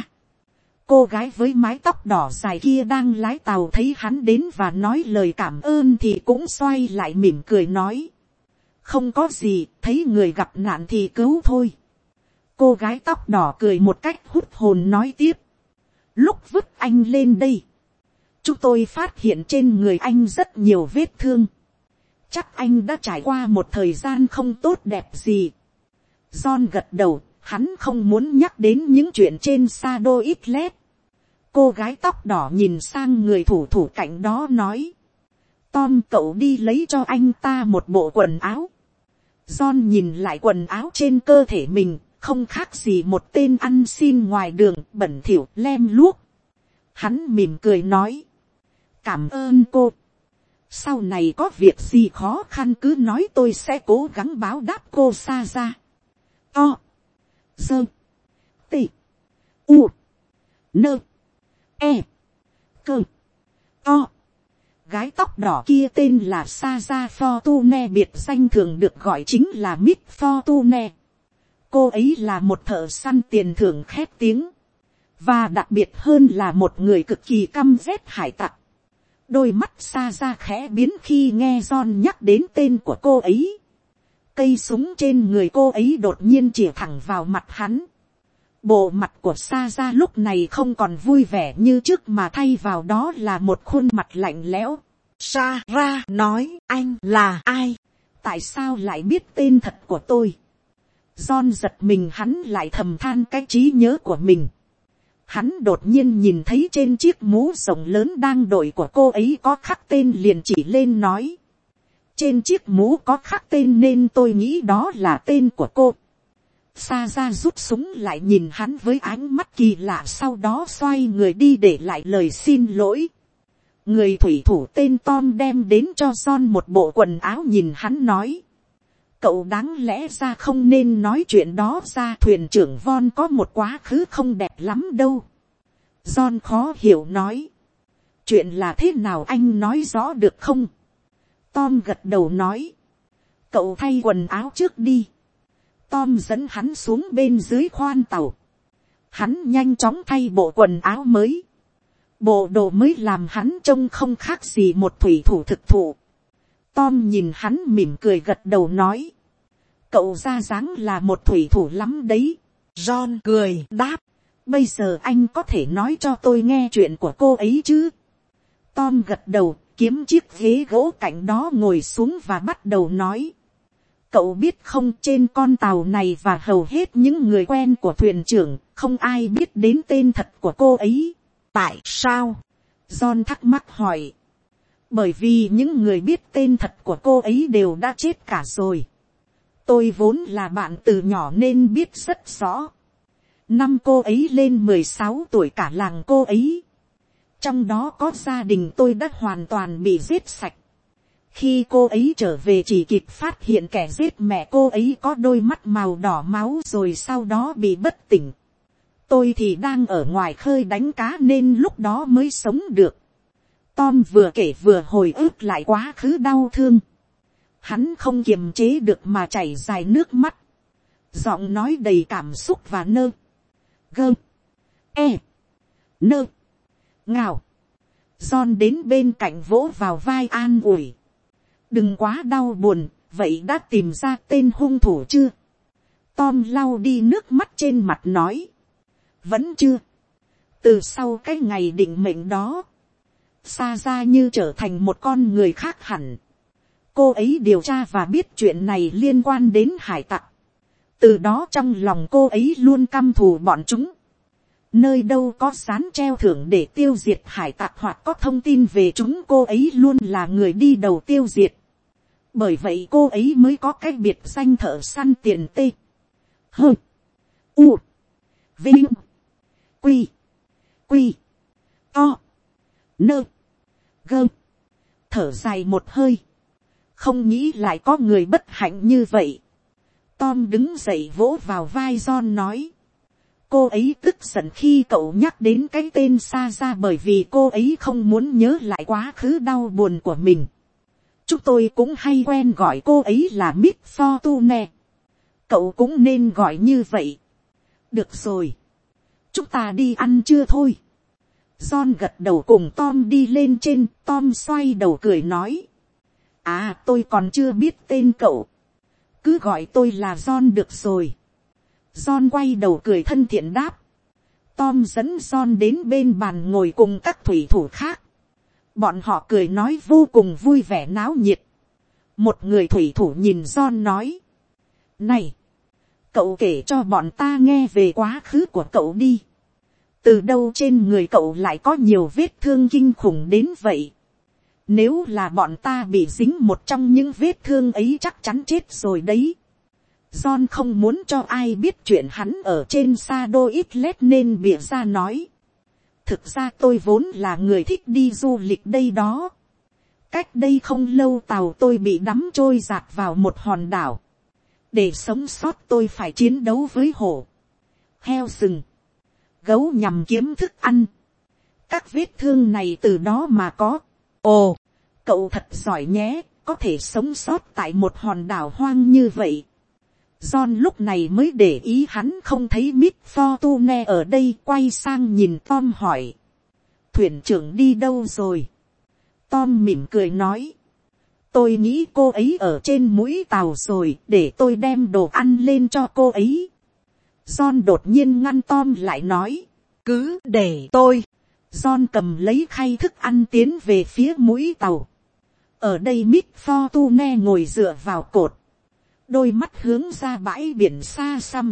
Cô gái với mái tóc đỏ dài kia đang lái tàu thấy hắn đến và nói lời cảm ơn thì cũng xoay lại mỉm cười nói. Không có gì, thấy người gặp nạn thì cứu thôi. Cô gái tóc đỏ cười một cách hút hồn nói tiếp. Lúc vứt anh lên đây, chúng tôi phát hiện trên người anh rất nhiều vết thương. Chắc anh đã trải qua một thời gian không tốt đẹp gì. John gật đầu, hắn không muốn nhắc đến những chuyện trên Shadow Islet. Cô gái tóc đỏ nhìn sang người thủ thủ cạnh đó nói. Tom, cậu đi lấy cho anh ta một bộ quần áo. John nhìn lại quần áo trên cơ thể mình, không khác gì một tên ăn xin ngoài đường, bẩn thỉu, lem luốc. Hắn mỉm cười nói. Cảm ơn cô. Sau này có việc gì khó khăn cứ nói, tôi sẽ cố gắng báo đáp cô. Xa ra. O. Dơ. Tị. U. Nơ. E. Cơ. O. Gái tóc đỏ kia tên là Saja Fortune, biệt danh thường được gọi chính là Miss Fortune. Cô ấy là một thợ săn tiền thưởng khét tiếng, và đặc biệt hơn là một người cực kỳ căm ghét hải tặc. Đôi mắt Saja khẽ biến khi nghe John nhắc đến tên của cô ấy. Cây súng trên người cô ấy đột nhiên chĩa thẳng vào mặt hắn. Bộ mặt của Saja lúc này không còn vui vẻ như trước, mà thay vào đó là một khuôn mặt lạnh lẽo. Sarah nói, anh là ai? Tại sao lại biết tên thật của tôi? John giật mình, hắn lại thầm than cái trí nhớ của mình. Hắn đột nhiên nhìn thấy trên chiếc mũ rộng lớn đang đội của cô ấy có khắc tên, liền chỉ lên nói. Trên chiếc mũ có khắc tên nên tôi nghĩ đó là tên của cô. Sa ra rút súng lại nhìn hắn với ánh mắt kỳ lạ, sau đó xoay người đi để lại lời xin lỗi. Người thủy thủ tên Tom đem đến cho John một bộ quần áo, nhìn hắn nói. Cậu đáng lẽ ra không nên nói chuyện đó ra, thuyền trưởng Von có một quá khứ không đẹp lắm đâu. John khó hiểu nói. Chuyện là thế nào, anh nói rõ được không? Tom gật đầu nói. Cậu thay quần áo trước đi. Tom dẫn hắn xuống bên dưới khoan tàu. Hắn nhanh chóng thay bộ quần áo mới. Bộ đồ mới làm hắn trông không khác gì một thủy thủ thực thụ. Tom nhìn hắn mỉm cười gật đầu nói. Cậu ra dáng là một thủy thủ lắm đấy. John cười đáp. Bây giờ anh có thể nói cho tôi nghe chuyện của cô ấy chứ? Tom gật đầu, kiếm chiếc ghế gỗ cạnh đó ngồi xuống và bắt đầu nói. Cậu biết không, trên con tàu này và hầu hết những người quen của thuyền trưởng, không ai biết đến tên thật của cô ấy. Tại sao? John thắc mắc hỏi. Bởi vì những người biết tên thật của cô ấy đều đã chết cả rồi. Tôi vốn là bạn từ nhỏ nên biết rất rõ. Năm cô ấy lên 16 tuổi cả làng cô ấy. Trong đó có gia đình tôi đã hoàn toàn bị giết sạch. Khi cô ấy trở về chỉ kịp phát hiện kẻ giết mẹ cô ấy có đôi mắt màu đỏ máu, rồi sau đó bị bất tỉnh. Tôi thì đang ở ngoài khơi đánh cá nên lúc đó mới sống được. Tom vừa kể vừa hồi ức lại quá khứ đau thương. Hắn không kiềm chế được mà chảy dài nước mắt. Giọng nói đầy cảm xúc và nơ. Gơ. E. Nơ. Ngào. John đến bên cạnh vỗ vào vai an ủi. Đừng quá đau buồn, vậy đã tìm ra tên hung thủ chưa? Tom lau đi nước mắt trên mặt nói. Vẫn chưa. Từ sau cái ngày định mệnh đó, xa ra như trở thành một con người khác hẳn. Cô ấy điều tra và biết chuyện này liên quan đến hải tặc. Từ đó trong lòng cô ấy luôn căm thù bọn chúng. Nơi đâu có dán treo thưởng để tiêu diệt hải tặc hoặc có thông tin về chúng, cô ấy luôn là người đi đầu tiêu diệt. Bởi vậy cô ấy mới có cái biệt danh thợ săn tiền tê. Hơ. U. Vinh. Quy. Quy. To. Nơ. Gơ. Thở dài một hơi. Không nghĩ lại có người bất hạnh như vậy. Tom đứng dậy vỗ vào vai John nói. Cô ấy tức giận khi cậu nhắc đến cái tên xa ra, bởi vì cô ấy không muốn nhớ lại quá khứ đau buồn của mình. Chúng tôi cũng hay quen gọi cô ấy là Miss Fortune. Cậu cũng nên gọi như vậy. Được rồi. Chúng ta đi ăn trưa thôi. John gật đầu cùng Tom đi lên trên. Tom xoay đầu cười nói. À, tôi còn chưa biết tên cậu. Cứ gọi tôi là John được rồi. John quay đầu cười thân thiện đáp. Tom dẫn John đến bên bàn ngồi cùng các thủy thủ khác. Bọn họ cười nói vô cùng vui vẻ náo nhiệt. Một người thủy thủ nhìn John nói. Này, cậu kể cho bọn ta nghe về quá khứ của cậu đi. từ đâu trên người cậu lại có nhiều vết thương kinh khủng đến vậy. Nếu là bọn ta bị dính một trong những vết thương ấy chắc chắn chết rồi đấy. John không muốn cho ai biết chuyện hắn ở trên Shadow Islet nên bịa ra nói. Thực ra tôi vốn là người thích đi du lịch đây đó. Cách đây không lâu tàu tôi bị đắm trôi dạt vào một hòn đảo. Để sống sót tôi phải chiến đấu với hổ, heo rừng, gấu nhằm kiếm thức ăn. Các vết thương này từ đó mà có. Ồ, cậu thật giỏi nhé, có thể sống sót tại một hòn đảo hoang như vậy. John lúc này mới để ý hắn không thấy Miss Fortune ở đây, quay sang nhìn Tom hỏi. Thuyền trưởng đi đâu rồi? Tom mỉm cười nói. Tôi nghĩ cô ấy ở trên mũi tàu rồi, để tôi đem đồ ăn lên cho cô ấy. John đột nhiên ngăn Tom lại nói. Cứ để tôi. John cầm lấy khay thức ăn tiến về phía mũi tàu. Ở đây Miss Fortune ngồi dựa vào cột, đôi mắt hướng ra bãi biển xa xăm,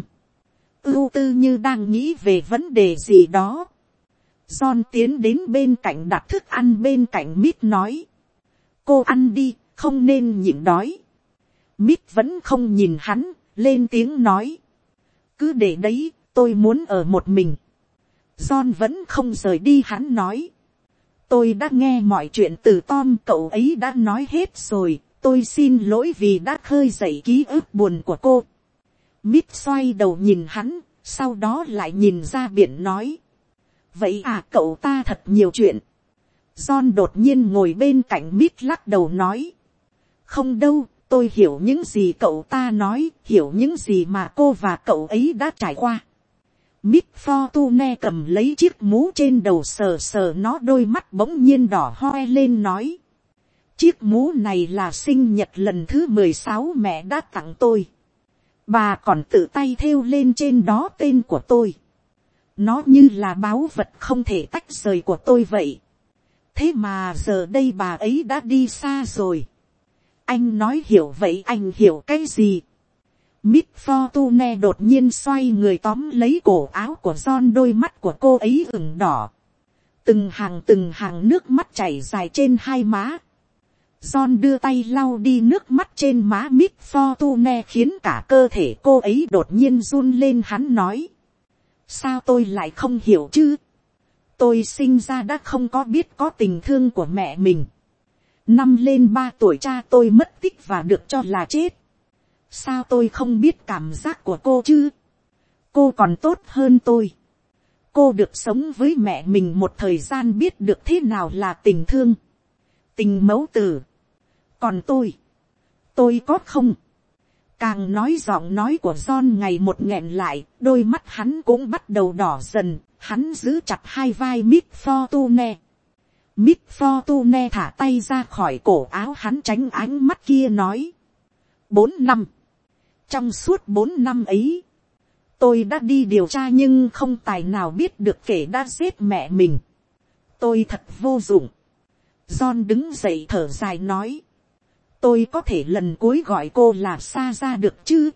ưu tư như đang nghĩ về vấn đề gì đó. John tiến đến bên cạnh đặt thức ăn bên cạnh Miss nói. Cô ăn đi, không nên nhịn đói. Miss vẫn không nhìn hắn, lên tiếng nói. Cứ để đấy, tôi muốn ở một mình. John vẫn không rời đi, hắn nói. Tôi đã nghe mọi chuyện từ Tom, cậu ấy đã nói hết rồi. Tôi xin lỗi vì đã khơi dậy ký ức buồn của cô. Miss xoay đầu nhìn hắn, sau đó lại nhìn ra biển nói. Vậy à, cậu ta thật nhiều chuyện. John đột nhiên ngồi bên cạnh Miss lắc đầu nói. Không đâu, tôi hiểu những gì cậu ta nói, hiểu những gì mà cô và cậu ấy đã trải qua. Miss Fortune cầm lấy chiếc mũ trên đầu sờ sờ nó, đôi mắt bỗng nhiên đỏ hoe lên nói. Chiếc mũ này là sinh nhật lần thứ 16 mẹ đã tặng tôi. Bà còn tự tay thêu lên trên đó tên của tôi. Nó như là báu vật không thể tách rời của tôi vậy. Thế mà giờ đây bà ấy đã đi xa rồi. Anh nói hiểu vậy, anh hiểu cái gì? Miss Fortune đột nhiên xoay người tóm lấy cổ áo của John, đôi mắt của cô ấy ửng đỏ. Từng hàng nước mắt chảy dài trên hai má. John đưa tay lau đi nước mắt trên má Miss Fortune khiến cả cơ thể cô ấy đột nhiên run lên, hắn nói. Sao tôi lại không hiểu chứ? Tôi sinh ra đã không có biết có tình thương của mẹ mình. Năm lên 3 tuổi cha tôi mất tích và được cho là chết. Sao tôi không biết cảm giác của cô chứ? Cô còn tốt hơn tôi. Cô được sống với mẹ mình một thời gian, biết được thế nào là tình thương, tình mẫu tử. Còn tôi có không? Càng nói giọng nói của John ngày một nghẹn lại, đôi mắt hắn cũng bắt đầu đỏ dần, hắn giữ chặt hai vai Miss Fortune. Miss Fortune thả tay ra khỏi cổ áo hắn, tránh ánh mắt kia nói. 4 năm. Trong suốt 4 năm ấy, tôi đã đi điều tra nhưng không tài nào biết được kẻ đã giết mẹ mình. Tôi thật vô dụng. John đứng dậy thở dài nói. Tôi có thể lần cuối gọi cô là Sa Ra được chứ?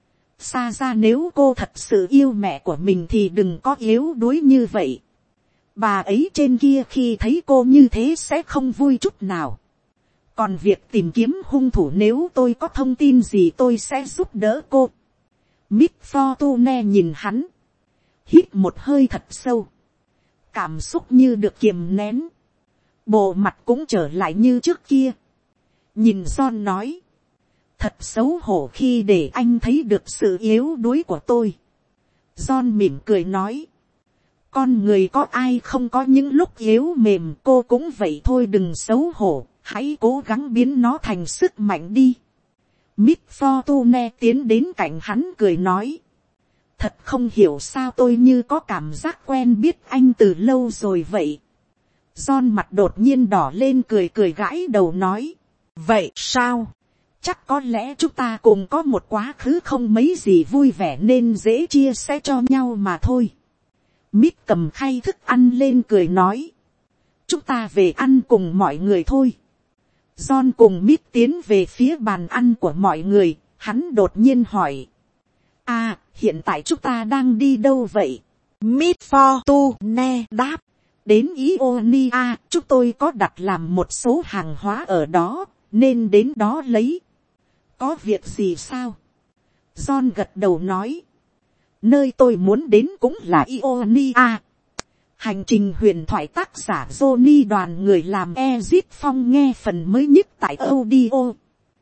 Sa Ra, nếu cô thật sự yêu mẹ của mình thì đừng có yếu đuối như vậy. Bà ấy trên kia khi thấy cô như thế sẽ không vui chút nào. Còn việc tìm kiếm hung thủ, nếu tôi có thông tin gì tôi sẽ giúp đỡ cô. Miss Fortune nhìn hắn, hít một hơi thật sâu, cảm xúc như được kiềm nén, bộ mặt cũng trở lại như trước kia. Nhìn John nói, thật xấu hổ khi để anh thấy được sự yếu đuối của tôi. John mỉm cười nói, con người có ai không có những lúc yếu mềm, cô cũng vậy thôi, đừng xấu hổ, hãy cố gắng biến nó thành sức mạnh đi. Miss Fortune tiến đến cạnh hắn cười nói, thật không hiểu sao tôi như có cảm giác quen biết anh từ lâu rồi vậy. John mặt đột nhiên đỏ lên, cười gãi đầu nói, vậy sao? Chắc có lẽ chúng ta cùng có một quá khứ không mấy gì vui vẻ nên dễ chia sẻ cho nhau mà thôi. Miss cầm khay thức ăn lên cười nói, chúng ta về ăn cùng mọi người thôi. John cùng Miss tiến về phía bàn ăn của mọi người, hắn đột nhiên hỏi, à, hiện tại chúng ta đang đi đâu vậy? Miss Fortune đáp. Đến Ionia, chúng tôi có đặt làm một số hàng hóa ở đó, nên đến đó lấy. Có việc gì sao? John gật đầu nói. Nơi tôi muốn đến cũng là Ionia. Hành trình huyền thoại tác giả Johnny đoàn người làm Ezit Phong nghe phần mới nhất tại audio.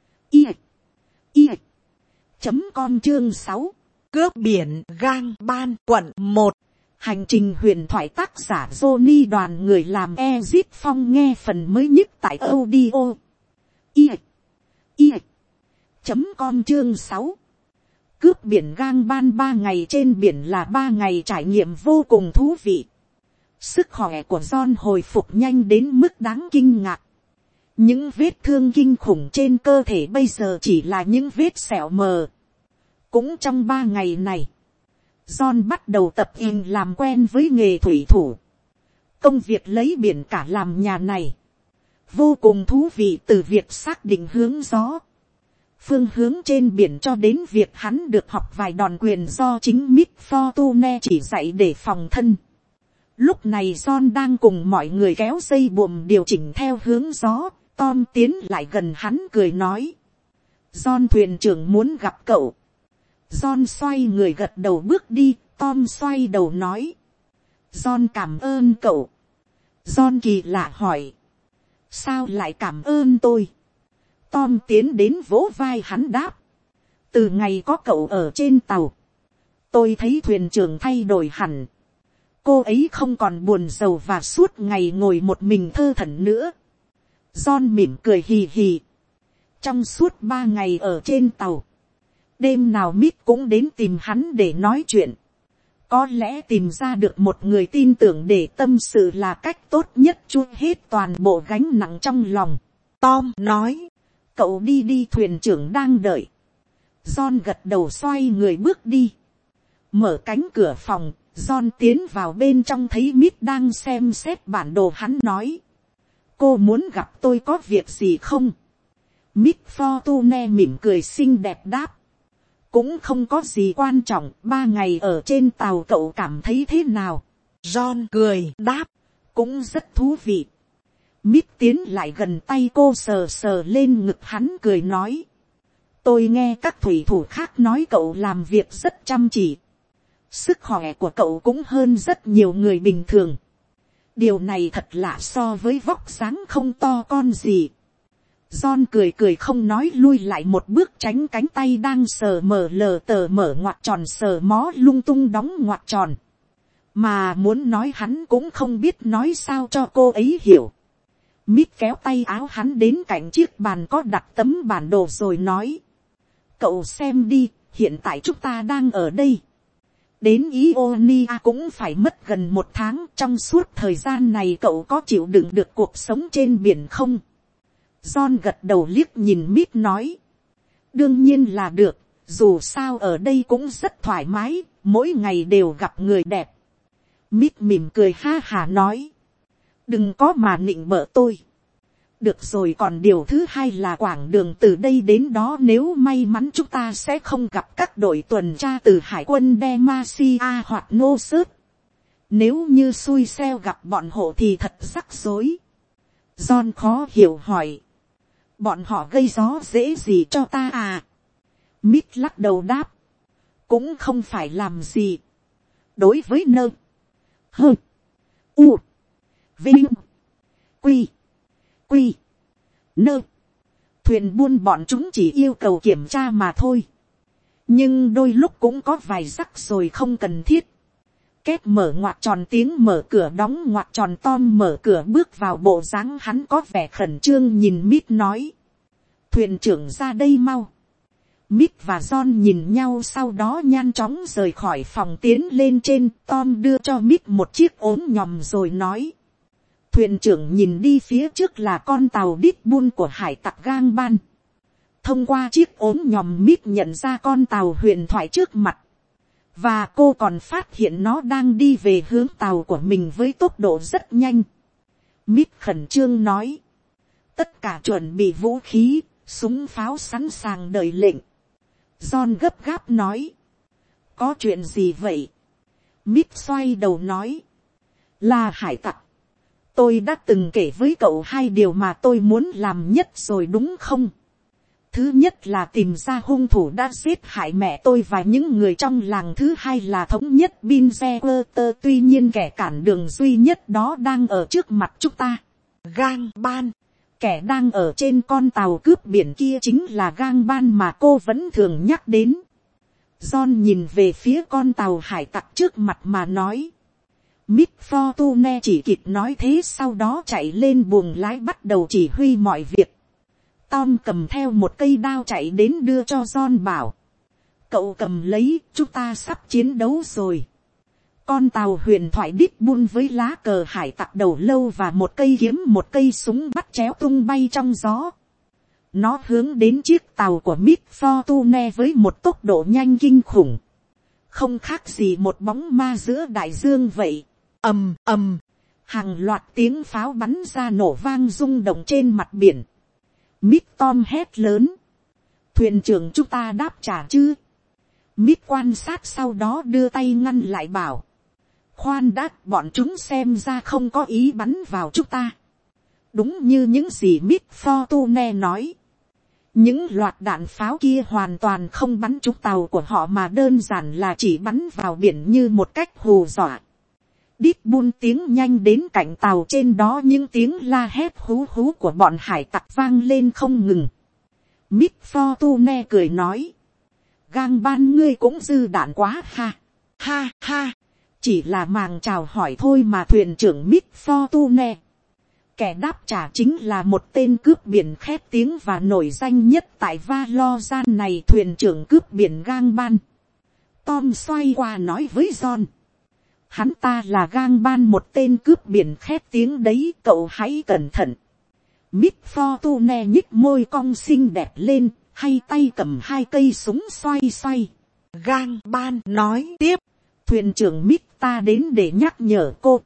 Com chương 6. Cướp biển gang ban quận 1. Hành trình huyền thoại tác giả Johnny đoàn người làm Ezit Phong nghe phần mới nhất tại audio. Com chương 6. Cướp biển gang ban 3 ngày trên biển là 3 ngày trải nghiệm vô cùng thú vị. Sức khỏe của John hồi phục nhanh đến mức đáng kinh ngạc. Những vết thương kinh khủng trên cơ thể bây giờ chỉ là những vết sẹo mờ. Cũng trong 3 ngày này, John bắt đầu tập in làm quen với nghề thủy thủ. Công việc lấy biển cả làm nhà này vô cùng thú vị, từ việc xác định hướng gió, phương hướng trên biển cho đến việc hắn được học vài đòn quyền do chính Miss Fortune chỉ dạy để phòng thân. Lúc này John đang cùng mọi người kéo dây buồm điều chỉnh theo hướng gió. Tom tiến lại gần hắn cười nói. John thuyền trưởng muốn gặp cậu. John xoay người gật đầu bước đi. Tom xoay đầu nói. John cảm ơn cậu. John kỳ lạ hỏi. Sao lại cảm ơn tôi? Tom tiến đến vỗ vai hắn đáp. Từ ngày có cậu ở trên tàu, tôi thấy thuyền trưởng thay đổi hẳn. Cô ấy không còn buồn rầu và suốt ngày ngồi một mình thơ thẩn nữa. John mỉm cười hì hì. Trong suốt 3 ngày ở trên tàu, đêm nào Miss cũng đến tìm hắn để nói chuyện. Có lẽ tìm ra được một người tin tưởng để tâm sự là cách tốt nhất trút hết toàn bộ gánh nặng trong lòng. Tom nói. Cậu đi đi, thuyền trưởng đang đợi. John gật đầu xoay người bước đi. Mở cánh cửa phòng, John tiến vào bên trong thấy Miss đang xem xét bản đồ. Hắn nói. Cô muốn gặp tôi có việc gì không? Miss Fortune mỉm cười xinh đẹp đáp. Cũng không có gì quan trọng. 3 ngày ở trên tàu cậu cảm thấy thế nào? John cười đáp. Cũng rất thú vị. Miss tiến lại gần tay cô, sờ sờ lên ngực hắn cười nói. Tôi nghe các thủy thủ khác nói cậu làm việc rất chăm chỉ. Sức khỏe của cậu cũng hơn rất nhiều người bình thường. Điều này thật lạ so với vóc dáng không to con gì. John cười cười không nói, lui lại một bước tránh cánh tay đang sờ mờ lờ tờ mở ngoặc tròn, sờ mó lung tung đóng ngoặc tròn. Mà muốn nói hắn cũng không biết nói sao cho cô ấy hiểu. Miss kéo tay áo hắn đến cạnh chiếc bàn có đặt tấm bản đồ rồi nói. Cậu xem đi, hiện tại chúng ta đang ở đây. Đến Ionia cũng phải mất gần 1 tháng. Trong suốt thời gian này cậu có chịu đựng được cuộc sống trên biển không? John gật đầu liếc nhìn Miss nói. Đương nhiên là được. Dù sao ở đây cũng rất thoải mái. Mỗi ngày đều gặp người đẹp. Miss mỉm cười ha hà nói. Đừng có mà nịnh bợ tôi. Được rồi, còn điều thứ hai là quãng đường từ đây đến đó, nếu may mắn chúng ta sẽ không gặp các đội tuần tra từ hải quân Demacia hoặc Nossos. Nếu như xui xeo gặp bọn họ thì thật rắc rối. John khó hiểu hỏi. Bọn họ gây gió dễ gì cho ta à? Miss lắc đầu đáp. Cũng không phải làm gì. Đối với nơ. Hơ. U. Vinh. Quy. Quy. Nơ. Thuyền buôn bọn chúng chỉ yêu cầu kiểm tra mà thôi. Nhưng đôi lúc cũng có vài rắc rồi không cần thiết. Két mở ngoặc tròn, tiếng mở cửa đóng ngoặc tròn. Tom mở cửa bước vào, bộ dáng hắn có vẻ khẩn trương, nhìn Miss nói. Thuyền trưởng ra đây mau. Miss và John nhìn nhau, sau đó nhanh chóng rời khỏi phòng tiến lên trên. Tom đưa cho Miss một chiếc ốm nhòm rồi nói. Thuyền trưởng nhìn đi, phía trước là con tàu Deep Bull của hải tặc gang ban. Thông qua chiếc ốm nhòm, Miss nhận ra con tàu huyền thoại trước mặt. Và cô còn phát hiện nó đang đi về hướng tàu của mình với tốc độ rất nhanh. Miss khẩn trương nói. Tất cả chuẩn bị vũ khí, súng pháo sẵn sàng đợi lệnh. John gấp gáp nói. Có chuyện gì vậy? Mít xoay đầu nói, là hải tặc. Tôi đã từng kể với cậu hai điều mà tôi muốn làm nhất rồi đúng không? Thứ nhất là tìm ra hung thủ đã giết hại mẹ tôi và những người trong làng. Thứ hai là thống nhất Binzequerter. Tuy nhiên kẻ cản đường duy nhất đó đang ở trước mặt chúng ta. Gang Ban. Kẻ đang ở trên con tàu cướp biển kia chính là Gang Ban mà cô vẫn thường nhắc đến. John nhìn về phía con tàu hải tặc trước mặt mà nói. Miss Fortune chỉ kịp nói thế, sau đó chạy lên buồng lái bắt đầu chỉ huy mọi việc. Tom cầm theo một cây đao chạy đến đưa cho John, bảo, cậu cầm lấy, chúng ta sắp chiến đấu rồi. Con tàu huyền thoại đít bun với lá cờ hải tặc đầu lâu và một cây kiếm, một cây súng bắt chéo tung bay trong gió. Nó hướng đến chiếc tàu của Miss Fortune với một tốc độ nhanh kinh khủng, không khác gì một bóng ma giữa đại dương vậy. Ầm ầm, hàng loạt tiếng pháo bắn ra nổ vang rung động trên mặt biển. Miss Tom hét lớn, thuyền trưởng chúng ta đáp trả chứ? Miss quan sát sau đó đưa tay ngăn lại, bảo, khoan đã, bọn chúng xem ra không có ý bắn vào chúng ta. Đúng như những gì Miss Fortune nói, những loạt đạn pháo kia hoàn toàn không bắn trúng tàu của họ mà đơn giản là chỉ bắn vào biển như một cách hù dọa. Đít bun tiếng nhanh đến cạnh tàu, trên đó những tiếng la hét hú hú của bọn hải tặc vang lên không ngừng. Miss Fortune cười nói, Gang Ban ngươi cũng dư đạn quá ha. Ha ha, chỉ là màng chào hỏi thôi mà thuyền trưởng Miss Fortune. Kẻ đáp trả chính là một tên cướp biển khét tiếng và nổi danh nhất tại Valorant này, thuyền trưởng cướp biển Gang Ban. Tom xoay qua nói với John, hắn ta là Gang Ban, một tên cướp biển khét tiếng đấy, cậu hãy cẩn thận. Miss Fortune nhích môi cong xinh đẹp lên, hay tay cầm hai cây súng xoay xoay. Gang Ban nói tiếp, thuyền trưởng Miss, ta đến để nhắc nhở cô.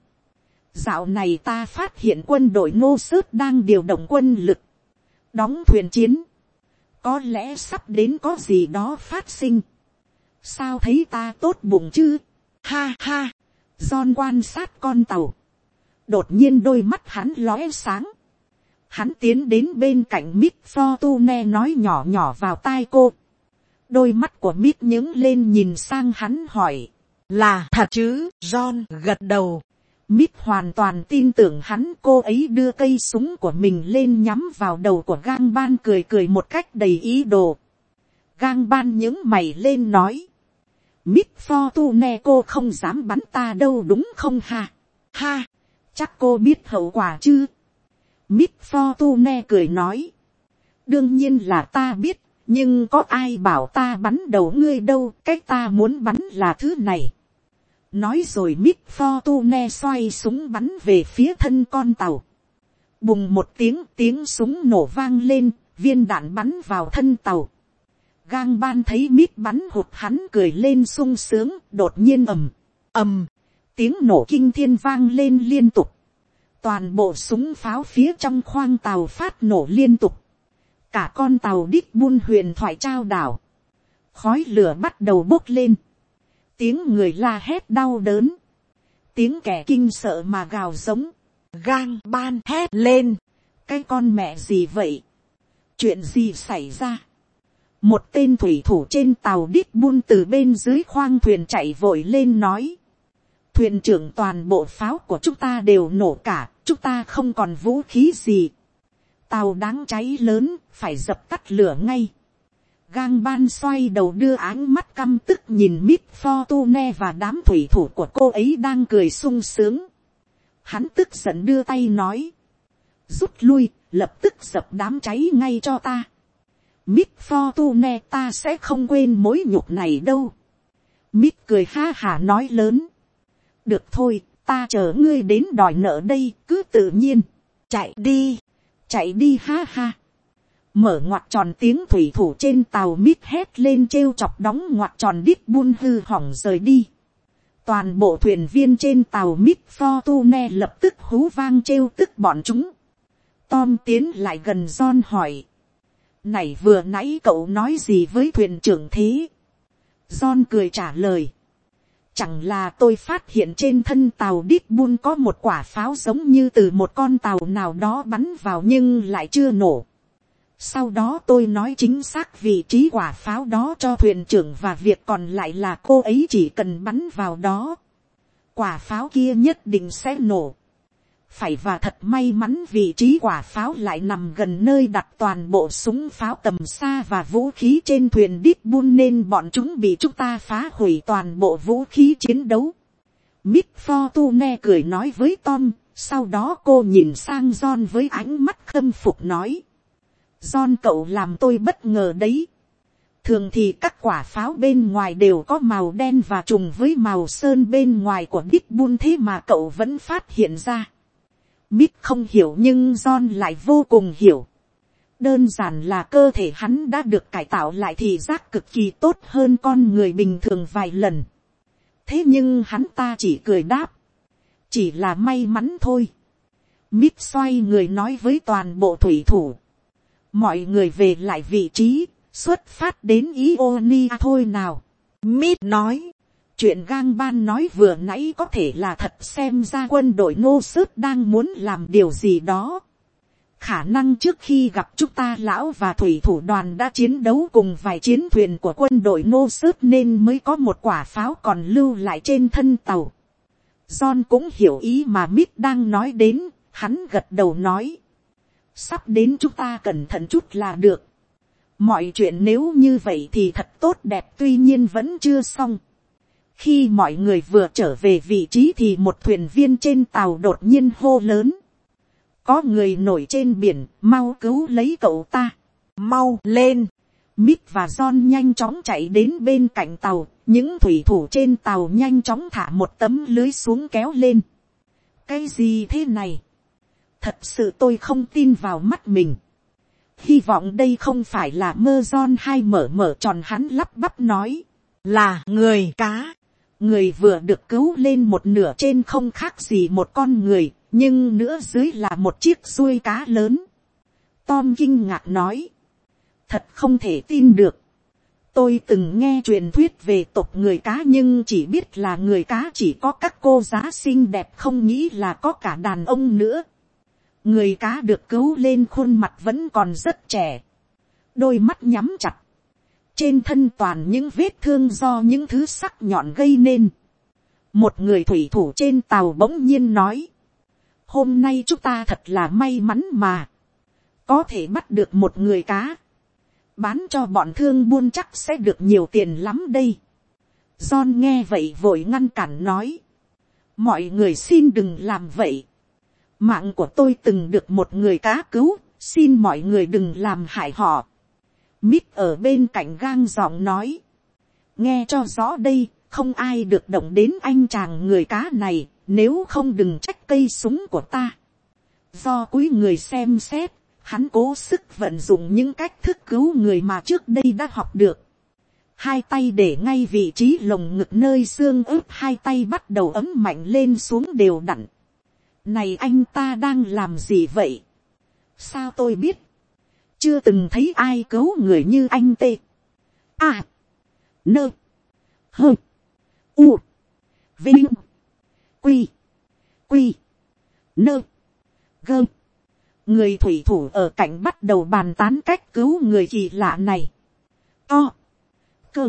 Dạo này ta phát hiện quân đội Ngô Sớt đang điều động quân lực, đóng thuyền chiến. Có lẽ sắp đến có gì đó phát sinh. Sao thấy ta tốt bụng chứ? Ha ha. John quan sát con tàu. Đột nhiên đôi mắt hắn lóe sáng. Hắn tiến đến bên cạnh Miss Fortune nói nhỏ nhỏ vào tai cô. Đôi mắt của Miss nhướng lên nhìn sang hắn hỏi, là thật chứ? John gật đầu. Miss hoàn toàn tin tưởng hắn. Cô ấy đưa cây súng của mình lên nhắm vào đầu của Gang Ban, cười cười một cách đầy ý đồ. Gang Ban nhướng mày lên nói, Miss Fortune, cô không dám bắn ta đâu đúng không ha? Ha, chắc cô biết hậu quả chứ? Miss Fortune cười nói, đương nhiên là ta biết, nhưng có ai bảo ta bắn đầu ngươi đâu, cái ta muốn bắn là thứ này. Nói rồi Miss Fortune xoay súng bắn về phía thân con tàu. Bùng một tiếng, tiếng súng nổ vang lên, viên đạn bắn vào thân tàu. Gang Ban thấy Miss bắn hụt, hắn cười lên sung sướng. Đột nhiên ầm ầm, tiếng nổ kinh thiên vang lên liên tục. Toàn bộ súng pháo phía trong khoang tàu phát nổ liên tục. Cả con tàu đít bun huyền thoại trao đảo. Khói lửa bắt đầu bốc lên. Tiếng người la hét đau đớn. Tiếng kẻ kinh sợ mà gào giống. Gang Ban hét lên, cái con mẹ gì vậy? Chuyện gì xảy ra? Một tên thủy thủ trên tàu đít bun từ bên dưới khoang thuyền chạy vội lên nói, thuyền trưởng, toàn bộ pháo của chúng ta đều nổ cả, chúng ta không còn vũ khí gì. Tàu đáng cháy lớn, phải dập tắt lửa ngay. Gang Ban xoay đầu đưa ánh mắt căm tức nhìn Miss Fortune và đám thủy thủ của cô ấy đang cười sung sướng. Hắn tức giận đưa tay nói, rút lui, lập tức dập đám cháy ngay cho ta. Miss Fortune, ta sẽ không quên mối nhục này đâu. Miss cười ha hả nói lớn, được thôi, ta chờ ngươi đến đòi nợ đây, cứ tự nhiên. Chạy đi, chạy đi ha ha. Mở ngoặt tròn, tiếng thủy thủ trên tàu Miss hét lên trêu chọc, đóng ngoặt tròn đít bun hư hỏng rời đi. Toàn bộ thuyền viên trên tàu Miss Fortune lập tức hú vang trêu tức bọn chúng. Tom tiến lại gần John hỏi, này vừa nãy cậu nói gì với thuyền trưởng thế? John cười trả lời, chẳng là tôi phát hiện trên thân tàu Deadpool có một quả pháo giống như từ một con tàu nào đó bắn vào nhưng lại chưa nổ. Sau đó tôi nói chính xác vị trí quả pháo đó cho thuyền trưởng và việc còn lại là cô ấy chỉ cần bắn vào đó, quả pháo kia nhất định sẽ nổ. Phải và thật may mắn vị trí quả pháo lại nằm gần nơi đặt toàn bộ súng pháo tầm xa và vũ khí trên thuyền Deadpool nên bọn chúng bị chúng ta phá hủy toàn bộ vũ khí chiến đấu. Miss Fortune cười nói với Tom, sau đó cô nhìn sang John với ánh mắt khâm phục nói. John cậu làm tôi bất ngờ đấy. Thường thì các quả pháo bên ngoài đều có màu đen và trùng với màu sơn bên ngoài của Deadpool, thế mà cậu vẫn phát hiện ra. Mít không hiểu nhưng John lại vô cùng hiểu. Đơn giản là cơ thể hắn đã được cải tạo lại thì giác cực kỳ tốt hơn con người bình thường vài lần. Thế nhưng hắn ta chỉ cười đáp. Chỉ là may mắn thôi. Mít xoay người nói với toàn bộ thủy thủ. Mọi người về lại vị trí, xuất phát đến Ionia thôi nào. Mít nói. Chuyện gang ban nói vừa nãy có thể là thật, xem ra quân đội nô sớt đang muốn làm điều gì đó. Khả năng trước khi gặp chúng ta lão và thủy thủ đoàn đã chiến đấu cùng vài chiến thuyền của quân đội nô sớt nên mới có một quả pháo còn lưu lại trên thân tàu. John cũng hiểu ý mà Mít đang nói đến, hắn gật đầu nói. Sắp đến chúng ta cẩn thận chút là được. Mọi chuyện nếu như vậy thì thật tốt đẹp, tuy nhiên vẫn chưa xong. Khi mọi người vừa trở về vị trí thì một thuyền viên trên tàu đột nhiên hô lớn. Có người nổi trên biển, mau cứu lấy cậu ta. Mau lên. Mick và John nhanh chóng chạy đến bên cạnh tàu. Những thủy thủ trên tàu nhanh chóng thả một tấm lưới xuống kéo lên. Cái gì thế này? Thật sự tôi không tin vào mắt mình. Hy vọng đây không phải là mơ. John hay mở tròn, hắn lắp bắp nói. Là người cá. Người vừa được cứu lên một nửa trên không khác gì một con người, nhưng nửa dưới là một chiếc ruôi cá lớn. Tom kinh ngạc nói. Thật không thể tin được. Tôi từng nghe truyền thuyết về tộc người cá nhưng chỉ biết là người cá chỉ có các cô giá xinh đẹp, không nghĩ là có cả đàn ông nữa. Người cá được cứu lên khuôn mặt vẫn còn rất trẻ. Đôi mắt nhắm chặt. Trên thân toàn những vết thương do những thứ sắc nhọn gây nên. Một người thủy thủ trên tàu bỗng nhiên nói. Hôm nay chúng ta thật là may mắn mà. Có thể bắt được một người cá. Bán cho bọn thương buôn chắc sẽ được nhiều tiền lắm đây. John nghe vậy vội ngăn cản nói. Mọi người xin đừng làm vậy. Mạng của tôi từng được một người cá cứu. Xin mọi người đừng làm hại họ. Mít ở bên cạnh gang giọng nói. Nghe cho rõ đây, không ai được động đến anh chàng người cá này, nếu không đừng trách cây súng của ta. Do cúi người xem xét, hắn cố sức vận dụng những cách thức cứu người mà trước đây đã học được. Hai tay để ngay vị trí lồng ngực nơi xương ướp, hai tay bắt đầu ấm mạnh lên xuống đều đặn. Này anh ta đang làm gì vậy? Sao tôi biết? Chưa từng thấy ai cứu người như anh tê. À. Nơ. Hơ. U. Vinh. Quy. Quy. Nơ. Gơ. Người thủy thủ ở cạnh bắt đầu bàn tán cách cứu người kỳ lạ này. To. Cơ.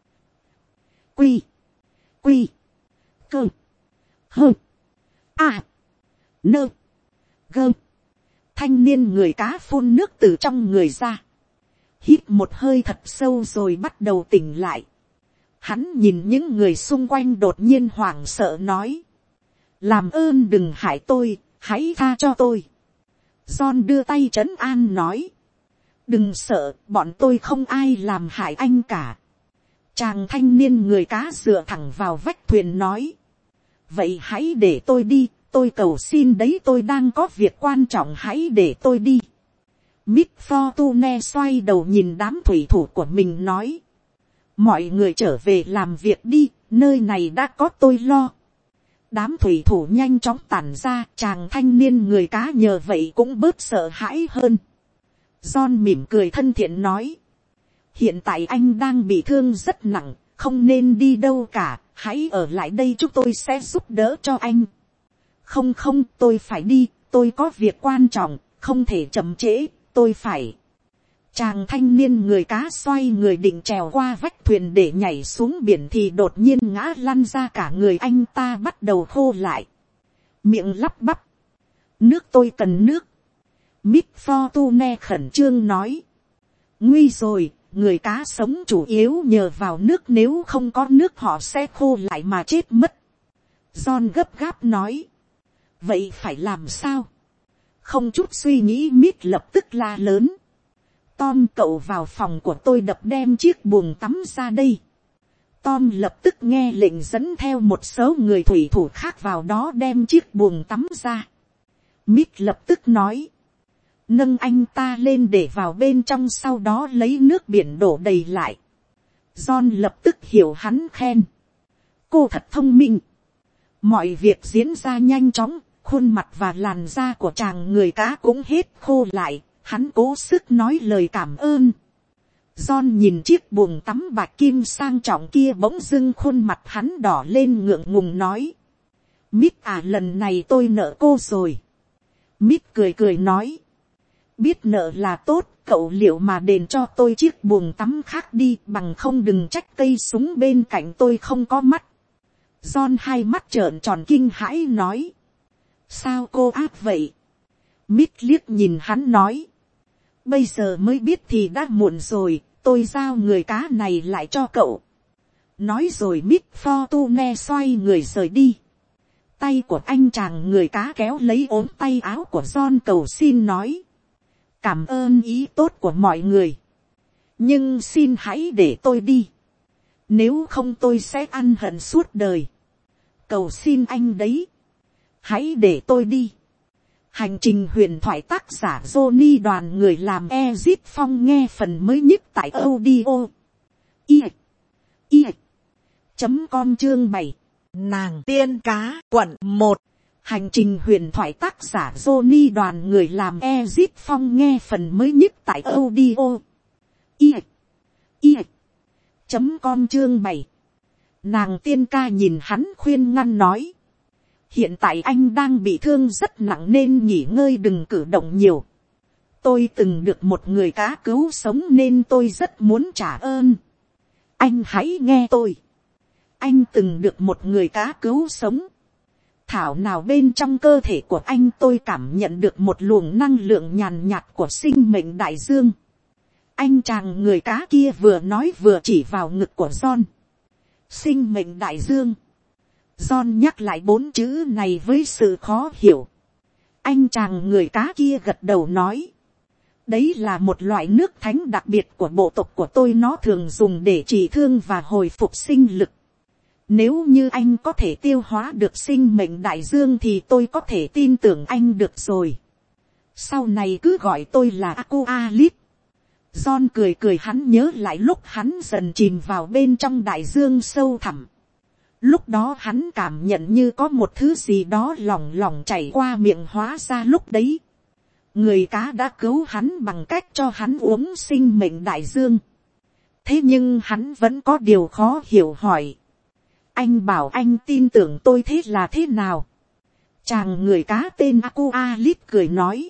Quy. Quy. Cơ. Hơ. À. Nơ. Gơ. Thanh niên người cá phun nước từ trong người ra. Hít một hơi thật sâu rồi bắt đầu tỉnh lại. Hắn nhìn những người xung quanh đột nhiên hoảng sợ nói. Làm ơn đừng hại tôi, hãy tha cho tôi. John đưa tay trấn an nói. Đừng sợ, bọn tôi không ai làm hại anh cả. Chàng thanh niên người cá dựa thẳng vào vách thuyền nói. Vậy hãy để tôi đi. Tôi cầu xin đấy, tôi đang có việc quan trọng, hãy để tôi đi. Miss Fortune xoay đầu nhìn đám thủy thủ của mình nói. Mọi người trở về làm việc đi, nơi này đã có tôi lo. Đám thủy thủ nhanh chóng tản ra, chàng thanh niên người cá nhờ vậy cũng bớt sợ hãi hơn. John mỉm cười thân thiện nói. Hiện tại anh đang bị thương rất nặng, không nên đi đâu cả, hãy ở lại đây, chúng tôi sẽ giúp đỡ cho anh. Không không, tôi phải đi, tôi có việc quan trọng, không thể chậm trễ, tôi phải. Chàng thanh niên người cá xoay người định trèo qua vách thuyền để nhảy xuống biển thì đột nhiên ngã lăn ra, cả người anh ta bắt đầu khô lại, miệng lắp bắp: nước, tôi cần nước. Miss Fortune khẩn trương nói: nguy rồi, người cá sống chủ yếu nhờ vào nước, nếu không có nước họ sẽ khô lại mà chết mất. John gấp gáp nói: vậy phải làm sao? Không chút suy nghĩ, Miss lập tức la lớn: Tom, cậu vào phòng của tôi đập đem chiếc buồng tắm ra đây. Tom lập tức nghe lệnh dẫn theo một số người thủy thủ khác vào đó đem chiếc buồng tắm ra. Miss lập tức nói: nâng anh ta lên để vào bên trong, sau đó lấy nước biển đổ đầy lại. John lập tức hiểu, hắn khen: cô thật thông minh. Mọi việc diễn ra nhanh chóng, khuôn mặt và làn da của chàng người cá cũng hết khô lại, hắn cố sức nói lời cảm ơn. John nhìn chiếc buồng tắm bạc kim sang trọng kia, bỗng dưng khuôn mặt hắn đỏ lên, ngượng ngùng nói: Miss à, lần này tôi nợ cô rồi. Miss cười cười nói: biết nợ là tốt, cậu liệu mà đền cho tôi chiếc buồng tắm khác đi, bằng không đừng trách cây súng bên cạnh tôi không có mắt. John hai mắt trợn tròn kinh hãi nói: sao cô ác vậy? Miss liếc nhìn hắn nói: bây giờ mới biết thì đã muộn rồi, tôi giao người cá này lại cho cậu. Nói rồi Miss Fortune xoay người rời đi. Tay của anh chàng người cá kéo lấy ốm tay áo của John, cầu xin nói: cảm ơn ý tốt của mọi người, nhưng xin hãy để tôi đi, nếu không tôi sẽ ăn hận suốt đời. Cầu xin anh đấy, hãy để tôi đi. Hành trình huyền thoại, tác giả Johnny, đoàn người làm Ezit Phong, nghe phần mới nhất tại audio com chương 7. Nàng tiên cá quận 1. Hành trình huyền thoại, tác giả Johnny, đoàn người làm Ezit Phong, nghe phần mới nhất tại audio com chương 7. Nàng tiên ca nhìn hắn khuyên ngăn nói: hiện tại anh đang bị thương rất nặng nên nghỉ ngơi, đừng cử động nhiều. Tôi từng được một người cá cứu sống nên tôi rất muốn trả ơn. Anh hãy nghe tôi. Anh từng được một người cá cứu sống. Thảo nào bên trong cơ thể của anh tôi cảm nhận được một luồng năng lượng nhàn nhạt của sinh mệnh đại dương. Anh chàng người cá kia vừa nói vừa chỉ vào ngực của John. Sinh mệnh đại dương. John nhắc lại 4 chữ này với sự khó hiểu. Anh chàng người cá kia gật đầu nói: đấy là một loại nước thánh đặc biệt của bộ tộc của tôi, nó thường dùng để trị thương và hồi phục sinh lực. Nếu như anh có thể tiêu hóa được sinh mệnh đại dương thì tôi có thể tin tưởng anh được rồi. Sau này cứ gọi tôi là Aqualit. John cười cười, hắn nhớ lại lúc hắn dần chìm vào bên trong đại dương sâu thẳm. Lúc đó hắn cảm nhận như có một thứ gì đó lỏng lỏng chảy qua miệng, hóa ra lúc đấy người cá đã cứu hắn bằng cách cho hắn uống sinh mệnh đại dương. Thế nhưng hắn vẫn có điều khó hiểu, hỏi: anh bảo anh tin tưởng tôi, thế là thế nào? Chàng người cá tên Aqualit cười nói: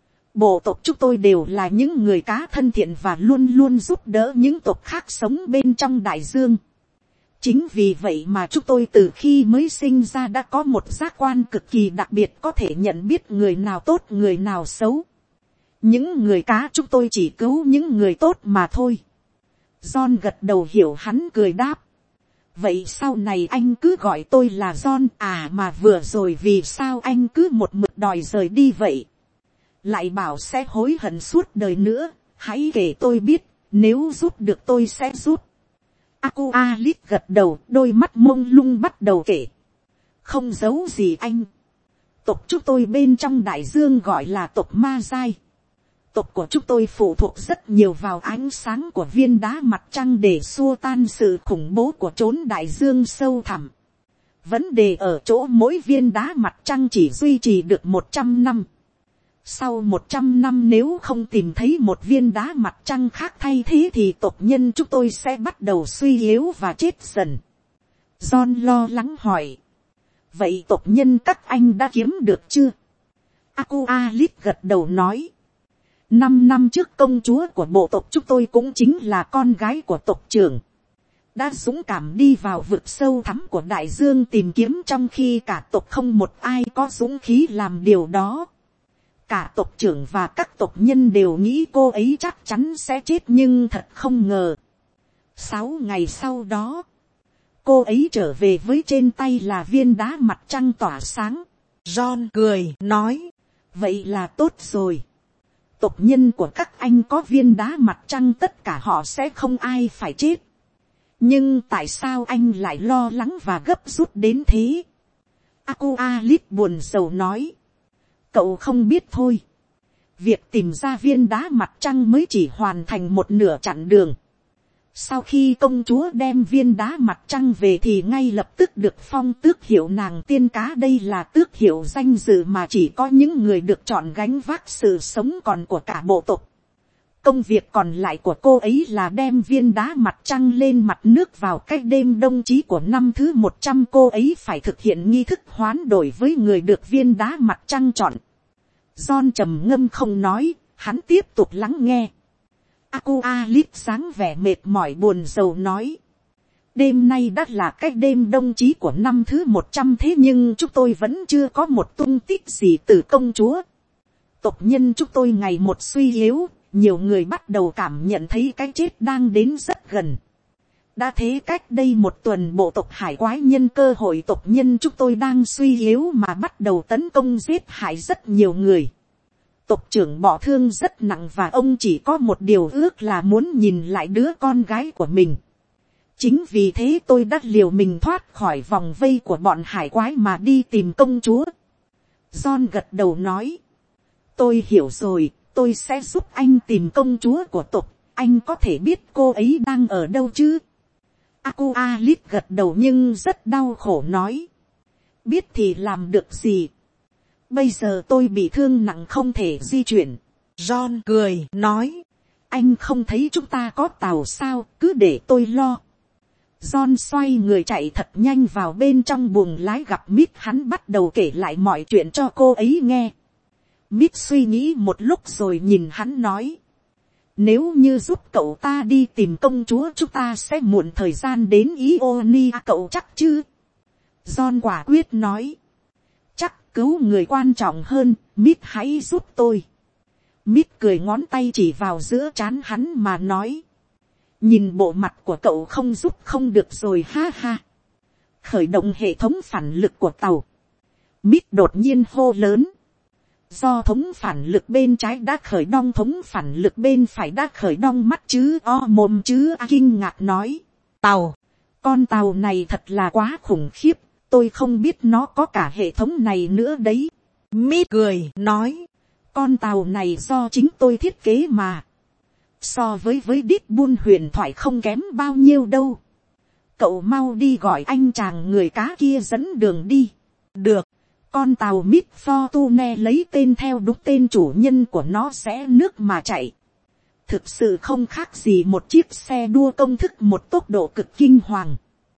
bộ tộc chúng tôi đều là những người cá thân thiện và luôn luôn giúp đỡ những tộc khác sống bên trong đại dương. Chính vì vậy mà chúng tôi từ khi mới sinh ra đã có một giác quan cực kỳ đặc biệt, có thể nhận biết người nào tốt người nào xấu. Những người cá chúng tôi chỉ cứu những người tốt mà thôi. John gật đầu hiểu, hắn cười đáp: vậy sau này anh cứ gọi tôi là John à, mà vừa rồi vì sao anh cứ một mực đòi rời đi vậy? Lại bảo sẽ hối hận suốt đời nữa, hãy kể tôi biết, nếu giúp được tôi sẽ giúp. Aqualit gật đầu, đôi mắt mông lung bắt đầu kể: không giấu gì anh, tộc chúng tôi bên trong đại dương gọi là tộc Ma Giai. Tộc của chúng tôi phụ thuộc rất nhiều vào ánh sáng của viên đá mặt trăng để xua tan sự khủng bố của chốn đại dương sâu thẳm. Vấn đề ở chỗ mỗi viên đá mặt trăng chỉ duy trì được 100 năm. Sau 100 năm nếu không tìm thấy một viên đá mặt trăng khác thay thế thì tộc nhân chúng tôi sẽ bắt đầu suy yếu và chết dần. John lo lắng hỏi. Vậy tộc nhân các anh đã kiếm được chưa? Aqualit gật đầu nói. 5 năm trước công chúa của bộ tộc chúng tôi cũng chính là con gái của tộc trưởng. Đã dũng cảm đi vào vực sâu thẳm của đại dương tìm kiếm, trong khi cả tộc không một ai có dũng khí làm điều đó. Cả tộc trưởng và các tộc nhân đều nghĩ cô ấy chắc chắn sẽ chết, nhưng thật không ngờ. 6 ngày sau đó, cô ấy trở về với trên tay là viên đá mặt trăng tỏa sáng. John cười nói. Vậy là tốt rồi. Tộc nhân của các anh có viên đá mặt trăng, tất cả họ sẽ không ai phải chết. Nhưng tại sao anh lại lo lắng và gấp rút đến thế? Aqualit buồn rầu nói. Cậu không biết thôi. Việc tìm ra viên đá mặt trăng mới chỉ hoàn thành một nửa chặng đường. Sau khi công chúa đem viên đá mặt trăng về thì ngay lập tức được phong tước hiệu nàng tiên cá. Đây là tước hiệu danh dự mà chỉ có những người được chọn gánh vác sự sống còn của cả bộ tộc. Công việc còn lại của cô ấy là đem viên đá mặt trăng lên mặt nước vào cái đêm đông chí của năm thứ 100. Cô ấy phải thực hiện nghi thức hoán đổi với người được viên đá mặt trăng chọn. John trầm ngâm không nói, hắn tiếp tục lắng nghe. Aqualit sáng vẻ mệt mỏi buồn rầu nói. Đêm nay đã là cái đêm đông chí của năm thứ 100, thế nhưng chúng tôi vẫn chưa có một tung tích gì từ công chúa. Tộc nhân chúng tôi ngày một suy yếu, nhiều người bắt đầu cảm nhận thấy cái chết đang đến rất gần. Đã thế cách đây 1 tuần bộ tộc hải quái nhân cơ hội tộc nhân chúng tôi đang suy yếu mà bắt đầu tấn công giết hại rất nhiều người. Tộc trưởng bỏ thương rất nặng và ông chỉ có một điều ước là muốn nhìn lại đứa con gái của mình. Chính vì thế tôi đã liều mình thoát khỏi vòng vây của bọn hải quái mà đi tìm công chúa. John gật đầu nói. Tôi hiểu rồi, tôi sẽ giúp anh tìm công chúa của tộc. Anh có thể biết cô ấy đang ở đâu chứ? Aqualit gật đầu nhưng rất đau khổ nói. Biết thì làm được gì? Bây giờ tôi bị thương nặng không thể di chuyển. John cười nói. Anh không thấy chúng ta có tàu sao, cứ để tôi lo. John xoay người chạy thật nhanh vào bên trong buồng lái gặp Mít. Hắn bắt đầu kể lại mọi chuyện cho cô ấy nghe. Mít suy nghĩ một lúc rồi nhìn hắn nói. Nếu như giúp cậu ta đi tìm công chúa chúng ta sẽ muộn thời gian đến Ionia, cậu chắc chứ? John quả quyết nói. Chắc cứu người quan trọng hơn, Mít hãy giúp tôi. Mít cười ngón tay chỉ vào giữa trán hắn mà nói. Nhìn bộ mặt của cậu không giúp không được rồi ha ha. Khởi động hệ thống phản lực của tàu. Mít đột nhiên hô lớn. Do thống phản lực bên trái đã khởi đong, thống phản lực bên phải đã khởi đong. Mắt chứ o mồm chứ a kinh ngạc nói. Tàu, con tàu này thật là quá khủng khiếp. Tôi không biết nó có cả hệ thống này nữa đấy. Mít cười nói. Con tàu này do chính tôi thiết kế mà. So với Deep Bull huyền thoại không kém bao nhiêu đâu. Cậu mau đi gọi anh chàng người cá kia dẫn đường đi. Được. Con tàu Mid Fortune lấy tên theo đúng tên chủ nhân của nó sẽ nước mà chạy. Thực sự không khác gì một chiếc xe đua công thức một tốc độ cực kinh hoàng.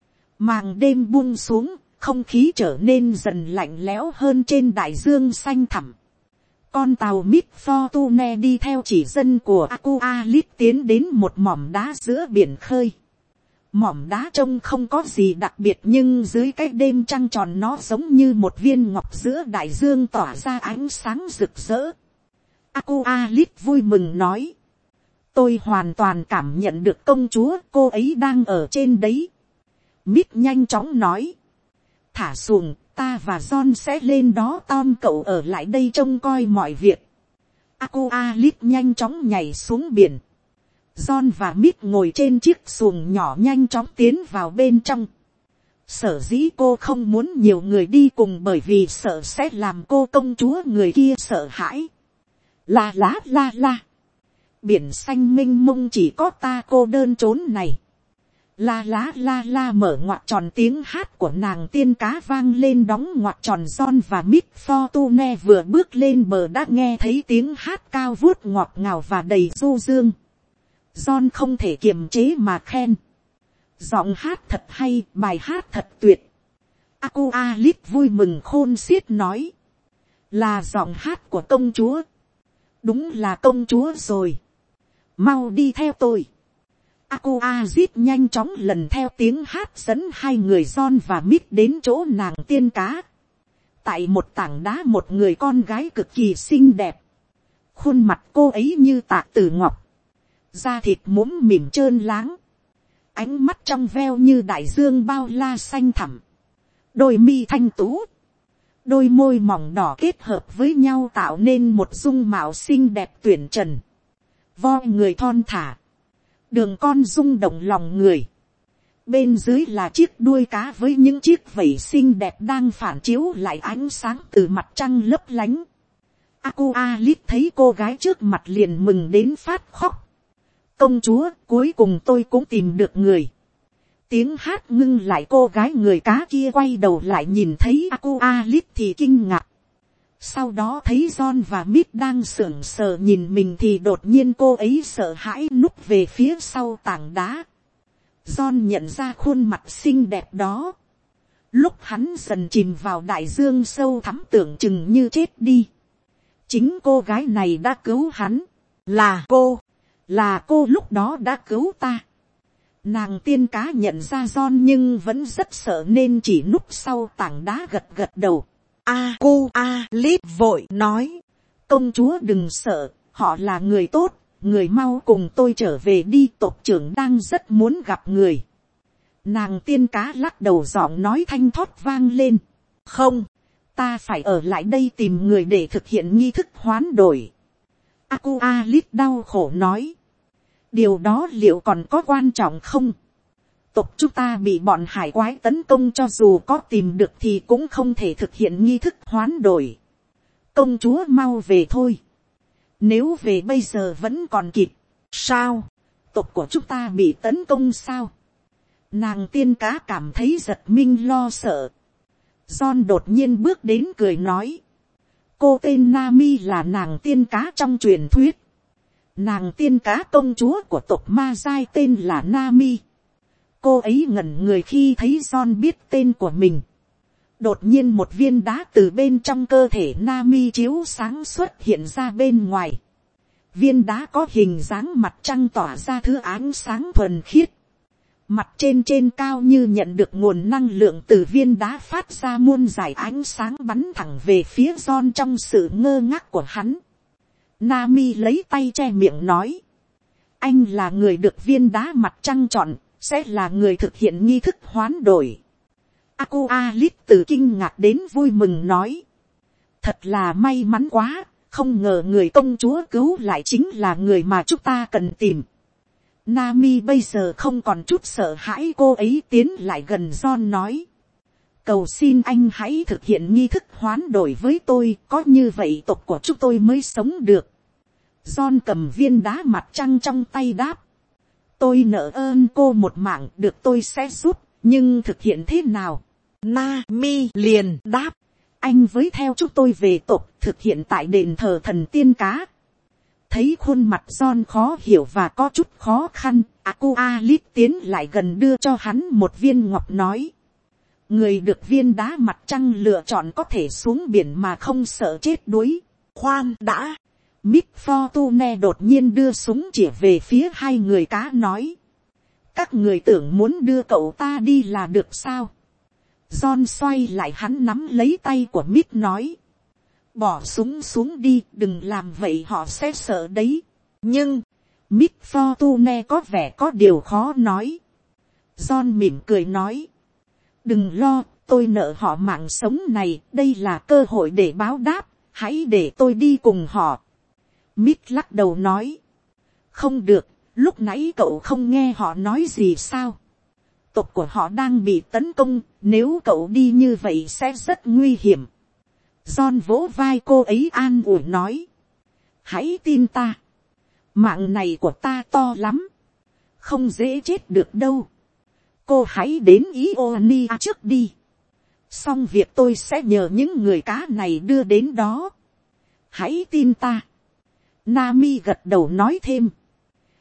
Màn đêm buông xuống, không khí trở nên dần lạnh lẽo hơn trên đại dương xanh thẳm. Con tàu Mid Fortune đi theo chỉ dẫn của Aqualit tiến đến một mỏm đá giữa biển khơi. Mỏm đá trông không có gì đặc biệt nhưng dưới cái đêm trăng tròn nó giống như một viên ngọc giữa đại dương tỏa ra ánh sáng rực rỡ. Aqualit vui mừng nói. Tôi hoàn toàn cảm nhận được công chúa, cô ấy đang ở trên đấy. Mít nhanh chóng nói. Thả xuồng, ta và John sẽ lên đó, Tom cậu ở lại đây trông coi mọi việc. Aqualit nhanh chóng nhảy xuống biển. John và Mít ngồi trên chiếc xuồng nhỏ nhanh chóng tiến vào bên trong. Sở dĩ cô không muốn nhiều người đi cùng bởi vì sợ sẽ làm cô công chúa người kia sợ hãi. La lá la la. Biển xanh mênh mông chỉ có ta cô đơn trốn này. La lá la la mở ngoặc tròn, tiếng hát của nàng tiên cá vang lên đóng ngoặc tròn. John và Mít Fortune vừa bước lên bờ đã nghe thấy tiếng hát cao vút ngọt ngào và đầy du dương. John không thể kiềm chế mà khen. Giọng hát thật hay, bài hát thật tuyệt. Aqualit vui mừng khôn xiết nói. Là giọng hát của công chúa. Đúng là công chúa rồi. Mau đi theo tôi. Aqualit nhanh chóng lần theo tiếng hát dẫn hai người John và Mít đến chỗ nàng tiên cá. Tại một tảng đá một người con gái cực kỳ xinh đẹp. Khuôn mặt cô ấy như tạc từ ngọc. Da thịt mũm mỉm trơn láng. Ánh mắt trong veo như đại dương bao la xanh thẳm. Đôi mi thanh tú. Đôi môi mỏng đỏ kết hợp với nhau tạo nên một dung mạo xinh đẹp tuyển trần. Voi người thon thả. Đường con rung động lòng người. Bên dưới là chiếc đuôi cá với những chiếc vảy xinh đẹp đang phản chiếu lại ánh sáng từ mặt trăng lấp lánh. Aqualit thấy cô gái trước mặt liền mừng đến phát khóc. Công chúa, cuối cùng tôi cũng tìm được người. Tiếng hát ngưng lại, cô gái người cá kia quay đầu lại nhìn thấy Aqualit thì kinh ngạc. Sau đó thấy John và Mít đang sững sờ nhìn mình thì đột nhiên cô ấy sợ hãi núp về phía sau tảng đá. John nhận ra khuôn mặt xinh đẹp đó. Lúc hắn dần chìm vào đại dương sâu thẳm tưởng chừng như chết đi. Chính cô gái này đã cứu hắn. Là cô lúc đó đã cứu ta. Nàng tiên cá nhận ra John nhưng vẫn rất sợ nên chỉ núp sau tảng đá gật gật đầu. Aqualit vội nói. Công chúa đừng sợ, họ là người tốt, người mau cùng tôi trở về đi, tộc trưởng đang rất muốn gặp người. Nàng tiên cá lắc đầu, giọng nói thanh thoát vang lên. Không, ta phải ở lại đây tìm người để thực hiện nghi thức hoán đổi. Aqualit đau khổ nói. Điều đó liệu còn có quan trọng không? Tộc chúng ta bị bọn hải quái tấn công, cho dù có tìm được thì cũng không thể thực hiện nghi thức hoán đổi. Công chúa mau về thôi. Nếu về bây giờ vẫn còn kịp. Sao? Tộc của chúng ta bị tấn công sao? Nàng tiên cá cảm thấy giật mình lo sợ. John đột nhiên bước đến cười nói. Cô tên Nami là nàng tiên cá trong truyền thuyết. Nàng tiên cá công chúa của tộc Ma Giai tên là Nami. Cô ấy ngẩn người khi thấy John biết tên của mình. Đột nhiên một viên đá từ bên trong cơ thể Nami chiếu sáng xuất hiện ra bên ngoài. Viên đá có hình dáng mặt trăng tỏa ra thứ ánh sáng thuần khiết. Mặt trên cao như nhận được nguồn năng lượng từ viên đá phát ra muôn dải ánh sáng bắn thẳng về phía John trong sự ngơ ngác của hắn. Nami lấy tay che miệng nói. Anh là người được viên đá mặt trăng chọn, sẽ là người thực hiện nghi thức hoán đổi. Aqualit từ kinh ngạc đến vui mừng nói. Thật là may mắn quá, không ngờ người công chúa cứu lại chính là người mà chúng ta cần tìm. Nami bây giờ không còn chút sợ hãi, cô ấy tiến lại gần John nói. Cầu xin anh hãy thực hiện nghi thức hoán đổi với tôi, có như vậy tộc của chúng tôi mới sống được. John cầm viên đá mặt trăng trong tay đáp. Tôi nợ ơn cô một mạng, được tôi sẽ giúp, nhưng thực hiện thế nào? Nami liền đáp. Anh với theo chúng tôi về tộc, thực hiện tại đền thờ thần tiên cá. Thấy khuôn mặt John khó hiểu và có chút khó khăn, Aqualit tiến lại gần đưa cho hắn một viên ngọc nói. Người được viên đá mặt trăng lựa chọn có thể xuống biển mà không sợ chết đuối. Khoan đã. Mít Fortune đột nhiên đưa súng chỉ về phía hai người cá nói. Các người tưởng muốn đưa cậu ta đi là được sao? John xoay lại, hắn nắm lấy tay của Mít nói. Bỏ súng xuống đi, đừng làm vậy họ sẽ sợ đấy. Nhưng, Mít Fortune có vẻ có điều khó nói. John mỉm cười nói. Đừng lo, tôi nợ họ mạng sống này, đây là cơ hội để báo đáp, hãy để tôi đi cùng họ. Mít lắc đầu nói. Không được, lúc nãy cậu không nghe họ nói gì sao? Tộc của họ đang bị tấn công, nếu cậu đi như vậy sẽ rất nguy hiểm. John vỗ vai cô ấy an ủi nói. Hãy tin ta. Mạng này của ta to lắm. Không dễ chết được đâu. Cô hãy đến Ionia trước đi. Xong việc tôi sẽ nhờ những người cá này đưa đến đó. Hãy tin ta. Nami gật đầu nói thêm.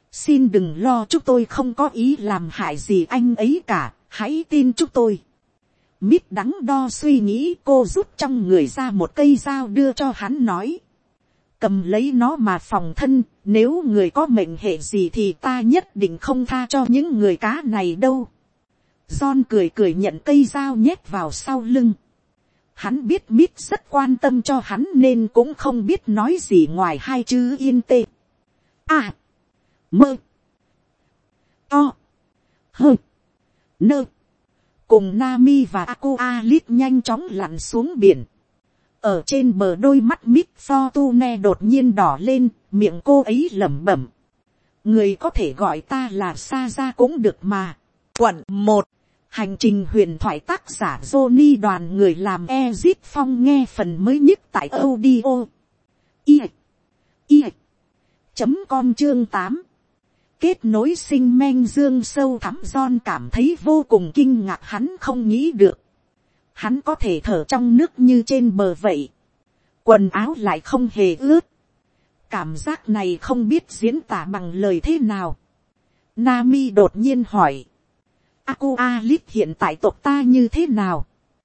Xin đừng lo, chúng tôi không có ý làm hại gì anh ấy cả, hãy tin chúng tôi. Mít đắn đo suy nghĩ, cô rút trong người ra một cây dao đưa cho hắn nói. Cầm lấy nó mà phòng thân, nếu người có mệnh hệ gì thì ta nhất định không tha cho những người cá này đâu. John cười cười nhận cây dao nhét vào sau lưng. Hắn biết Mít rất quan tâm cho hắn nên cũng không biết nói gì ngoài hai chữ yên tê. À, mơ, to, hơ, nơ. Cùng Nami và Aqualit nhanh chóng lặn xuống biển. Ở trên bờ đôi mắt Mít Fortune đột nhiên đỏ lên, miệng cô ấy lẩm bẩm. Người có thể gọi ta là Sa Ra cũng được mà. Quận 1. Hành trình huyền thoại tác giả Johnny đoàn người làm Ezit Phong nghe phần mới nhất tại audio. Com chương 8. Kết nối sinh men dương sâu thẳm. John cảm thấy vô cùng kinh ngạc, hắn không nghĩ được. Hắn có thể thở trong nước như trên bờ vậy. Quần áo lại không hề ướt. Cảm giác này không biết diễn tả bằng lời thế nào. Nami đột nhiên hỏi. Aqualit hiện tại tộc ta như thế nào?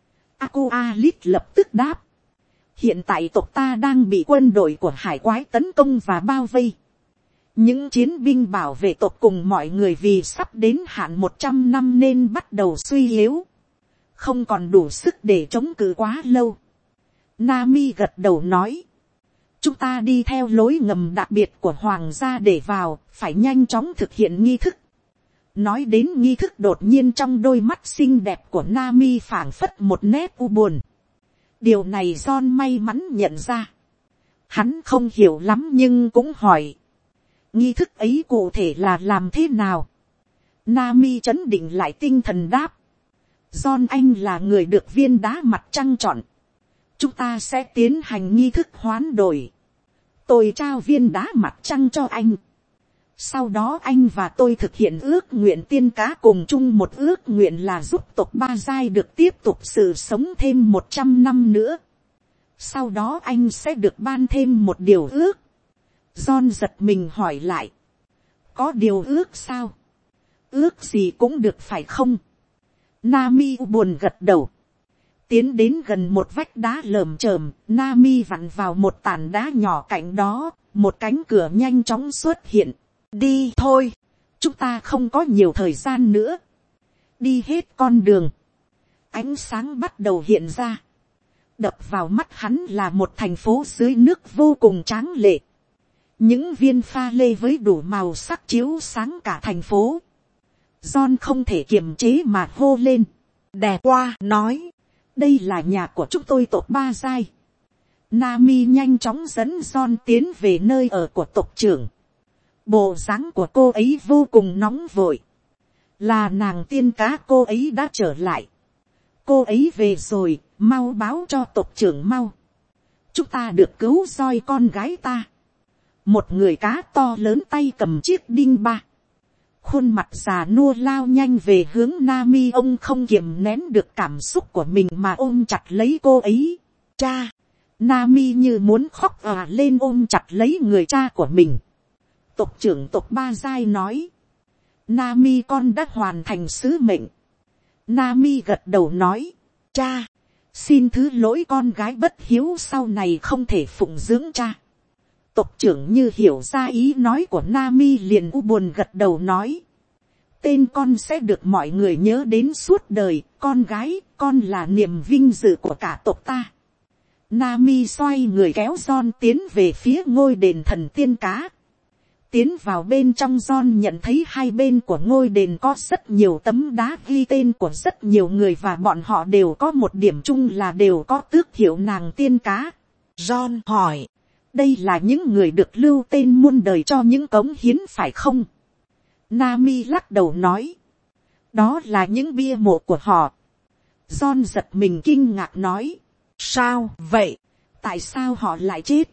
Aqualit lập tức đáp. Hiện tại tộc ta đang bị quân đội của hải quái tấn công và bao vây. Những chiến binh bảo vệ tộc cùng mọi người vì sắp đến hạn 100 năm nên bắt đầu suy yếu. Không còn đủ sức để chống cự quá lâu. Nami gật đầu nói. Chúng ta đi theo lối ngầm đặc biệt của hoàng gia để vào, phải nhanh chóng thực hiện nghi thức. Nói đến nghi thức, đột nhiên trong đôi mắt xinh đẹp của Nami phảng phất một nét u buồn. Điều này John may mắn nhận ra. Hắn không hiểu lắm nhưng cũng hỏi. Nghi thức ấy cụ thể là làm thế nào? Nami trấn định lại tinh thần đáp. John, anh là người được viên đá mặt trăng chọn. Chúng ta sẽ tiến hành nghi thức hoán đổi. Tôi trao viên đá mặt trăng cho anh. Sau đó anh và tôi thực hiện ước nguyện tiên cá cùng chung một ước nguyện là giúp tộc Ba Giai được tiếp tục sự sống thêm 100 năm nữa. Sau đó anh sẽ được ban thêm một điều ước. John giật mình hỏi lại. Có điều ước sao? Ước gì cũng được phải không? Nami buồn gật đầu. Tiến đến gần một vách đá lởm chởm, Nami vặn vào một tảng đá nhỏ cạnh đó, một cánh cửa nhanh chóng xuất hiện. Đi thôi, chúng ta không có nhiều thời gian nữa. Đi hết con đường. Ánh sáng bắt đầu hiện ra. Đập vào mắt hắn là một thành phố dưới nước vô cùng tráng lệ. Những viên pha lê với đủ màu sắc chiếu sáng cả thành phố. John không thể kiềm chế mà hô lên. Đẹp quá, nói. Đây là nhà của chúng tôi tộc Ba Giai. Nami nhanh chóng dẫn John tiến về nơi ở của tộc trưởng. Bộ dáng của cô ấy vô cùng nóng vội. Là nàng tiên cá, cô ấy đã trở lại. Cô ấy về rồi, mau báo cho tộc trưởng mau. Chúng ta được cứu roi con gái ta. Một người cá to lớn tay cầm chiếc đinh ba. Khuôn mặt già nua lao nhanh về hướng Nami. Ông không kiềm nén được cảm xúc của mình mà ôm chặt lấy cô ấy. Cha! Nami như muốn khóc lên ôm chặt lấy người cha của mình. Tộc trưởng tộc Ba Giai nói. Nami, con đã hoàn thành sứ mệnh. Nami gật đầu nói. Cha! Xin thứ lỗi con gái bất hiếu sau này không thể phụng dưỡng cha. Tộc trưởng như hiểu ra ý nói của Nami liền u buồn gật đầu nói. Tên con sẽ được mọi người nhớ đến suốt đời. Con gái, con là niềm vinh dự của cả tộc ta. Nami xoay người kéo John tiến về phía ngôi đền thần tiên cá. Tiến vào bên trong, John nhận thấy hai bên của ngôi đền có rất nhiều tấm đá ghi tên của rất nhiều người và bọn họ đều có một điểm chung là đều có tước hiệu nàng tiên cá. John hỏi. Đây là những người được lưu tên muôn đời cho những cống hiến phải không? Nami lắc đầu nói. Đó là những bia mộ của họ. John giật mình kinh ngạc nói. Sao vậy? Tại sao họ lại chết?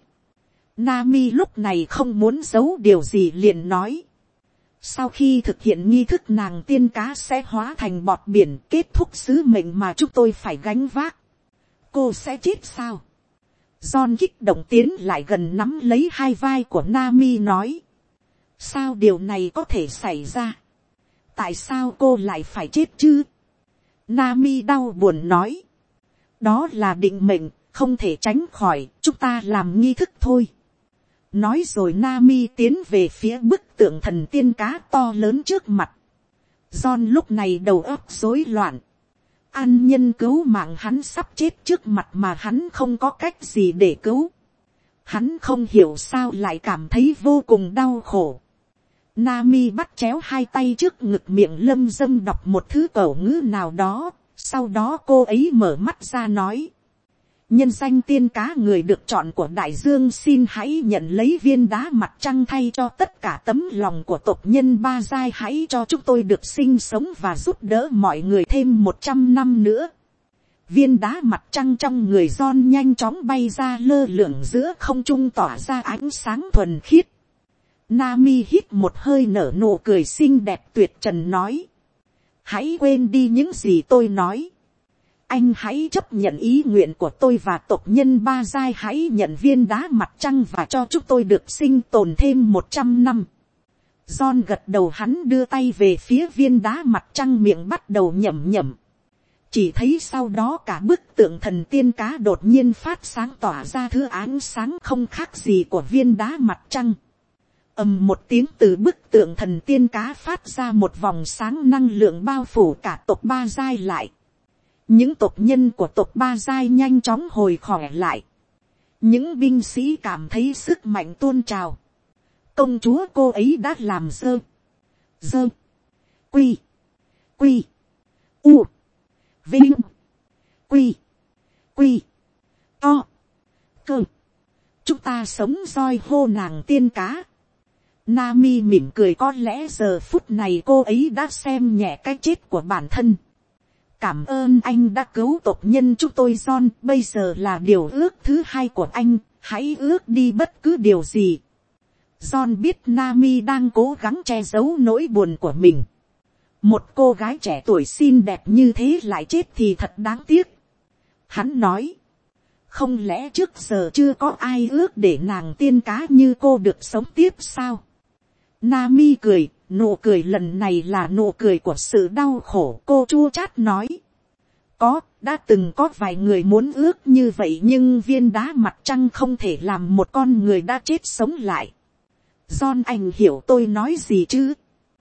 Nami lúc này không muốn giấu điều gì liền nói. Sau khi thực hiện nghi thức, nàng tiên cá sẽ hóa thành bọt biển, kết thúc sứ mệnh mà chúng tôi phải gánh vác. Cô sẽ chết sao? John kích động tiến lại gần nắm lấy hai vai của Nami nói. Sao điều này có thể xảy ra? Tại sao cô lại phải chết chứ? Nami đau buồn nói. Đó là định mệnh, không thể tránh khỏi, chúng ta làm nghi thức thôi. Nói rồi Nami tiến về phía bức tượng thần tiên cá to lớn trước mặt. John lúc này đầu óc rối loạn. An nhân cứu mạng hắn sắp chết trước mặt mà hắn không có cách gì để cứu. Hắn không hiểu sao lại cảm thấy vô cùng đau khổ. Nami bắt chéo hai tay trước ngực, miệng lâm dâm đọc một thứ cẩu ngữ nào đó. Sau đó cô ấy mở mắt ra nói. Nhân danh tiên cá người được chọn của đại dương, xin hãy nhận lấy viên đá mặt trăng thay cho tất cả tấm lòng của tộc nhân Ba Giai, hãy cho chúng tôi được sinh sống và giúp đỡ mọi người thêm 100 năm nữa. Viên đá mặt trăng trong người John nhanh chóng bay ra lơ lửng giữa không trung, tỏa ra ánh sáng thuần khiết. Nami hít một hơi nở nụ cười xinh đẹp tuyệt trần nói. Hãy quên đi những gì tôi nói. Anh hãy chấp nhận ý nguyện của tôi và tộc nhân Ba Giai, hãy nhận viên đá mặt trăng và cho chúng tôi được sinh tồn thêm 100 năm. John gật đầu, hắn đưa tay về phía viên đá mặt trăng, miệng bắt đầu nhẩm nhẩm. Chỉ thấy sau đó cả bức tượng thần tiên cá đột nhiên phát sáng, tỏa ra thứ ánh sáng không khác gì của viên đá mặt trăng. Ầm một tiếng, từ bức tượng thần tiên cá phát ra một vòng sáng năng lượng bao phủ cả tộc Ba Giai lại. Những tộc nhân của tộc Ba Giai nhanh chóng hồi khỏe lại. Những binh sĩ cảm thấy sức mạnh tuôn trào. Công chúa cô ấy đã làm dơ quy u vinh quy to cơ. Chúng ta sống roi hô nàng tiên cá. Nami mỉm cười, có lẽ giờ phút này cô ấy đã xem nhẹ cái chết của bản thân. Cảm ơn anh đã cứu tộc nhân chúng tôi John, bây giờ là điều ước thứ hai của anh, hãy ước đi bất cứ điều gì. John biết Nami đang cố gắng che giấu nỗi buồn của mình. Một cô gái trẻ tuổi xinh đẹp như thế lại chết thì thật đáng tiếc. Hắn nói, không lẽ trước giờ chưa có ai ước để nàng tiên cá như cô được sống tiếp sao? Nami cười, nụ cười lần này là nụ cười của sự đau khổ. Cô chua chát nói, đã từng có vài người muốn ước như vậy, nhưng viên đá mặt trăng không thể làm một con người đã chết sống lại. John, anh hiểu tôi nói gì chứ?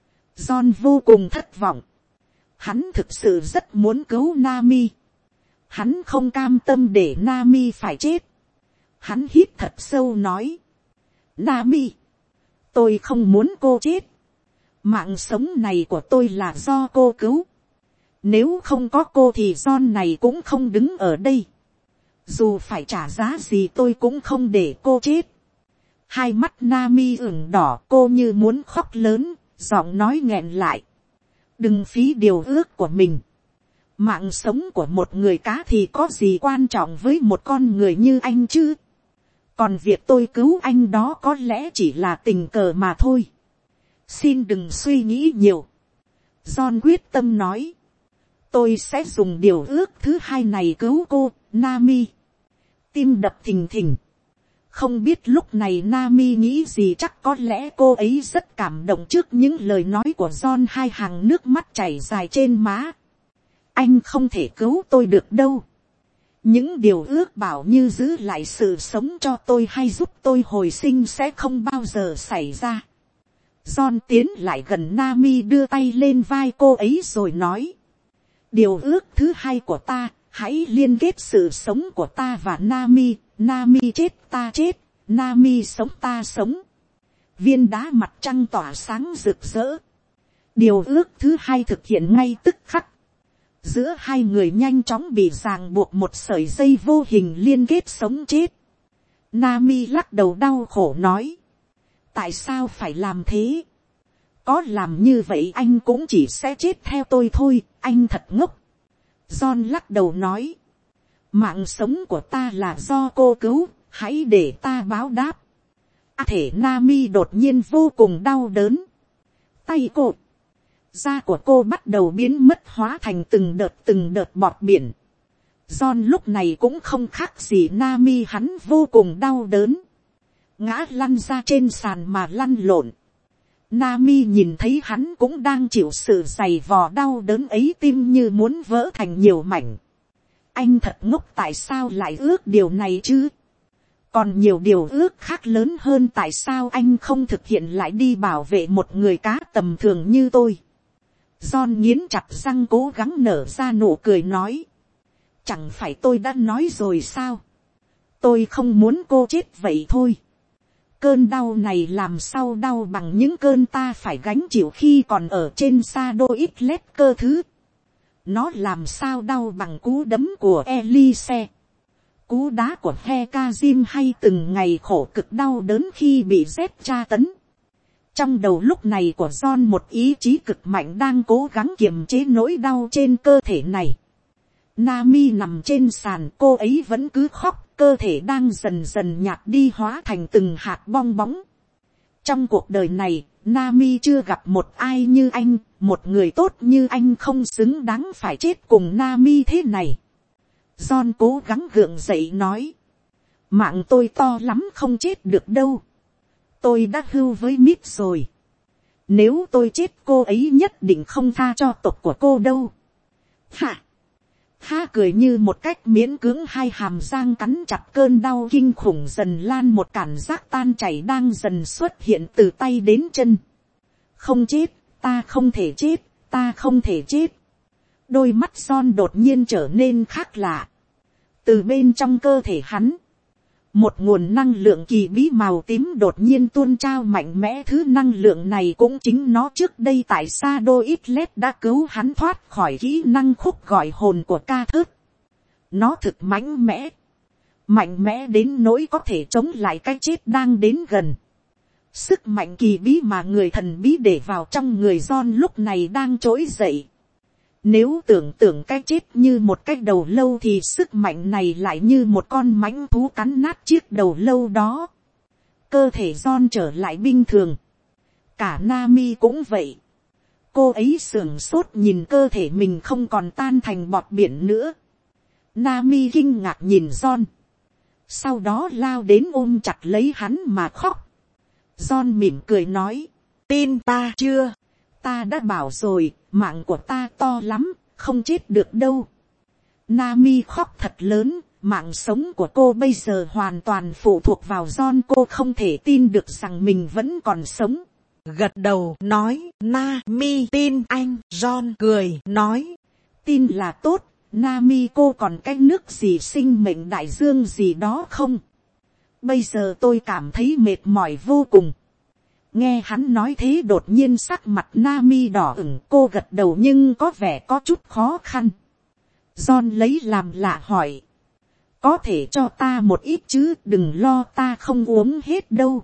John vô cùng thất vọng. Hắn thực sự rất muốn cứu Nami. Hắn không cam tâm để Nami phải chết. Hắn hít thật sâu nói, Nami, tôi không muốn cô chết. Mạng sống này của tôi là do cô cứu. Nếu không có cô thì John này cũng không đứng ở đây. Dù phải trả giá gì tôi cũng không để cô chết. Hai mắt Nami ửng đỏ, cô như muốn khóc lớn, giọng nói nghẹn lại. Đừng phí điều ước của mình. Mạng sống của một người cá thì có gì quan trọng với một con người như anh chứ? Còn việc tôi cứu anh đó có lẽ chỉ là tình cờ mà thôi. Xin đừng suy nghĩ nhiều. John quyết tâm nói, tôi sẽ dùng điều ước thứ hai này cứu cô, Nami. Tim đập thình thình. Không biết lúc này Nami nghĩ gì, chắc có lẽ cô ấy rất cảm động trước những lời nói của John. Hai hàng nước mắt chảy dài trên má. Anh không thể cứu tôi được đâu. Những điều ước bảo như giữ lại sự sống cho tôi hay giúp tôi hồi sinh sẽ không bao giờ xảy ra. John tiến lại gần Nami, đưa tay lên vai cô ấy rồi nói, điều ước thứ hai của ta, hãy liên kết sự sống của ta và Nami. Nami chết ta chết, Nami sống ta sống. Viên đá mặt trăng tỏa sáng rực rỡ. Điều ước thứ hai thực hiện ngay tức khắc. Giữa hai người nhanh chóng bị ràng buộc một sợi dây vô hình liên kết sống chết. Nami lắc đầu đau khổ nói, tại sao phải làm thế? Có làm như vậy anh cũng chỉ sẽ chết theo tôi thôi, anh thật ngốc. John lắc đầu nói, mạng sống của ta là do cô cứu, hãy để ta báo đáp. Thể Nami đột nhiên vô cùng đau đớn. Tay cô, da của cô bắt đầu biến mất, hóa thành từng đợt bọt biển. John lúc này cũng không khác gì Nami, hắn vô cùng đau đớn, ngã lăn ra trên sàn mà lăn lộn. Nami nhìn thấy hắn cũng đang chịu sự giày vò đau đớn ấy, tim như muốn vỡ thành nhiều mảnh. Anh thật ngốc, tại sao lại ước điều này chứ? Còn nhiều điều ước khác lớn hơn, tại sao anh không thực hiện lại đi bảo vệ một người cá tầm thường như tôi? John nghiến chặt răng cố gắng nở ra nụ cười nói. Chẳng phải tôi đã nói rồi sao? Tôi không muốn cô chết vậy thôi. Cơn đau này làm sao đau bằng những cơn ta phải gánh chịu khi còn ở trên sa đô ít lét cơ thứ. Nó làm sao đau bằng cú đấm của Elise, cú đá của Hekazim, hay từng ngày khổ cực đau đớn khi bị Z tra tấn. Trong đầu lúc này của John một ý chí cực mạnh đang cố gắng kiềm chế nỗi đau trên cơ thể này. Nami nằm trên sàn, cô ấy vẫn cứ khóc, cơ thể đang dần dần nhạt đi hóa thành từng hạt bong bóng. Trong cuộc đời này, Nami chưa gặp một ai như anh, một người tốt như anh không xứng đáng phải chết cùng Nami thế này. John cố gắng gượng dậy nói. Mạng tôi to lắm, không chết được đâu. Tôi đã hưu với Mít rồi. Nếu tôi chết, cô ấy nhất định không tha cho tộc của cô đâu. Hả? Ha cười như một cách miễn cưỡng, hai hàm răng cắn chặt, cơn đau kinh khủng dần lan, một cảm giác tan chảy đang dần xuất hiện từ tay đến chân. Không chết, ta không thể chết, ta không thể chết. Đôi mắt John đột nhiên trở nên khác lạ. Từ bên trong cơ thể hắn, một nguồn năng lượng kỳ bí màu tím đột nhiên tuôn trao mạnh mẽ. Thứ năng lượng này cũng chính nó trước đây tại Sa Đô Ít Lét đã cứu hắn thoát khỏi kỹ năng khúc gọi hồn của ca thớt. Nó thực mạnh mẽ đến nỗi có thể chống lại cái chết đang đến gần. Sức mạnh kỳ bí mà người thần bí để vào trong người John lúc này đang trỗi dậy. Nếu tưởng tượng cái chết như một cái đầu lâu thì sức mạnh này lại như một con mãnh thú cắn nát chiếc đầu lâu đó. Cơ thể John trở lại bình thường. Cả Nami cũng vậy. Cô ấy sửng sốt nhìn cơ thể mình không còn tan thành bọt biển nữa. Nami kinh ngạc nhìn John. Sau đó lao đến ôm chặt lấy hắn mà khóc. John mỉm cười nói. Tin ta chưa? Ta đã bảo rồi, mạng của ta to lắm, không chết được đâu. Nami khóc thật lớn, mạng sống của cô bây giờ hoàn toàn phụ thuộc vào John. Cô không thể tin được rằng mình vẫn còn sống. Gật đầu nói, Nami tin anh. John cười nói, tin là tốt. Nami, cô còn cái nước gì sinh mệnh đại dương gì đó không? Bây giờ tôi cảm thấy mệt mỏi vô cùng. Nghe hắn nói thế đột nhiên sắc mặt Nami đỏ ửng, cô gật đầu nhưng có vẻ có chút khó khăn. John lấy làm lạ hỏi. Có thể cho ta một ít chứ, đừng lo, ta không uống hết đâu.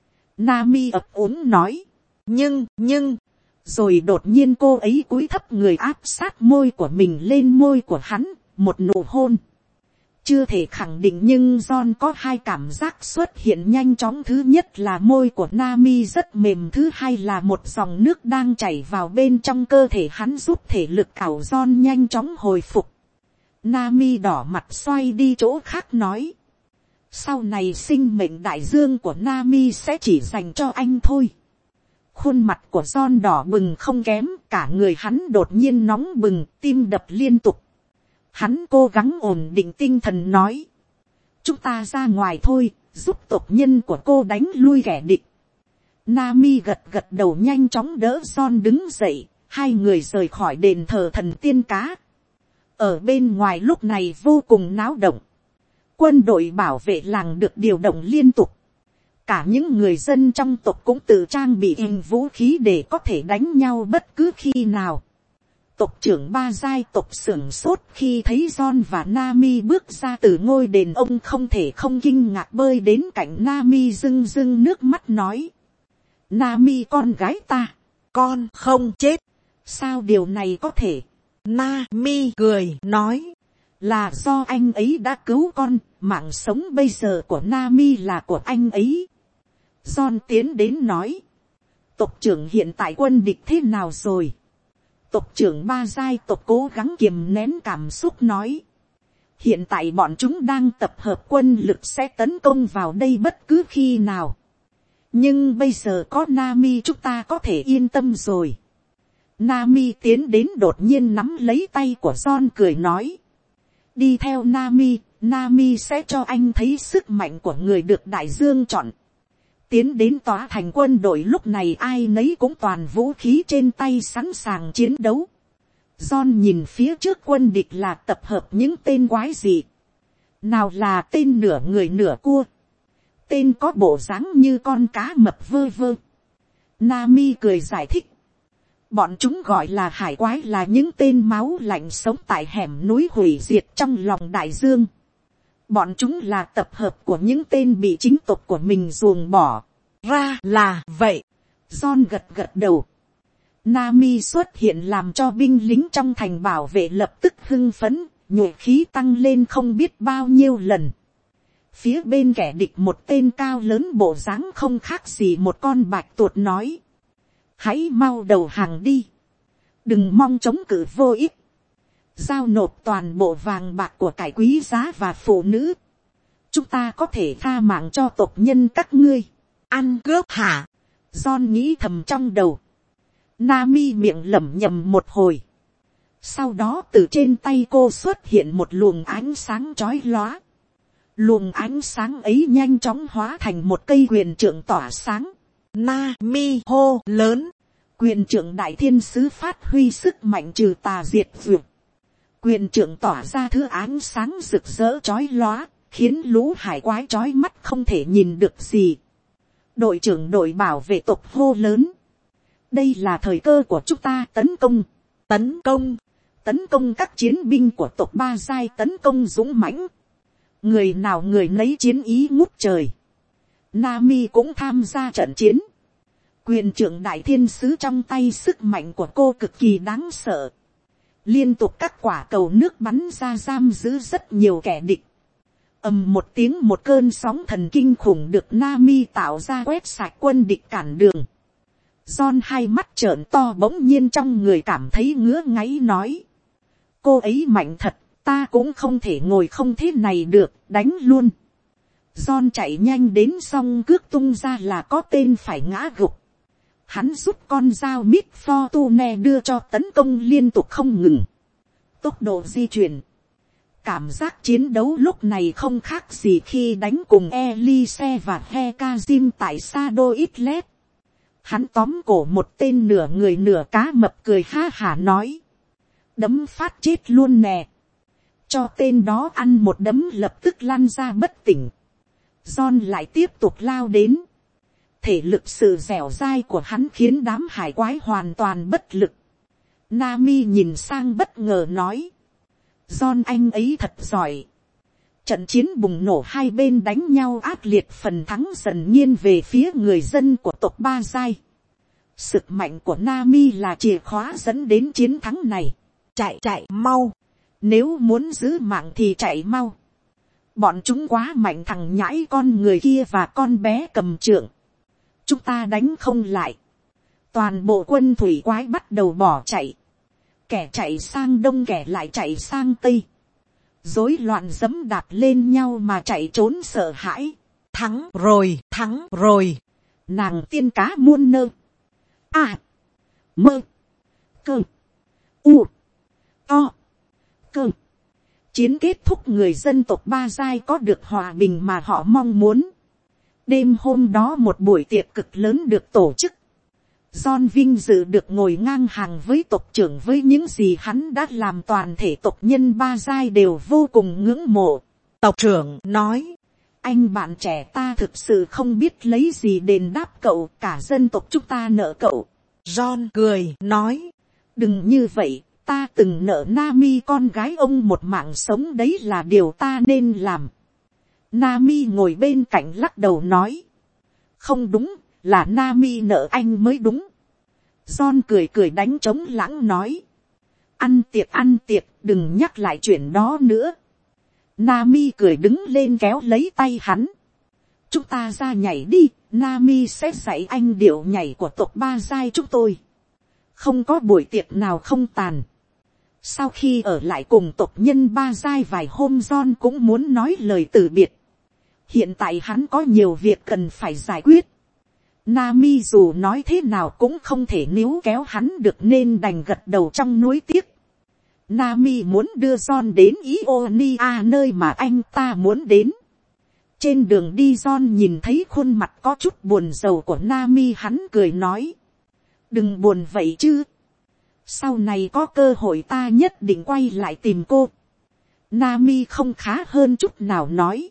Nami ấp úng nói. Nhưng, rồi đột nhiên cô ấy cúi thấp người áp sát môi của mình lên môi của hắn, một nụ hôn. Chưa thể khẳng định nhưng John có hai cảm giác xuất hiện nhanh chóng. Thứ nhất là môi của Nami rất mềm. Thứ hai là một dòng nước đang chảy vào bên trong cơ thể hắn giúp thể lực ảo John nhanh chóng hồi phục. Nami đỏ mặt xoay đi chỗ khác nói. Sau này sinh mệnh đại dương của Nami sẽ chỉ dành cho anh thôi. Khuôn mặt của John đỏ bừng không kém. Cả người hắn đột nhiên nóng bừng, tim đập liên tục. Hắn cố gắng ổn định tinh thần nói. Chúng ta ra ngoài thôi, giúp tộc nhân của cô đánh lui kẻ địch. Nami gật đầu nhanh chóng đỡ John đứng dậy. Hai người rời khỏi đền thờ thần tiên cá. Ở bên ngoài lúc này vô cùng náo động. Quân đội bảo vệ làng được điều động liên tục. Cả những người dân trong tộc cũng tự trang bị vũ khí để có thể đánh nhau bất cứ khi nào. Tộc trưởng Ba Giai tộc sửng sốt khi thấy John và Nami bước ra từ ngôi đền. Ông không thể không kinh ngạc bơi đến cạnh Nami rưng rưng nước mắt nói. Nami con gái ta, con không chết. Sao điều này có thể? Nami cười nói. Là do anh ấy đã cứu con, mạng sống bây giờ của Nami là của anh ấy. John tiến đến nói. Tộc trưởng hiện tại quân địch thế nào rồi? Tộc trưởng Ba Giai tộc cố gắng kiềm nén cảm xúc nói. Hiện tại bọn chúng đang tập hợp quân lực sẽ tấn công vào đây bất cứ khi nào. Nhưng bây giờ có Nami chúng ta có thể yên tâm rồi. Nami tiến đến đột nhiên nắm lấy tay của John cười nói. Đi theo Nami, Nami sẽ cho anh thấy sức mạnh của người được đại dương chọn. Tiến đến tòa thành quân đội lúc này ai nấy cũng toàn vũ khí trên tay sẵn sàng chiến đấu. John nhìn phía trước quân địch là tập hợp những tên quái dị. Nào là tên nửa người nửa cua. Tên có bộ dáng như con cá mập vơ vơ. Nami cười giải thích. Bọn chúng gọi là hải quái, là những tên máu lạnh sống tại hẻm núi hủy diệt trong lòng đại dương. Bọn chúng là tập hợp của những tên bị chính tộc của mình ruồng bỏ. Ra là vậy. John gật gật đầu. Nami xuất hiện làm cho binh lính trong thành bảo vệ lập tức hưng phấn, nhuệ khí tăng lên không biết bao nhiêu lần. Phía bên kẻ địch một tên cao lớn bộ dáng không khác gì một con bạch tuộc nói. Hãy mau đầu hàng đi. Đừng mong chống cự vô ích. Giao nộp toàn bộ vàng bạc của cải quý giá và phụ nữ. Chúng ta có thể tha mạng cho tộc nhân các ngươi. Ăn cướp hả? John nghĩ thầm trong đầu. Nami miệng lẩm nhẩm một hồi. Sau đó từ trên tay cô xuất hiện một luồng ánh sáng chói lóa. Luồng ánh sáng ấy nhanh chóng hóa thành một cây quyền trượng tỏa sáng. Nami hô lớn. Quyền trượng đại thiên sứ phát huy sức mạnh trừ tà diệt vượt. Quyền trượng tỏa ra thứ ánh sáng rực rỡ chói lóa, khiến lũ hải quái chói mắt không thể nhìn được gì. Đội trưởng đội bảo vệ tộc hô lớn. Đây là thời cơ của chúng ta, tấn công. Tấn công các chiến binh của tộc Ba Giai, tấn công dũng mãnh. Người nào người nấy chiến ý ngút trời. Nami cũng tham gia trận chiến. Quyền trưởng đại thiên sứ trong tay, sức mạnh của cô cực kỳ đáng sợ. Liên tục các quả cầu nước bắn ra giam giữ rất nhiều kẻ địch. Ầm một tiếng, một cơn sóng thần kinh khủng được Nami tạo ra quét sạch quân địch cản đường. John hai mắt trợn to, bỗng nhiên trong người cảm thấy ngứa ngáy nói. Cô ấy mạnh thật, ta cũng không thể ngồi không thế này được, đánh luôn. John chạy nhanh đến, xong cước tung ra là có tên phải ngã gục. Hắn rút con dao mít Fortune đưa cho, tấn công liên tục không ngừng. Tốc độ di chuyển. Cảm giác chiến đấu lúc này không khác gì khi đánh cùng Elise và Hekazim tại Sado Islet. Hắn tóm cổ một tên nửa người nửa cá mập cười ha hả nói. Đấm phát chết luôn nè. Cho tên đó ăn một đấm lập tức lăn ra bất tỉnh. John lại tiếp tục lao đến. Thể lực sự dẻo dai của hắn khiến đám hải quái hoàn toàn bất lực. Nami nhìn sang bất ngờ nói. John anh ấy thật giỏi. Trận chiến bùng nổ, hai bên đánh nhau ác liệt, phần thắng dần nghiêng về phía người dân của tộc Ba Giai. Sức mạnh của Nami là chìa khóa dẫn đến chiến thắng này. Chạy mau. Nếu muốn giữ mạng thì chạy mau. Bọn chúng quá mạnh, thằng nhãi con người kia và con bé cầm trượng. Chúng ta đánh không lại. Toàn bộ quân thủy quái bắt đầu bỏ chạy. Kẻ chạy sang đông, kẻ lại chạy sang tây. Rối loạn giẫm đạp lên nhau mà chạy trốn sợ hãi. Thắng rồi. Nàng tiên cá muôn nơ. Mơ. Cơ. U. To. Cơ. Chiến kết thúc, người dân tộc Ba Giai có được hòa bình mà họ mong muốn. Đêm hôm đó một buổi tiệc cực lớn được tổ chức. John vinh dự được ngồi ngang hàng với tộc trưởng, với những gì hắn đã làm toàn thể tộc nhân Ba Giai đều vô cùng ngưỡng mộ. Tộc trưởng nói. Anh bạn trẻ, ta thực sự không biết lấy gì đền đáp cậu, cả dân tộc chúng ta nợ cậu. John cười nói. Đừng như vậy, ta từng nợ Nami con gái ông một mạng sống, đấy là điều ta nên làm. Nami ngồi bên cạnh lắc đầu nói. Không đúng, là Nami nợ anh mới đúng. John cười cười đánh trống lãng nói. Ăn tiệc, đừng nhắc lại chuyện đó nữa. Nami cười đứng lên kéo lấy tay hắn. Chúng ta ra nhảy đi, Nami sẽ dạy anh điệu nhảy của tộc Ba Giai chúng tôi. Không có buổi tiệc nào không tàn. Sau khi ở lại cùng tộc nhân Ba Giai vài hôm, John cũng muốn nói lời từ biệt. Hiện tại hắn có nhiều việc cần phải giải quyết. Nami dù nói thế nào cũng không thể níu kéo hắn được nên đành gật đầu trong nuối tiếc. Nami muốn đưa John đến Ionia nơi mà anh ta muốn đến. Trên đường đi John nhìn thấy khuôn mặt có chút buồn rầu của Nami, hắn cười nói. Đừng buồn vậy chứ. Sau này có cơ hội ta nhất định quay lại tìm cô. Nami không khá hơn chút nào nói.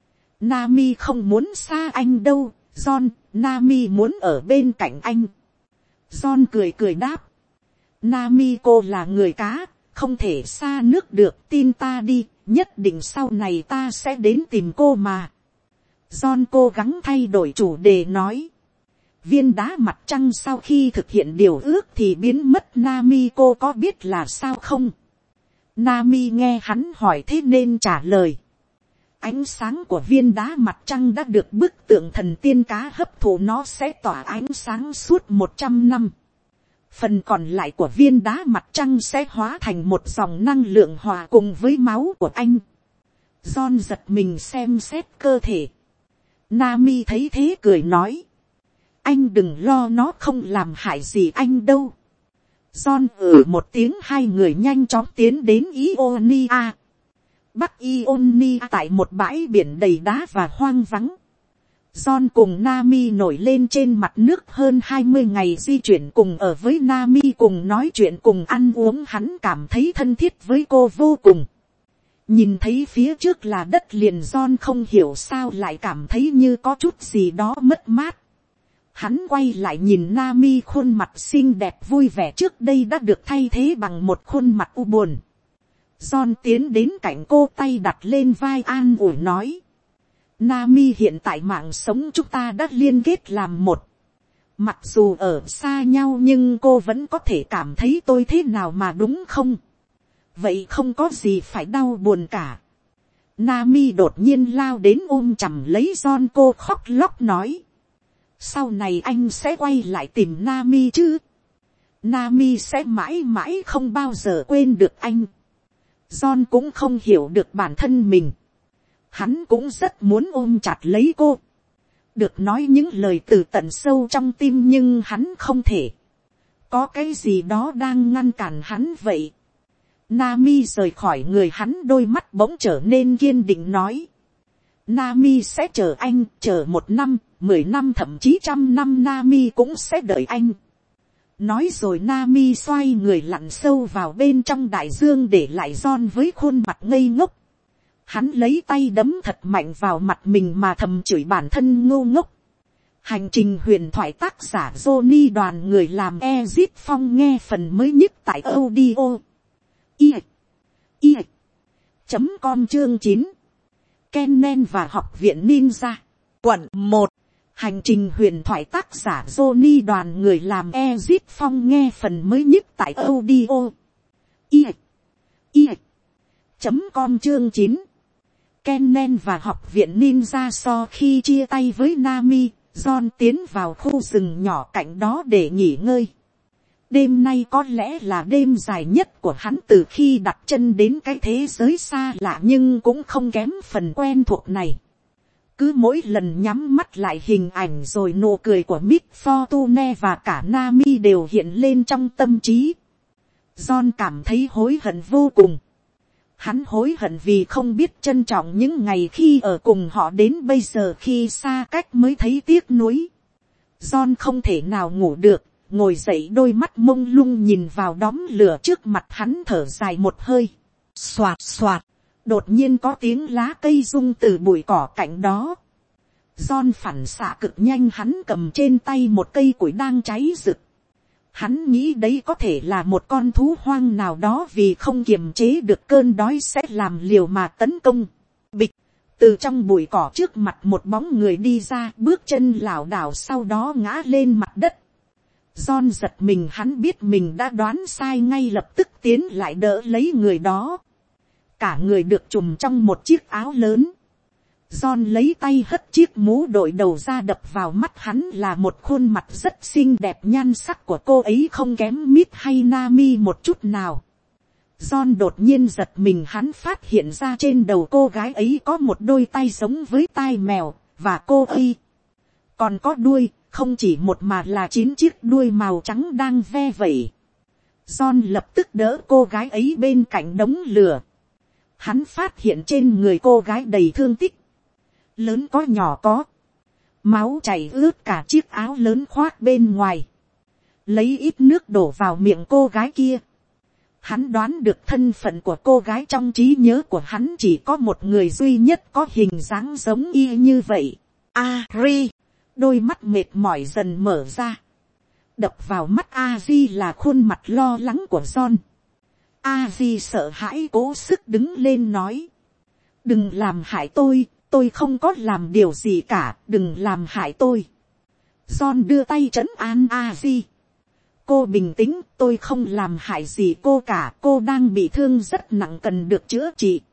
Nami không muốn xa anh đâu, John, Nami muốn ở bên cạnh anh. John cười cười đáp. Nami cô là người cá, không thể xa nước được, tin ta đi, nhất định sau này ta sẽ đến tìm cô mà. John cố gắng thay đổi chủ đề nói. Viên đá mặt trăng sau khi thực hiện điều ước thì biến mất, Nami cô có biết là sao không? Nami nghe hắn hỏi thế nên trả lời. Ánh sáng của viên đá mặt trăng đã được bức tượng thần tiên cá hấp thụ, nó sẽ tỏa ánh sáng suốt 100 năm. Phần còn lại của viên đá mặt trăng sẽ hóa thành một dòng năng lượng hòa cùng với máu của anh. John giật mình xem xét cơ thể. Nami thấy thế cười nói. Anh đừng lo, nó không làm hại gì anh đâu. John một tiếng, hai người nhanh chóng tiến đến Ionia. Bắc Ionia tại một bãi biển đầy đá và hoang vắng. John cùng Nami nổi lên trên mặt nước hơn 20 ngày di chuyển cùng ở với Nami, cùng nói chuyện cùng ăn uống, hắn cảm thấy thân thiết với cô vô cùng. Nhìn thấy phía trước là đất liền, John không hiểu sao lại cảm thấy như có chút gì đó mất mát. Hắn quay lại nhìn Nami, khuôn mặt xinh đẹp vui vẻ trước đây đã được thay thế bằng một khuôn mặt u buồn. John tiến đến cạnh cô, tay đặt lên vai an ủi nói. Nami, hiện tại mạng sống chúng ta đã liên kết làm một. Mặc dù ở xa nhau nhưng cô vẫn có thể cảm thấy tôi thế nào mà, đúng không? Vậy không có gì phải đau buồn cả. Nami đột nhiên lao đến ôm chầm lấy John, cô khóc lóc nói. Sau này anh sẽ quay lại tìm Nami chứ? Nami sẽ mãi mãi không bao giờ quên được anh. John cũng không hiểu được bản thân mình. Hắn cũng rất muốn ôm chặt lấy cô. Được nói những lời từ tận sâu trong tim nhưng hắn không thể. Có cái gì đó đang ngăn cản hắn vậy. Nami rời khỏi người hắn, đôi mắt bỗng trở nên kiên định nói. Nami sẽ chờ anh, chờ 1 năm, 10 năm, thậm chí 100 năm Nami cũng sẽ đợi anh. Nói rồi Nami xoay người lặn sâu vào bên trong đại dương, để lại John với khuôn mặt ngây ngốc. Hắn lấy tay đấm thật mạnh vào mặt mình mà thầm chửi bản thân ngô ngốc. Hành trình huyền thoại, tác giả Johnny, đoàn người làm Ezit Phong, nghe phần mới nhất tại audio com chương 9. Kennen và học viện ninja. Quận 1. Hành trình huyền thoại, tác giả Johnny, đoàn người làm Ezit Phong, nghe phần mới nhất tại audio com chương 9. Kennen và học viện ninja. Sau khi chia tay với Nami, John tiến vào khu rừng nhỏ cạnh đó để nghỉ ngơi. Đêm nay có lẽ là đêm dài nhất của hắn từ khi đặt chân đến cái thế giới xa lạ nhưng cũng không kém phần quen thuộc này. Cứ mỗi lần nhắm mắt lại, hình ảnh rồi nụ cười của Miss Fortune và cả Nami đều hiện lên trong tâm trí. John cảm thấy hối hận vô cùng. Hắn hối hận vì không biết trân trọng những ngày khi ở cùng họ, đến bây giờ khi xa cách mới thấy tiếc nuối. John không thể nào ngủ được, ngồi dậy đôi mắt mông lung nhìn vào đóm lửa trước mặt, hắn thở dài một hơi. Xoạt xoạt, đột nhiên có tiếng lá cây rung từ bụi cỏ cạnh đó. John phản xạ cực nhanh, hắn cầm trên tay một cây củi đang cháy rực. Hắn nghĩ đấy có thể là một con thú hoang nào đó, vì không kiềm chế được cơn đói sẽ làm liều mà tấn công. Bịch, từ trong bụi cỏ trước mặt một bóng người đi ra, bước chân lảo đảo sau đó ngã lên mặt đất. John giật mình, hắn biết mình đã đoán sai, ngay lập tức tiến lại đỡ lấy người đó. Cả người được trùm trong một chiếc áo lớn. John lấy tay hất chiếc mũ đội đầu ra, đập vào mắt hắn là một khuôn mặt rất xinh đẹp, nhan sắc của cô ấy không kém Mít hay Nami một chút nào. John đột nhiên giật mình, hắn phát hiện ra trên đầu cô gái ấy có một đôi tay giống với tai mèo, và cô ấy còn có đuôi, không chỉ một mà là 9 chiếc đuôi màu trắng đang ve vẩy. John lập tức đỡ cô gái ấy bên cạnh đống lửa. Hắn phát hiện trên người cô gái đầy thương tích, lớn có nhỏ có, máu chảy ướt cả chiếc áo lớn khoác bên ngoài, lấy ít nước đổ vào miệng cô gái kia. Hắn đoán được thân phận của cô gái, trong trí nhớ của hắn chỉ có một người duy nhất có hình dáng giống y như vậy. Ari, đôi mắt mệt mỏi dần mở ra. Đập vào mắt Ari là khuôn mặt lo lắng của John. Ari sợ hãi cố sức đứng lên nói, đừng làm hại tôi không có làm điều gì cả, đừng làm hại tôi. John đưa tay trấn an Ari. Cô bình tĩnh, tôi không làm hại gì cô cả, cô đang bị thương rất nặng cần được chữa trị.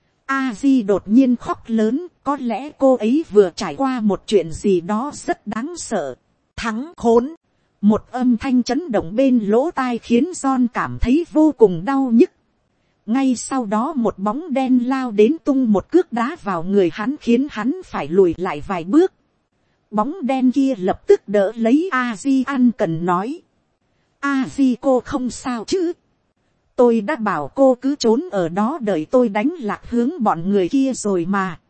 Aji đột nhiên khóc lớn, có lẽ cô ấy vừa trải qua một chuyện gì đó rất đáng sợ. Thắng khốn. Một âm thanh chấn động bên lỗ tai khiến John cảm thấy vô cùng đau nhức. Ngay sau đó một bóng đen lao đến tung một cước đá vào người hắn khiến hắn phải lùi lại vài bước. Bóng đen kia lập tức đỡ lấy Aji ăn cần nói. Aji, cô không sao chứ? Tôi đã bảo cô cứ trốn ở đó đợi tôi đánh lạc hướng bọn người kia rồi mà.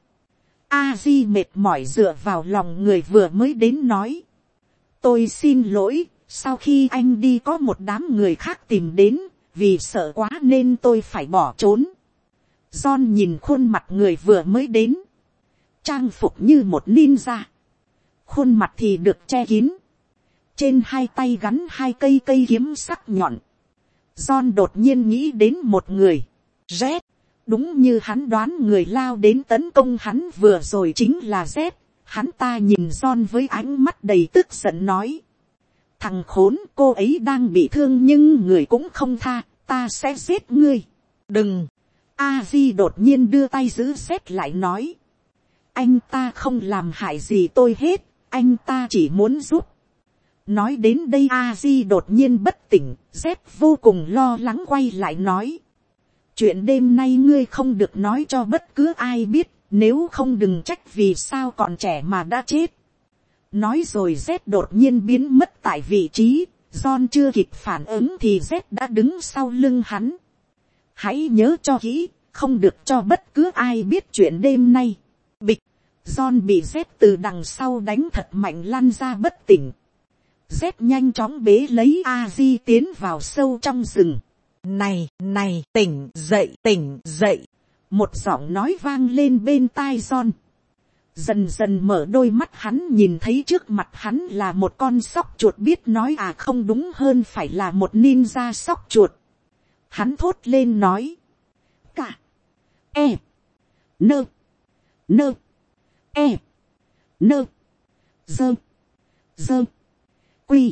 Aji mệt mỏi dựa vào lòng người vừa mới đến nói. Tôi xin lỗi, sau khi anh đi có một đám người khác tìm đến, vì sợ quá nên tôi phải bỏ trốn. John nhìn khuôn mặt người vừa mới đến. Trang phục như một ninja. Khuôn mặt thì được che kín. Trên hai tay gắn hai cây kiếm sắc nhọn. John đột nhiên nghĩ đến một người. Z. Đúng như hắn đoán, người lao đến tấn công hắn vừa rồi chính là Z. Hắn ta nhìn John với ánh mắt đầy tức giận nói. Thằng khốn, cô ấy đang bị thương nhưng người cũng không tha, ta sẽ giết ngươi. Đừng. Aji đột nhiên đưa tay giữ Z lại nói. Anh ta không làm hại gì tôi hết, anh ta chỉ muốn giúp. Nói đến đây Aji đột nhiên bất tỉnh, Z vô cùng lo lắng quay lại nói. Chuyện đêm nay ngươi không được nói cho bất cứ ai biết, nếu không đừng trách vì sao còn trẻ mà đã chết. Nói rồi Z đột nhiên biến mất tại vị trí, John chưa kịp phản ứng thì Z đã đứng sau lưng hắn. Hãy nhớ cho kỹ, không được cho bất cứ ai biết chuyện đêm nay. Bịch, John bị Z từ đằng sau đánh thật mạnh lăn ra bất tỉnh. Z nhanh chóng bế lấy Aji tiến vào sâu trong rừng. Này, tỉnh dậy. Một giọng nói vang lên bên tai John. Dần dần mở đôi mắt, hắn nhìn thấy trước mặt hắn là một con sóc chuột, biết nói à không đúng hơn phải là một ninja sóc chuột. Hắn thốt lên nói. Cả. E. Nơ. E. Nơ. Dơ. Quy.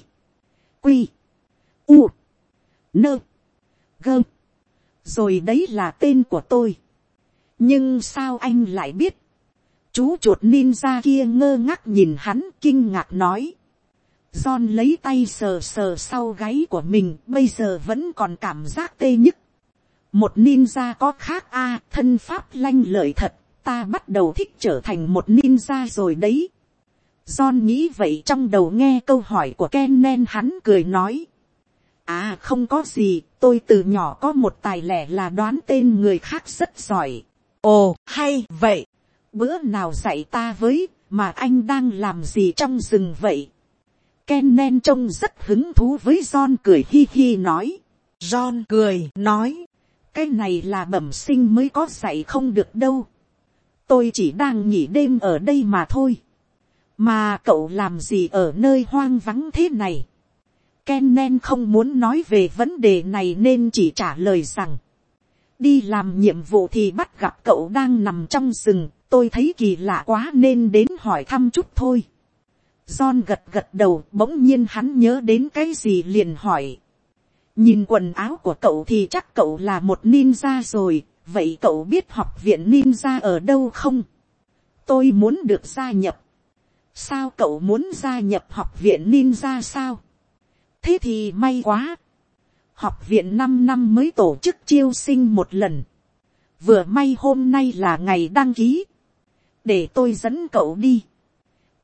U. Nơ. Gơ. Rồi đấy là tên của tôi. Nhưng sao anh lại biết? Chú chuột ninja kia ngơ ngác nhìn hắn kinh ngạc nói. John lấy tay sờ sờ sau gáy của mình, bây giờ vẫn còn cảm giác tê nhức. Một ninja có khác à, thân pháp lanh lợi thật, ta bắt đầu thích trở thành một ninja rồi đấy. John nghĩ vậy trong đầu nghe câu hỏi của Kennen, hắn cười nói. À không có gì, tôi từ nhỏ có một tài lẻ là đoán tên người khác rất giỏi. Ồ, hay vậy. Bữa nào dạy ta với, mà anh đang làm gì trong rừng vậy? Kennen trông rất hứng thú với John, cười hi hi nói. John cười nói. Cái này là bẩm sinh mới có, dạy không được đâu. Tôi chỉ đang nghỉ đêm ở đây mà thôi. Mà cậu làm gì ở nơi hoang vắng thế này? Kennen không muốn nói về vấn đề này nên chỉ trả lời rằng. Đi làm nhiệm vụ thì bắt gặp cậu đang nằm trong rừng. Tôi thấy kỳ lạ quá nên đến hỏi thăm chút thôi. John gật đầu, bỗng nhiên hắn nhớ đến cái gì liền hỏi. Nhìn quần áo của cậu thì chắc cậu là một ninja rồi. Vậy cậu biết học viện ninja ở đâu không? Tôi muốn được gia nhập. Sao cậu muốn gia nhập học viện ninja sao? Thế thì may quá. Học viện 5 năm mới tổ chức chiêu sinh một lần. Vừa may hôm nay là ngày đăng ký. Để tôi dẫn cậu đi.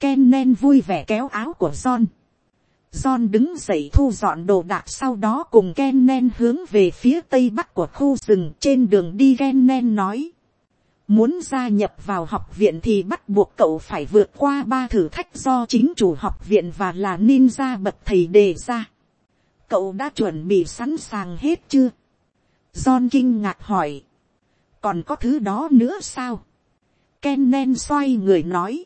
Kennen vui vẻ kéo áo của John. John đứng dậy thu dọn đồ đạc, sau đó cùng Kennen hướng về phía tây bắc của khu rừng. Trên đường đi Kennen nói, muốn gia nhập vào học viện thì bắt buộc cậu phải vượt qua 3 thử thách do chính chủ học viện và là ninja bậc thầy đề ra. Cậu đã chuẩn bị sẵn sàng hết chưa? John kinh ngạc hỏi, còn có thứ đó nữa sao? Kennen xoay người nói,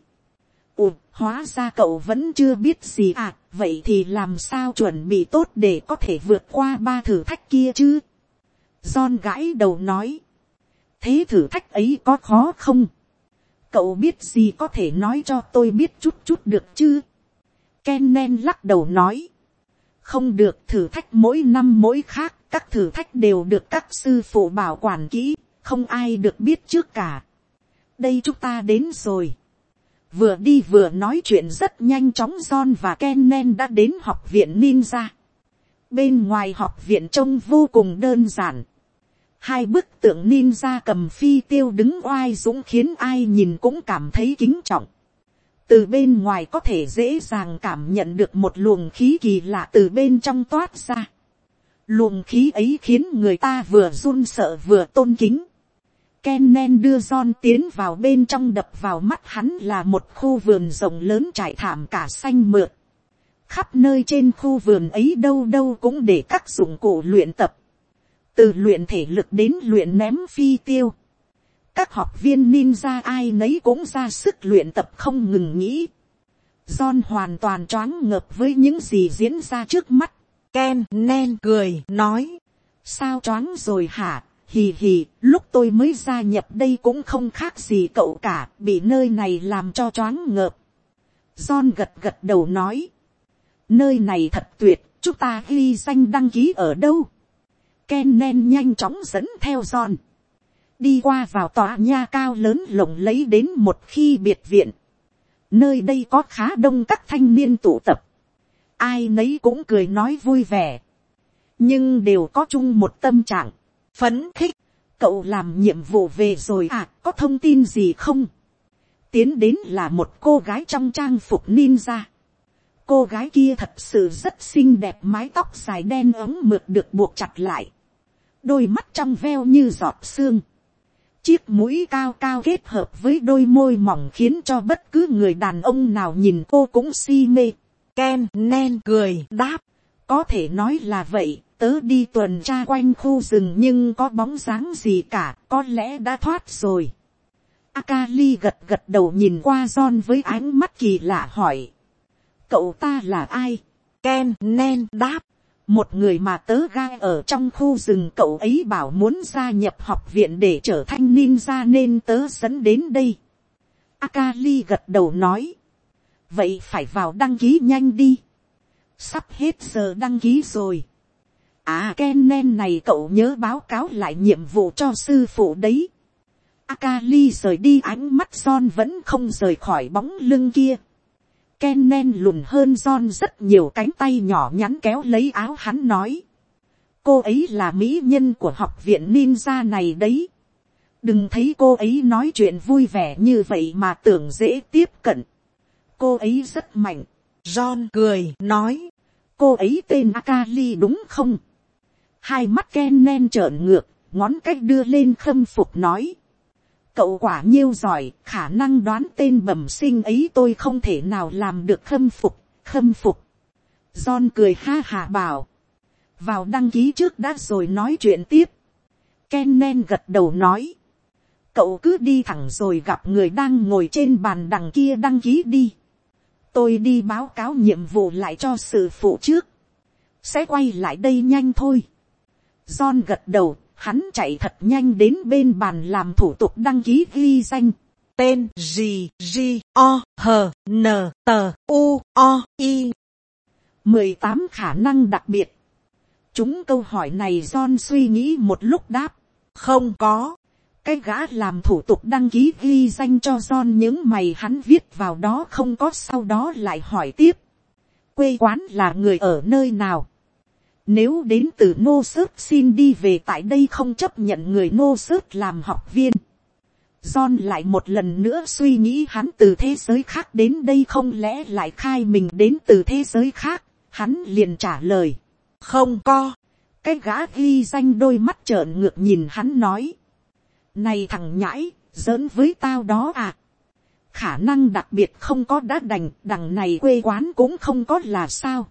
hóa ra cậu vẫn chưa biết gì à, vậy thì làm sao chuẩn bị tốt để có thể vượt qua 3 thử thách kia chứ? John gãi đầu nói, thế thử thách ấy có khó không? Cậu biết gì có thể nói cho tôi biết chút được chứ? Kennen lắc đầu nói, không được, thử thách mỗi năm mỗi khác, các thử thách đều được các sư phụ bảo quản kỹ, không ai được biết trước cả. Đây chúng ta đến rồi. Vừa đi vừa nói chuyện rất nhanh chóng, John và Kennen đã đến học viện ninja. Bên ngoài học viện trông vô cùng đơn giản. 2 bức tượng ninja cầm phi tiêu đứng oai dũng khiến ai nhìn cũng cảm thấy kính trọng. Từ bên ngoài có thể dễ dàng cảm nhận được một luồng khí kỳ lạ từ bên trong toát ra. Luồng khí ấy khiến người ta vừa run sợ vừa tôn kính. Kennen đưa John tiến vào bên trong, đập vào mắt hắn là một khu vườn rộng lớn trải thảm cả xanh mượt. Khắp nơi trên khu vườn ấy đâu đâu cũng để các dụng cụ luyện tập. Từ luyện thể lực đến luyện ném phi tiêu. Các học viên ninja ai nấy cũng ra sức luyện tập không ngừng nghỉ. John hoàn toàn choáng ngợp với những gì diễn ra trước mắt. Kennen cười nói, sao choáng rồi hả? Hì hì, lúc tôi mới gia nhập đây cũng không khác gì cậu cả, bị nơi này làm cho choáng ngợp. John gật đầu nói, nơi này thật tuyệt, chúng ta ghi danh đăng ký ở đâu? Kennen nhanh chóng dẫn theo John. Đi qua vào tòa nhà cao lớn lộng lẫy đến một khi biệt viện. Nơi đây có khá đông các thanh niên tụ tập. Ai nấy cũng cười nói vui vẻ. Nhưng đều có chung một tâm trạng phấn khích. Cậu làm nhiệm vụ về rồi à, có thông tin gì không? Tiến đến là một cô gái trong trang phục ninja. Cô gái kia thật sự rất xinh đẹp, mái tóc dài đen ống mượt được buộc chặt lại. Đôi mắt trong veo như giọt sương. Chiếc mũi cao cao kết hợp với đôi môi mỏng khiến cho bất cứ người đàn ông nào nhìn cô cũng si mê. Kennen cười đáp, có thể nói là vậy. Tớ đi tuần tra quanh khu rừng nhưng có bóng dáng gì cả, có lẽ đã thoát rồi. Akali gật đầu nhìn qua John với ánh mắt kỳ lạ hỏi, cậu ta là ai? Kennen đáp, một người mà tớ gai ở trong khu rừng, cậu ấy bảo muốn gia nhập học viện để trở thành ninja nên tớ dẫn đến đây. Akali gật đầu nói, vậy phải vào đăng ký nhanh đi, sắp hết giờ đăng ký rồi. À, Kennen này cậu nhớ báo cáo lại nhiệm vụ cho sư phụ đấy. Akali rời đi, ánh mắt John vẫn không rời khỏi bóng lưng kia. Kennen lùn hơn John rất nhiều, cánh tay nhỏ nhắn kéo lấy áo hắn nói, cô ấy là mỹ nhân của học viện ninja này đấy. Đừng thấy cô ấy nói chuyện vui vẻ như vậy mà tưởng dễ tiếp cận. Cô ấy rất mạnh. John cười nói, cô ấy tên Akali đúng không? Hai mắt Kennen trợn ngược, ngón cách đưa lên khâm phục nói, cậu quả nhiêu giỏi, khả năng đoán tên bẩm sinh ấy tôi không thể nào làm được. Khâm phục. John cười ha hà bảo, vào đăng ký trước đã rồi nói chuyện tiếp. Kennen gật đầu nói, cậu cứ đi thẳng rồi gặp người đang ngồi trên bàn đằng kia đăng ký đi. Tôi đi báo cáo nhiệm vụ lại cho sư phụ trước, sẽ quay lại đây nhanh thôi. John gật đầu, hắn chạy thật nhanh đến bên bàn làm thủ tục đăng ký ghi danh. Tên G-G-O-H-N-T-U-O-I. 18 khả năng đặc biệt. Chúng câu hỏi này John suy nghĩ một lúc đáp, không có. Cái gã làm thủ tục đăng ký ghi danh cho John những mày hắn viết vào đó không có, sau đó lại hỏi tiếp, quê quán là người ở nơi nào? Nếu đến từ Nô Sớt xin đi về, tại đây không chấp nhận người Nô Sớt làm học viên. John lại một lần nữa suy nghĩ hắn từ thế giới khác đến đây không lẽ lại khai mình đến từ thế giới khác. Hắn liền trả lời. Không có. Cái gã ghi danh đôi mắt trợn ngược nhìn hắn nói. Này thằng nhãi, giỡn với tao đó à. Khả năng đặc biệt không có đã đành, đằng này quê quán cũng không có là sao.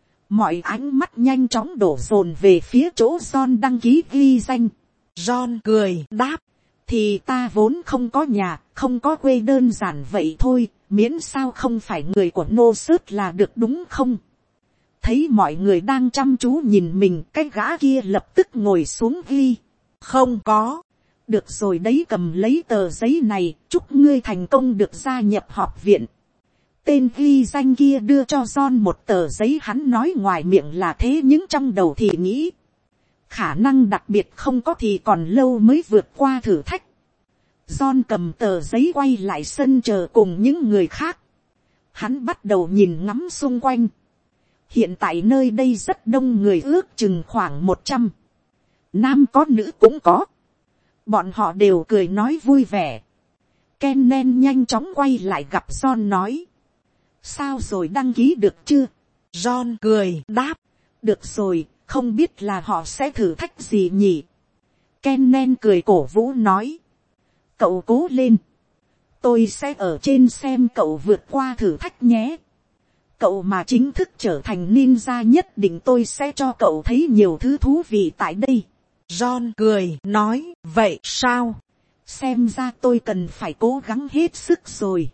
Mọi ánh mắt nhanh chóng đổ dồn về phía chỗ John đăng ký ghi danh. John cười đáp. Thì ta vốn không có nhà, không có quê, đơn giản vậy thôi, miễn sao không phải người của nô sớt là được đúng không. Thấy mọi người đang chăm chú nhìn mình, cái gã kia lập tức ngồi xuống ghi. Không có. Được rồi đấy, cầm lấy tờ giấy này, chúc ngươi thành công được gia nhập học viện. Tên ghi danh kia đưa cho John một tờ giấy, hắn nói ngoài miệng là thế nhưng trong đầu thì nghĩ. Khả năng đặc biệt không có thì còn lâu mới vượt qua thử thách. John cầm tờ giấy quay lại sân chờ cùng những người khác. Hắn bắt đầu nhìn ngắm xung quanh. Hiện tại nơi đây rất đông người, ước chừng khoảng 100. Nam có nữ cũng có. Bọn họ đều cười nói vui vẻ. Kennen nhanh chóng quay lại gặp John nói. Sao rồi, đăng ký được chưa? John cười đáp. Được rồi, không biết là họ sẽ thử thách gì nhỉ? Kennen cười cổ vũ nói. Cậu cố lên. Tôi sẽ ở trên xem cậu vượt qua thử thách nhé. Cậu mà chính thức trở thành ninja nhất định tôi sẽ cho cậu thấy nhiều thứ thú vị tại đây. John cười nói, vậy sao? Xem ra tôi cần phải cố gắng hết sức rồi.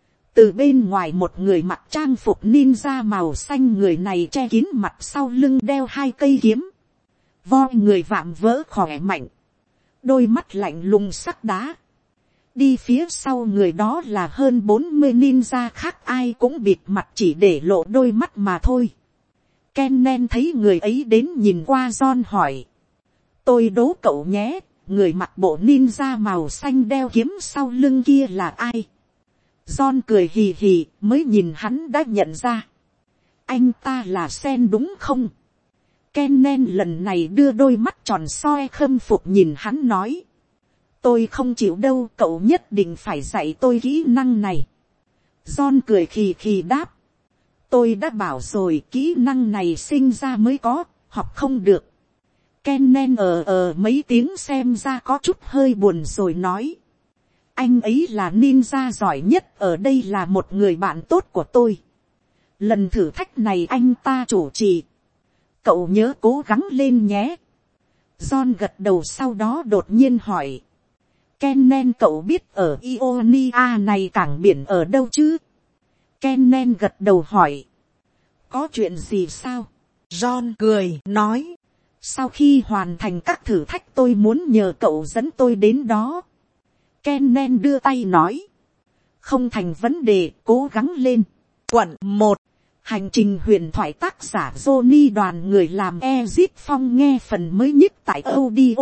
Từ bên ngoài một người mặc trang phục ninja màu xanh, người này che kín mặt, sau lưng đeo 2 cây kiếm. Voi người vạm vỡ khỏe mạnh. Đôi mắt lạnh lùng sắc đá. Đi phía sau người đó là hơn 40 ninja khác, ai cũng bịt mặt chỉ để lộ đôi mắt mà thôi. Kennen thấy người ấy đến nhìn qua John hỏi. Tôi đố cậu nhé, người mặc bộ ninja màu xanh đeo kiếm sau lưng kia là ai? John cười hì hì, mới nhìn hắn đã nhận ra. Anh ta là Sen đúng không? Kennen lần này đưa đôi mắt tròn soi khâm phục nhìn hắn nói. Tôi không chịu đâu, cậu nhất định phải dạy tôi kỹ năng này. John cười khì khì đáp. Tôi đã bảo rồi, kỹ năng này sinh ra mới có, học không được. Kennen mấy tiếng xem ra có chút hơi buồn rồi nói. Anh ấy là ninja giỏi nhất ở đây, là một người bạn tốt của tôi. Lần thử thách này anh ta chủ trì. Cậu nhớ cố gắng lên nhé. John gật đầu, sau đó đột nhiên hỏi. Kennen, cậu biết ở Ionia này cảng biển ở đâu chứ? Kennen gật đầu hỏi. Có chuyện gì sao? John cười nói. Sau khi hoàn thành các thử thách tôi muốn nhờ cậu dẫn tôi đến đó. Kennen đưa tay nói. Không thành vấn đề, cố gắng lên. Quận 1. Hành trình huyền thoại, tác giả Johnny, đoàn người làm Ezit Phong, nghe phần mới nhất tại audio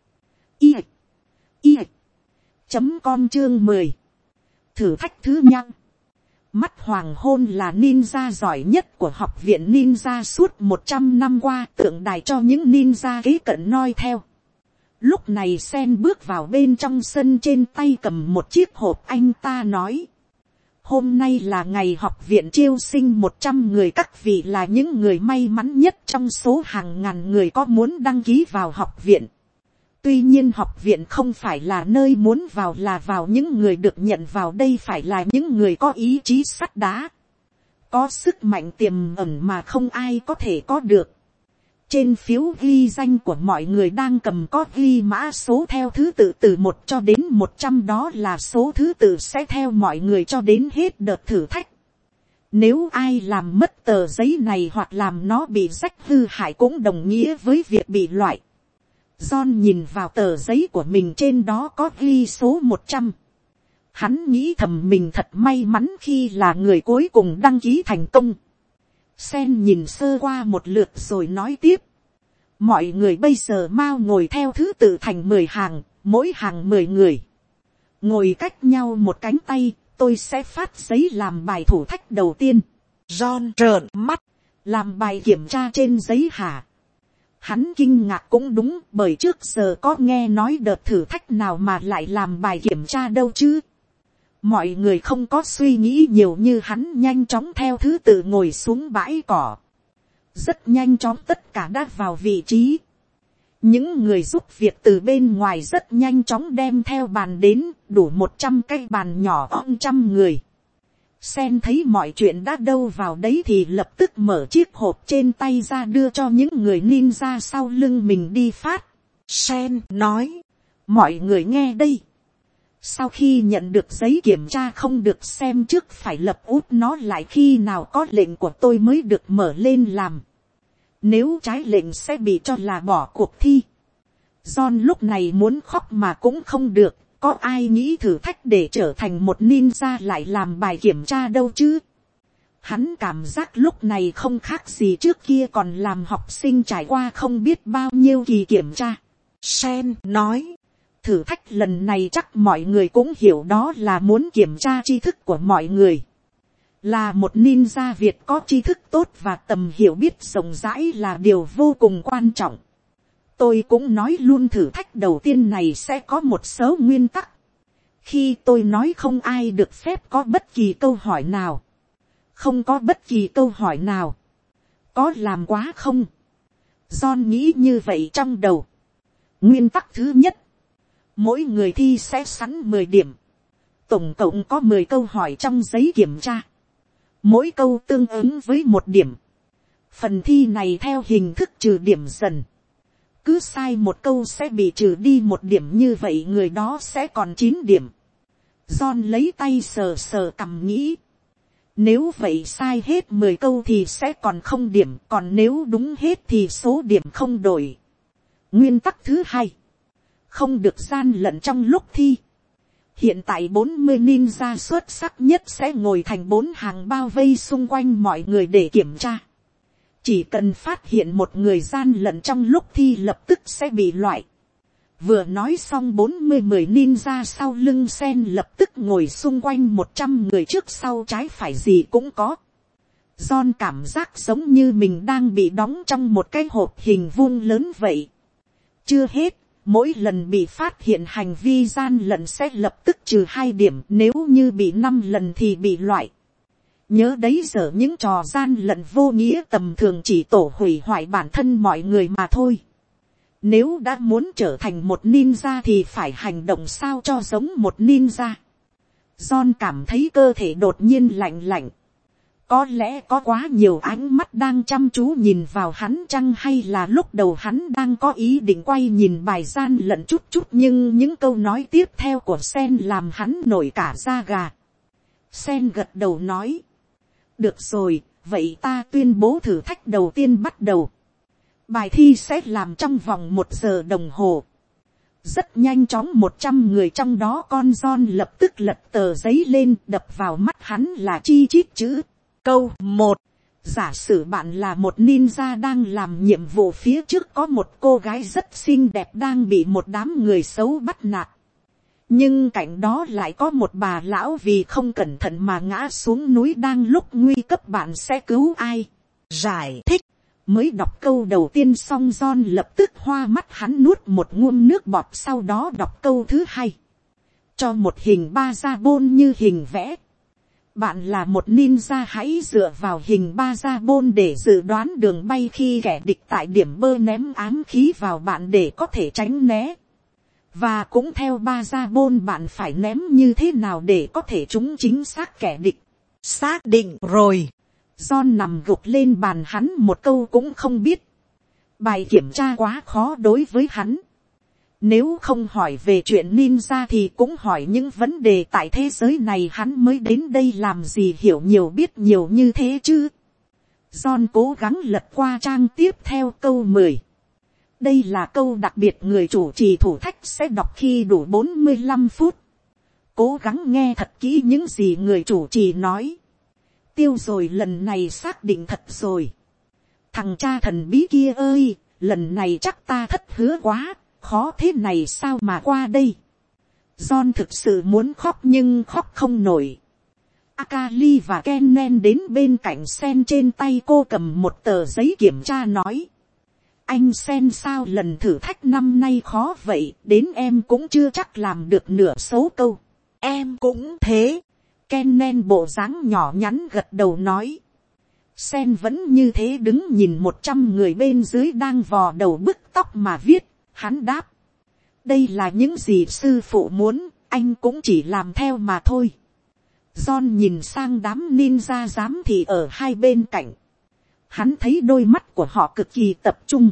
com chương 10. Thử thách thứ nhăng. Mắt hoàng hôn là ninja giỏi nhất của học viện ninja suốt 100 năm qua, tượng đài cho những ninja kế cận noi theo. Lúc này Sen bước vào bên trong sân, trên tay cầm một chiếc hộp. Anh ta nói. Hôm nay là ngày học viện chiêu sinh 100 người, các vị là những người may mắn nhất trong số hàng ngàn người có muốn đăng ký vào học viện. Tuy nhiên học viện không phải là nơi muốn vào là vào, những người được nhận vào đây phải là những người có ý chí sắt đá. Có sức mạnh tiềm ẩn mà không ai có thể có được. Trên phiếu ghi danh của mọi người đang cầm có ghi mã số theo thứ tự từ 1 cho đến 100, đó là số thứ tự sẽ theo mọi người cho đến hết đợt thử thách. Nếu ai làm mất tờ giấy này hoặc làm nó bị rách hư hại cũng đồng nghĩa với việc bị loại. John nhìn vào tờ giấy của mình, trên đó có ghi số 100. Hắn nghĩ thầm mình thật may mắn khi là người cuối cùng đăng ký thành công. Sen nhìn sơ qua một lượt rồi nói tiếp. Mọi người bây giờ mau ngồi theo thứ tự thành 10 hàng, mỗi hàng 10 người. Ngồi cách nhau một cánh tay, tôi sẽ phát giấy làm bài thủ thách đầu tiên. John trợn mắt. Làm bài kiểm tra trên giấy hả? Hắn kinh ngạc cũng đúng, bởi trước giờ có nghe nói đợt thử thách nào mà lại làm bài kiểm tra đâu chứ. Mọi người không có suy nghĩ nhiều như hắn, nhanh chóng theo thứ tự ngồi xuống bãi cỏ. Rất nhanh chóng tất cả đã vào vị trí. Những người giúp việc từ bên ngoài rất nhanh chóng đem theo bàn đến, đủ 100 cái bàn nhỏ 100 người. Sen thấy mọi chuyện đã đâu vào đấy thì lập tức mở chiếc hộp trên tay ra đưa cho những người ninja sau lưng mình đi phát. Sen nói, mọi người nghe đây. Sau khi nhận được giấy kiểm tra không được xem trước, phải lập út nó lại, khi nào có lệnh của tôi mới được mở lên làm. Nếu trái lệnh sẽ bị cho là bỏ cuộc thi. John lúc này muốn khóc mà cũng không được. Có ai nghĩ thử thách để trở thành một ninja lại làm bài kiểm tra đâu chứ. Hắn cảm giác lúc này không khác gì trước kia còn làm học sinh trải qua không biết bao nhiêu kỳ kiểm tra. Sen nói, thử thách lần này chắc mọi người cũng hiểu đó là muốn kiểm tra tri thức của mọi người. Là một ninja Việt có tri thức tốt và tầm hiểu biết rộng rãi là điều vô cùng quan trọng. Tôi cũng nói luôn thử thách đầu tiên này sẽ có một số nguyên tắc. Khi tôi nói không ai được phép có bất kỳ câu hỏi nào. Không có bất kỳ câu hỏi nào. Có làm quá không? John nghĩ như vậy trong đầu. Nguyên tắc thứ nhất. Mỗi người thi sẽ sẵn 10 điểm. Tổng cộng có 10 câu hỏi trong giấy kiểm tra. Mỗi câu tương ứng với 1 điểm. Phần thi này theo hình thức trừ điểm dần. Cứ sai một câu sẽ bị trừ đi 1 điểm, như vậy người đó sẽ còn 9 điểm. John lấy tay sờ sờ cằm nghĩ. Nếu vậy sai hết 10 câu thì sẽ còn 0 điểm, còn nếu đúng hết thì số điểm không đổi. Nguyên tắc thứ hai. Không được gian lận trong lúc thi. Hiện tại 40 ninja xuất sắc nhất sẽ ngồi thành 4 hàng bao vây xung quanh mọi người để kiểm tra. Chỉ cần phát hiện một người gian lận trong lúc thi lập tức sẽ bị loại. Vừa nói xong 40 ninja sau lưng Sen lập tức ngồi xung quanh 100 người trước sau trái phải gì cũng có. John cảm giác giống như mình đang bị đóng trong một cái hộp hình vuông lớn vậy. Chưa hết, mỗi lần bị phát hiện hành vi gian lận sẽ lập tức trừ 2 điểm, nếu như bị 5 lần thì bị loại. Nhớ đấy, giờ những trò gian lận vô nghĩa tầm thường chỉ tổ hủy hoại bản thân mọi người mà thôi. Nếu đã muốn trở thành một ninja thì phải hành động sao cho giống một ninja. John cảm thấy cơ thể đột nhiên lạnh lạnh. Có lẽ có quá nhiều ánh mắt đang chăm chú nhìn vào hắn chăng, hay là lúc đầu hắn đang có ý định quay nhìn bài gian lận chút chút, nhưng những câu nói tiếp theo của Sen làm hắn nổi cả da gà. Sen gật đầu nói. Được rồi, vậy ta tuyên bố thử thách đầu tiên bắt đầu. Bài thi sẽ làm trong vòng 1 giờ đồng hồ. Rất nhanh chóng 100 người trong đó con John lập tức lật tờ giấy lên, đập vào mắt hắn là chi chít chữ. Câu 1. Giả sử bạn là một ninja đang làm nhiệm vụ, phía trước có một cô gái rất xinh đẹp đang bị một đám người xấu bắt nạt. Nhưng cạnh đó lại có một bà lão vì không cẩn thận mà ngã xuống núi, đang lúc nguy cấp bạn sẽ cứu ai? Giải thích. Mới đọc câu đầu tiên xong John lập tức hoa mắt, hắn nuốt một ngụm nước bọt, sau đó đọc câu thứ hai. Cho một hình ba da bôn như hình vẽ. Bạn là một ninja, hãy dựa vào hình ba da bôn để dự đoán đường bay khi kẻ địch tại điểm bơ ném ám khí vào bạn để có thể tránh né. Và cũng theo ba da bôn bạn phải ném như thế nào để có thể trúng chính xác kẻ địch. Xác định rồi. John nằm gục lên bàn, hắn một câu cũng không biết. Bài kiểm tra quá khó đối với hắn. Nếu không hỏi về chuyện ninja thì cũng hỏi những vấn đề tại thế giới này, hắn mới đến đây làm gì hiểu nhiều biết nhiều như thế chứ. John cố gắng lật qua trang tiếp theo câu 10. Đây là câu đặc biệt người chủ trì thử thách sẽ đọc khi đủ 45 phút. Cố gắng nghe thật kỹ những gì người chủ trì nói. Tiêu rồi, lần này xác định thật rồi. Thằng cha thần bí kia ơi, lần này chắc ta thất hứa quá, khó thế này sao mà qua đây. John thực sự muốn khóc nhưng khóc không nổi. Akali và Kennen đến bên cạnh Sen, trên tay cô cầm một tờ giấy kiểm tra nói. anh Sen sao lần thử thách năm nay khó vậy, đến em cũng chưa chắc làm được nửa số câu. Em cũng thế. Kennen bộ dáng nhỏ nhắn gật đầu nói. Sen vẫn như thế đứng nhìn 100 người bên dưới đang vò đầu bứt tóc mà viết. Hắn đáp. Đây là những gì sư phụ muốn, anh cũng chỉ làm theo mà thôi. John nhìn sang đám ninja giám thị ở hai bên cạnh. Hắn thấy đôi mắt của họ cực kỳ tập trung.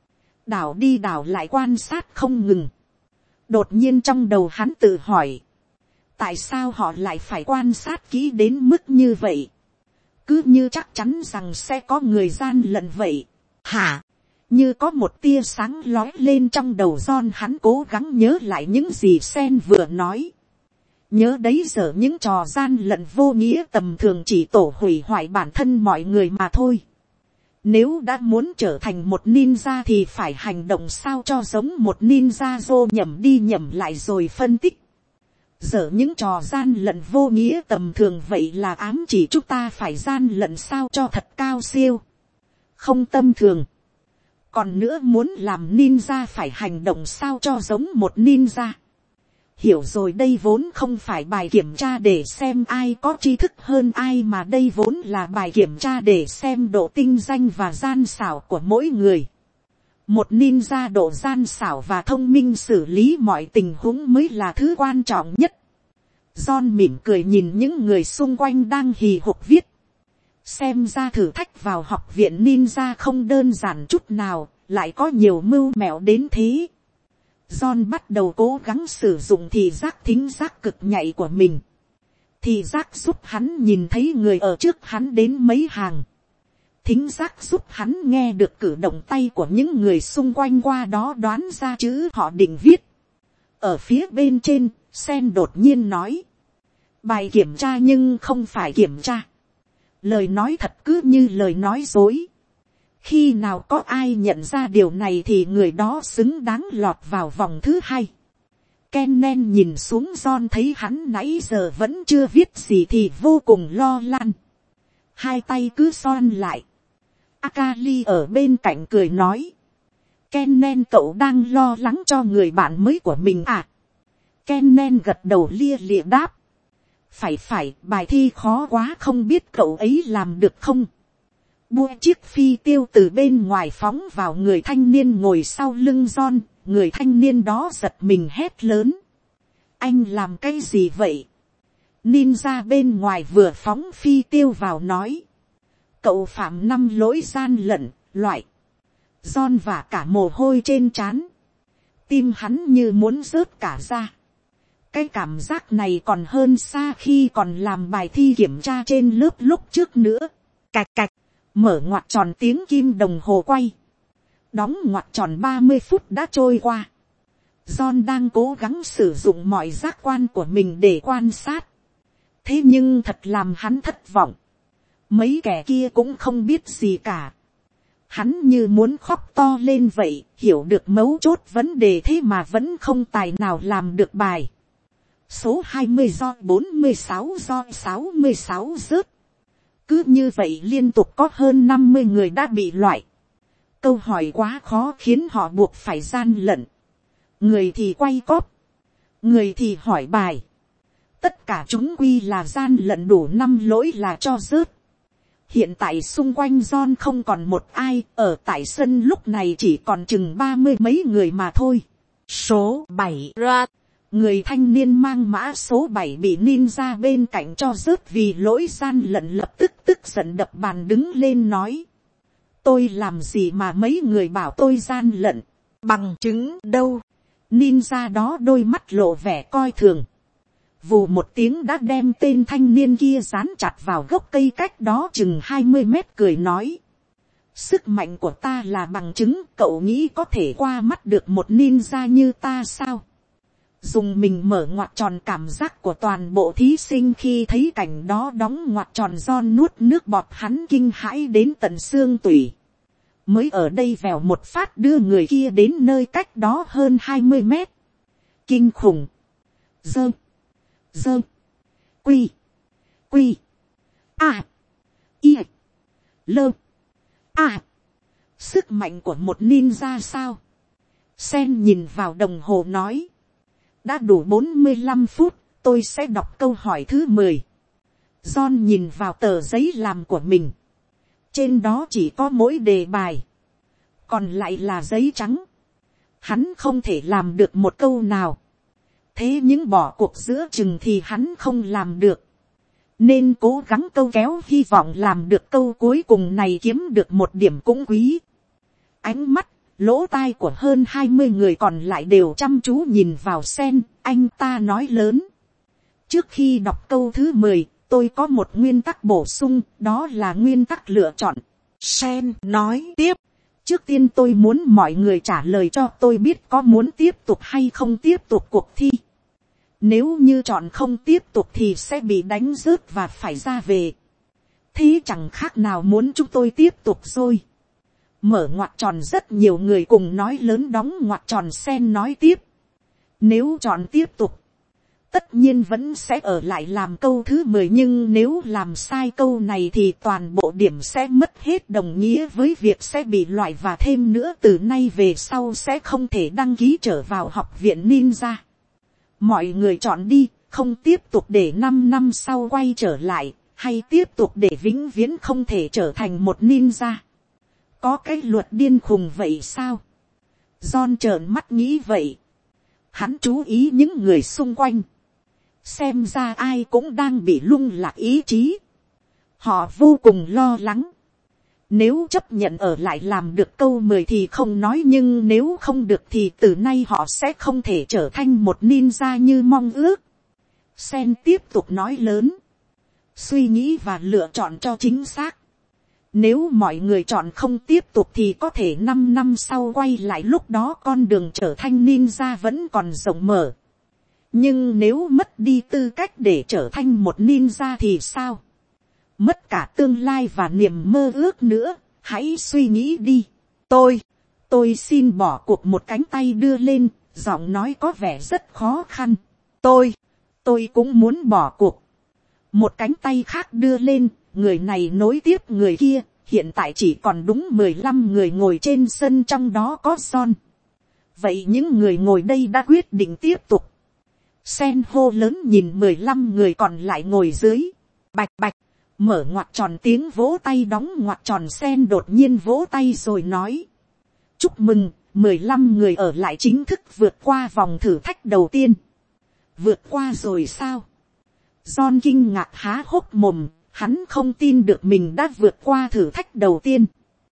Đảo đi đảo lại quan sát không ngừng. Đột nhiên trong đầu hắn tự hỏi. Tại sao họ lại phải quan sát kỹ đến mức như vậy? Cứ như chắc chắn rằng sẽ có người gian lận vậy. Hả? Như có một tia sáng lói lên trong đầu John, hắn cố gắng nhớ lại những gì Sen vừa nói. Nhớ đấy giờ những trò gian lận vô nghĩa tầm thường chỉ tổ hủy hoại bản thân mọi người mà thôi. Nếu đã muốn trở thành một ninja thì phải hành động sao cho giống một ninja, dô nhầm đi nhầm lại rồi phân tích. Giờ những trò gian lận vô nghĩa tầm thường vậy là ám chỉ chúng ta phải gian lận sao cho thật cao siêu. Không tâm thường. Còn nữa muốn làm ninja phải hành động sao cho giống một ninja. Hiểu rồi, đây vốn không phải bài kiểm tra để xem ai có tri thức hơn ai, mà đây vốn là bài kiểm tra để xem độ tinh danh và gian xảo của mỗi người. Một ninja độ gian xảo và thông minh xử lý mọi tình huống mới là thứ quan trọng nhất. John mỉm cười nhìn những người xung quanh đang hì hục viết. Xem ra thử thách vào học viện ninja không đơn giản chút nào, lại có nhiều mưu mẹo đến thế. John bắt đầu cố gắng sử dụng thị giác thính giác cực nhạy của mình. Thị giác giúp hắn nhìn thấy người ở trước hắn đến mấy hàng. Thính giác giúp hắn nghe được cử động tay của những người xung quanh, qua đó đoán ra chữ họ định viết. Ở phía bên trên, Sen đột nhiên nói. Bài kiểm tra nhưng không phải kiểm tra. Lời nói thật cứ như lời nói dối. Khi nào có ai nhận ra điều này thì người đó xứng đáng lọt vào vòng thứ hai. Kennen nhìn xuống John, thấy hắn nãy giờ vẫn chưa viết gì thì vô cùng lo lắng. Hai tay cứ son lại. Akali ở bên cạnh cười nói. Kennen, cậu đang lo lắng cho người bạn mới của mình à? Kennen gật đầu lia lịa đáp. Phải, bài thi khó quá, không biết cậu ấy làm được không? Bua chiếc phi tiêu từ bên ngoài phóng vào người thanh niên ngồi sau lưng John. Người thanh niên đó giật mình hét lớn. Anh làm cái gì vậy? Ninja bên ngoài vừa phóng phi tiêu vào nói. Cậu phạm 5 lỗi gian lận, loại. John vả cả mồ hôi trên trán. Tim hắn như muốn rớt cả ra. Cái cảm giác này còn hơn xa khi còn làm bài thi kiểm tra trên lớp lúc trước nữa. Cạch cạch, mở ngoặc tròn, tiếng kim đồng hồ quay. Đóng ngoặc tròn, 30 phút đã trôi qua. John đang cố gắng sử dụng mọi giác quan của mình để quan sát. Thế nhưng thật làm hắn thất vọng. Mấy kẻ kia cũng không biết gì cả. Hắn như muốn khóc to lên vậy, hiểu được mấu chốt vấn đề thế mà vẫn không tài nào làm được bài. Số 20 do 46 do 66 rớt. Cứ như vậy liên tục có hơn 50 người đã bị loại. Câu hỏi quá khó khiến họ buộc phải gian lận. Người thì quay cóp, người thì hỏi bài. Tất cả chúng quy là gian lận, đủ 5 lỗi là cho rớt. Hiện tại xung quanh John không còn một ai, ở tại sân lúc này chỉ còn chừng 30 mấy người mà thôi. Số 7 ra. Người thanh niên mang mã số 7 bị ninja bên cạnh cho rớt vì lỗi gian lận, lập tức tức giận đập bàn đứng lên nói. Tôi làm gì mà mấy người bảo tôi gian lận? Bằng chứng đâu? Ninja đó đôi mắt lộ vẻ coi thường. Vù một tiếng đã đem tên thanh niên kia dán chặt vào gốc cây cách đó chừng 20 mét, cười nói. Sức mạnh của ta là bằng chứng, cậu nghĩ có thể qua mắt được một ninja như ta sao? Dùng mình mở ngoặc tròn, cảm giác của toàn bộ thí sinh khi thấy cảnh đó đóng ngoặc tròn. John nuốt nước bọt, hắn kinh hãi đến tận xương tủy. Mới ở đây vèo một phát đưa người kia đến nơi cách đó hơn 20 mét. Kinh khủng. Dơ. Quy. A. Y. Lơ. A. Sức mạnh của một ninja sao? Sen nhìn vào đồng hồ nói. Đã đủ 45 phút, tôi sẽ đọc câu hỏi thứ 10. John nhìn vào tờ giấy làm của mình. Trên đó chỉ có mỗi đề bài. Còn lại là giấy trắng. Hắn không thể làm được một câu nào. Thế nhưng bỏ cuộc giữa chừng thì hắn không làm được. Nên cố gắng câu kéo, hy vọng làm được câu cuối cùng này kiếm được một điểm cũng quý. Ánh mắt, lỗ tai của hơn 20 người còn lại đều chăm chú nhìn vào Sen. Anh ta nói lớn. Trước khi đọc câu thứ 10, tôi có một nguyên tắc bổ sung, đó là nguyên tắc lựa chọn. Sen nói tiếp. Trước tiên tôi muốn mọi người trả lời cho tôi biết có muốn tiếp tục hay không tiếp tục cuộc thi. Nếu như chọn không tiếp tục thì sẽ bị đánh rớt và phải ra về. Thế chẳng khác nào muốn chúng tôi tiếp tục rồi. Mở ngoặc tròn, rất nhiều người cùng nói lớn, đóng ngoặc tròn. Sen nói tiếp. Nếu chọn tiếp tục, tất nhiên vẫn sẽ ở lại làm câu thứ 10, nhưng nếu làm sai câu này thì toàn bộ điểm sẽ mất hết, đồng nghĩa với việc sẽ bị loại, và thêm nữa từ nay về sau sẽ không thể đăng ký trở vào học viện ninja. Mọi người chọn đi, không tiếp tục để 5 năm sau quay trở lại, hay tiếp tục để vĩnh viễn không thể trở thành một ninja. Có cái luật điên khùng vậy sao? John trợn mắt nghĩ vậy. Hắn chú ý những người xung quanh. Xem ra ai cũng đang bị lung lạc ý chí. Họ vô cùng lo lắng. Nếu chấp nhận ở lại làm được câu 10 thì không nói, nhưng nếu không được thì từ nay họ sẽ không thể trở thành một ninja như mong ước. Sen tiếp tục nói lớn. Suy nghĩ và lựa chọn cho chính xác. Nếu mọi người chọn không tiếp tục thì có thể 5 năm sau quay lại, lúc đó con đường trở thành ninja vẫn còn rộng mở. Nhưng nếu mất đi tư cách để trở thành một ninja thì sao? Mất cả tương lai và niềm mơ ước nữa. Hãy suy nghĩ đi. Tôi xin bỏ cuộc. Một cánh tay đưa lên, giọng nói có vẻ rất khó khăn. Tôi cũng muốn bỏ cuộc. Một cánh tay khác đưa lên, người này nối tiếp người kia. Hiện tại chỉ còn đúng 15 người ngồi trên sân, trong đó có John. Vậy những người ngồi đây đã quyết định tiếp tục. Sen hô lớn nhìn 15 người còn lại ngồi dưới. Bạch bạch. Mở ngoặc tròn, tiếng vỗ tay đóng ngoặc tròn. Sen đột nhiên vỗ tay rồi nói. Chúc mừng, 15 người ở lại chính thức vượt qua vòng thử thách đầu tiên. Vượt qua rồi sao? John kinh ngạc há hốc mồm. Hắn không tin được mình đã vượt qua thử thách đầu tiên.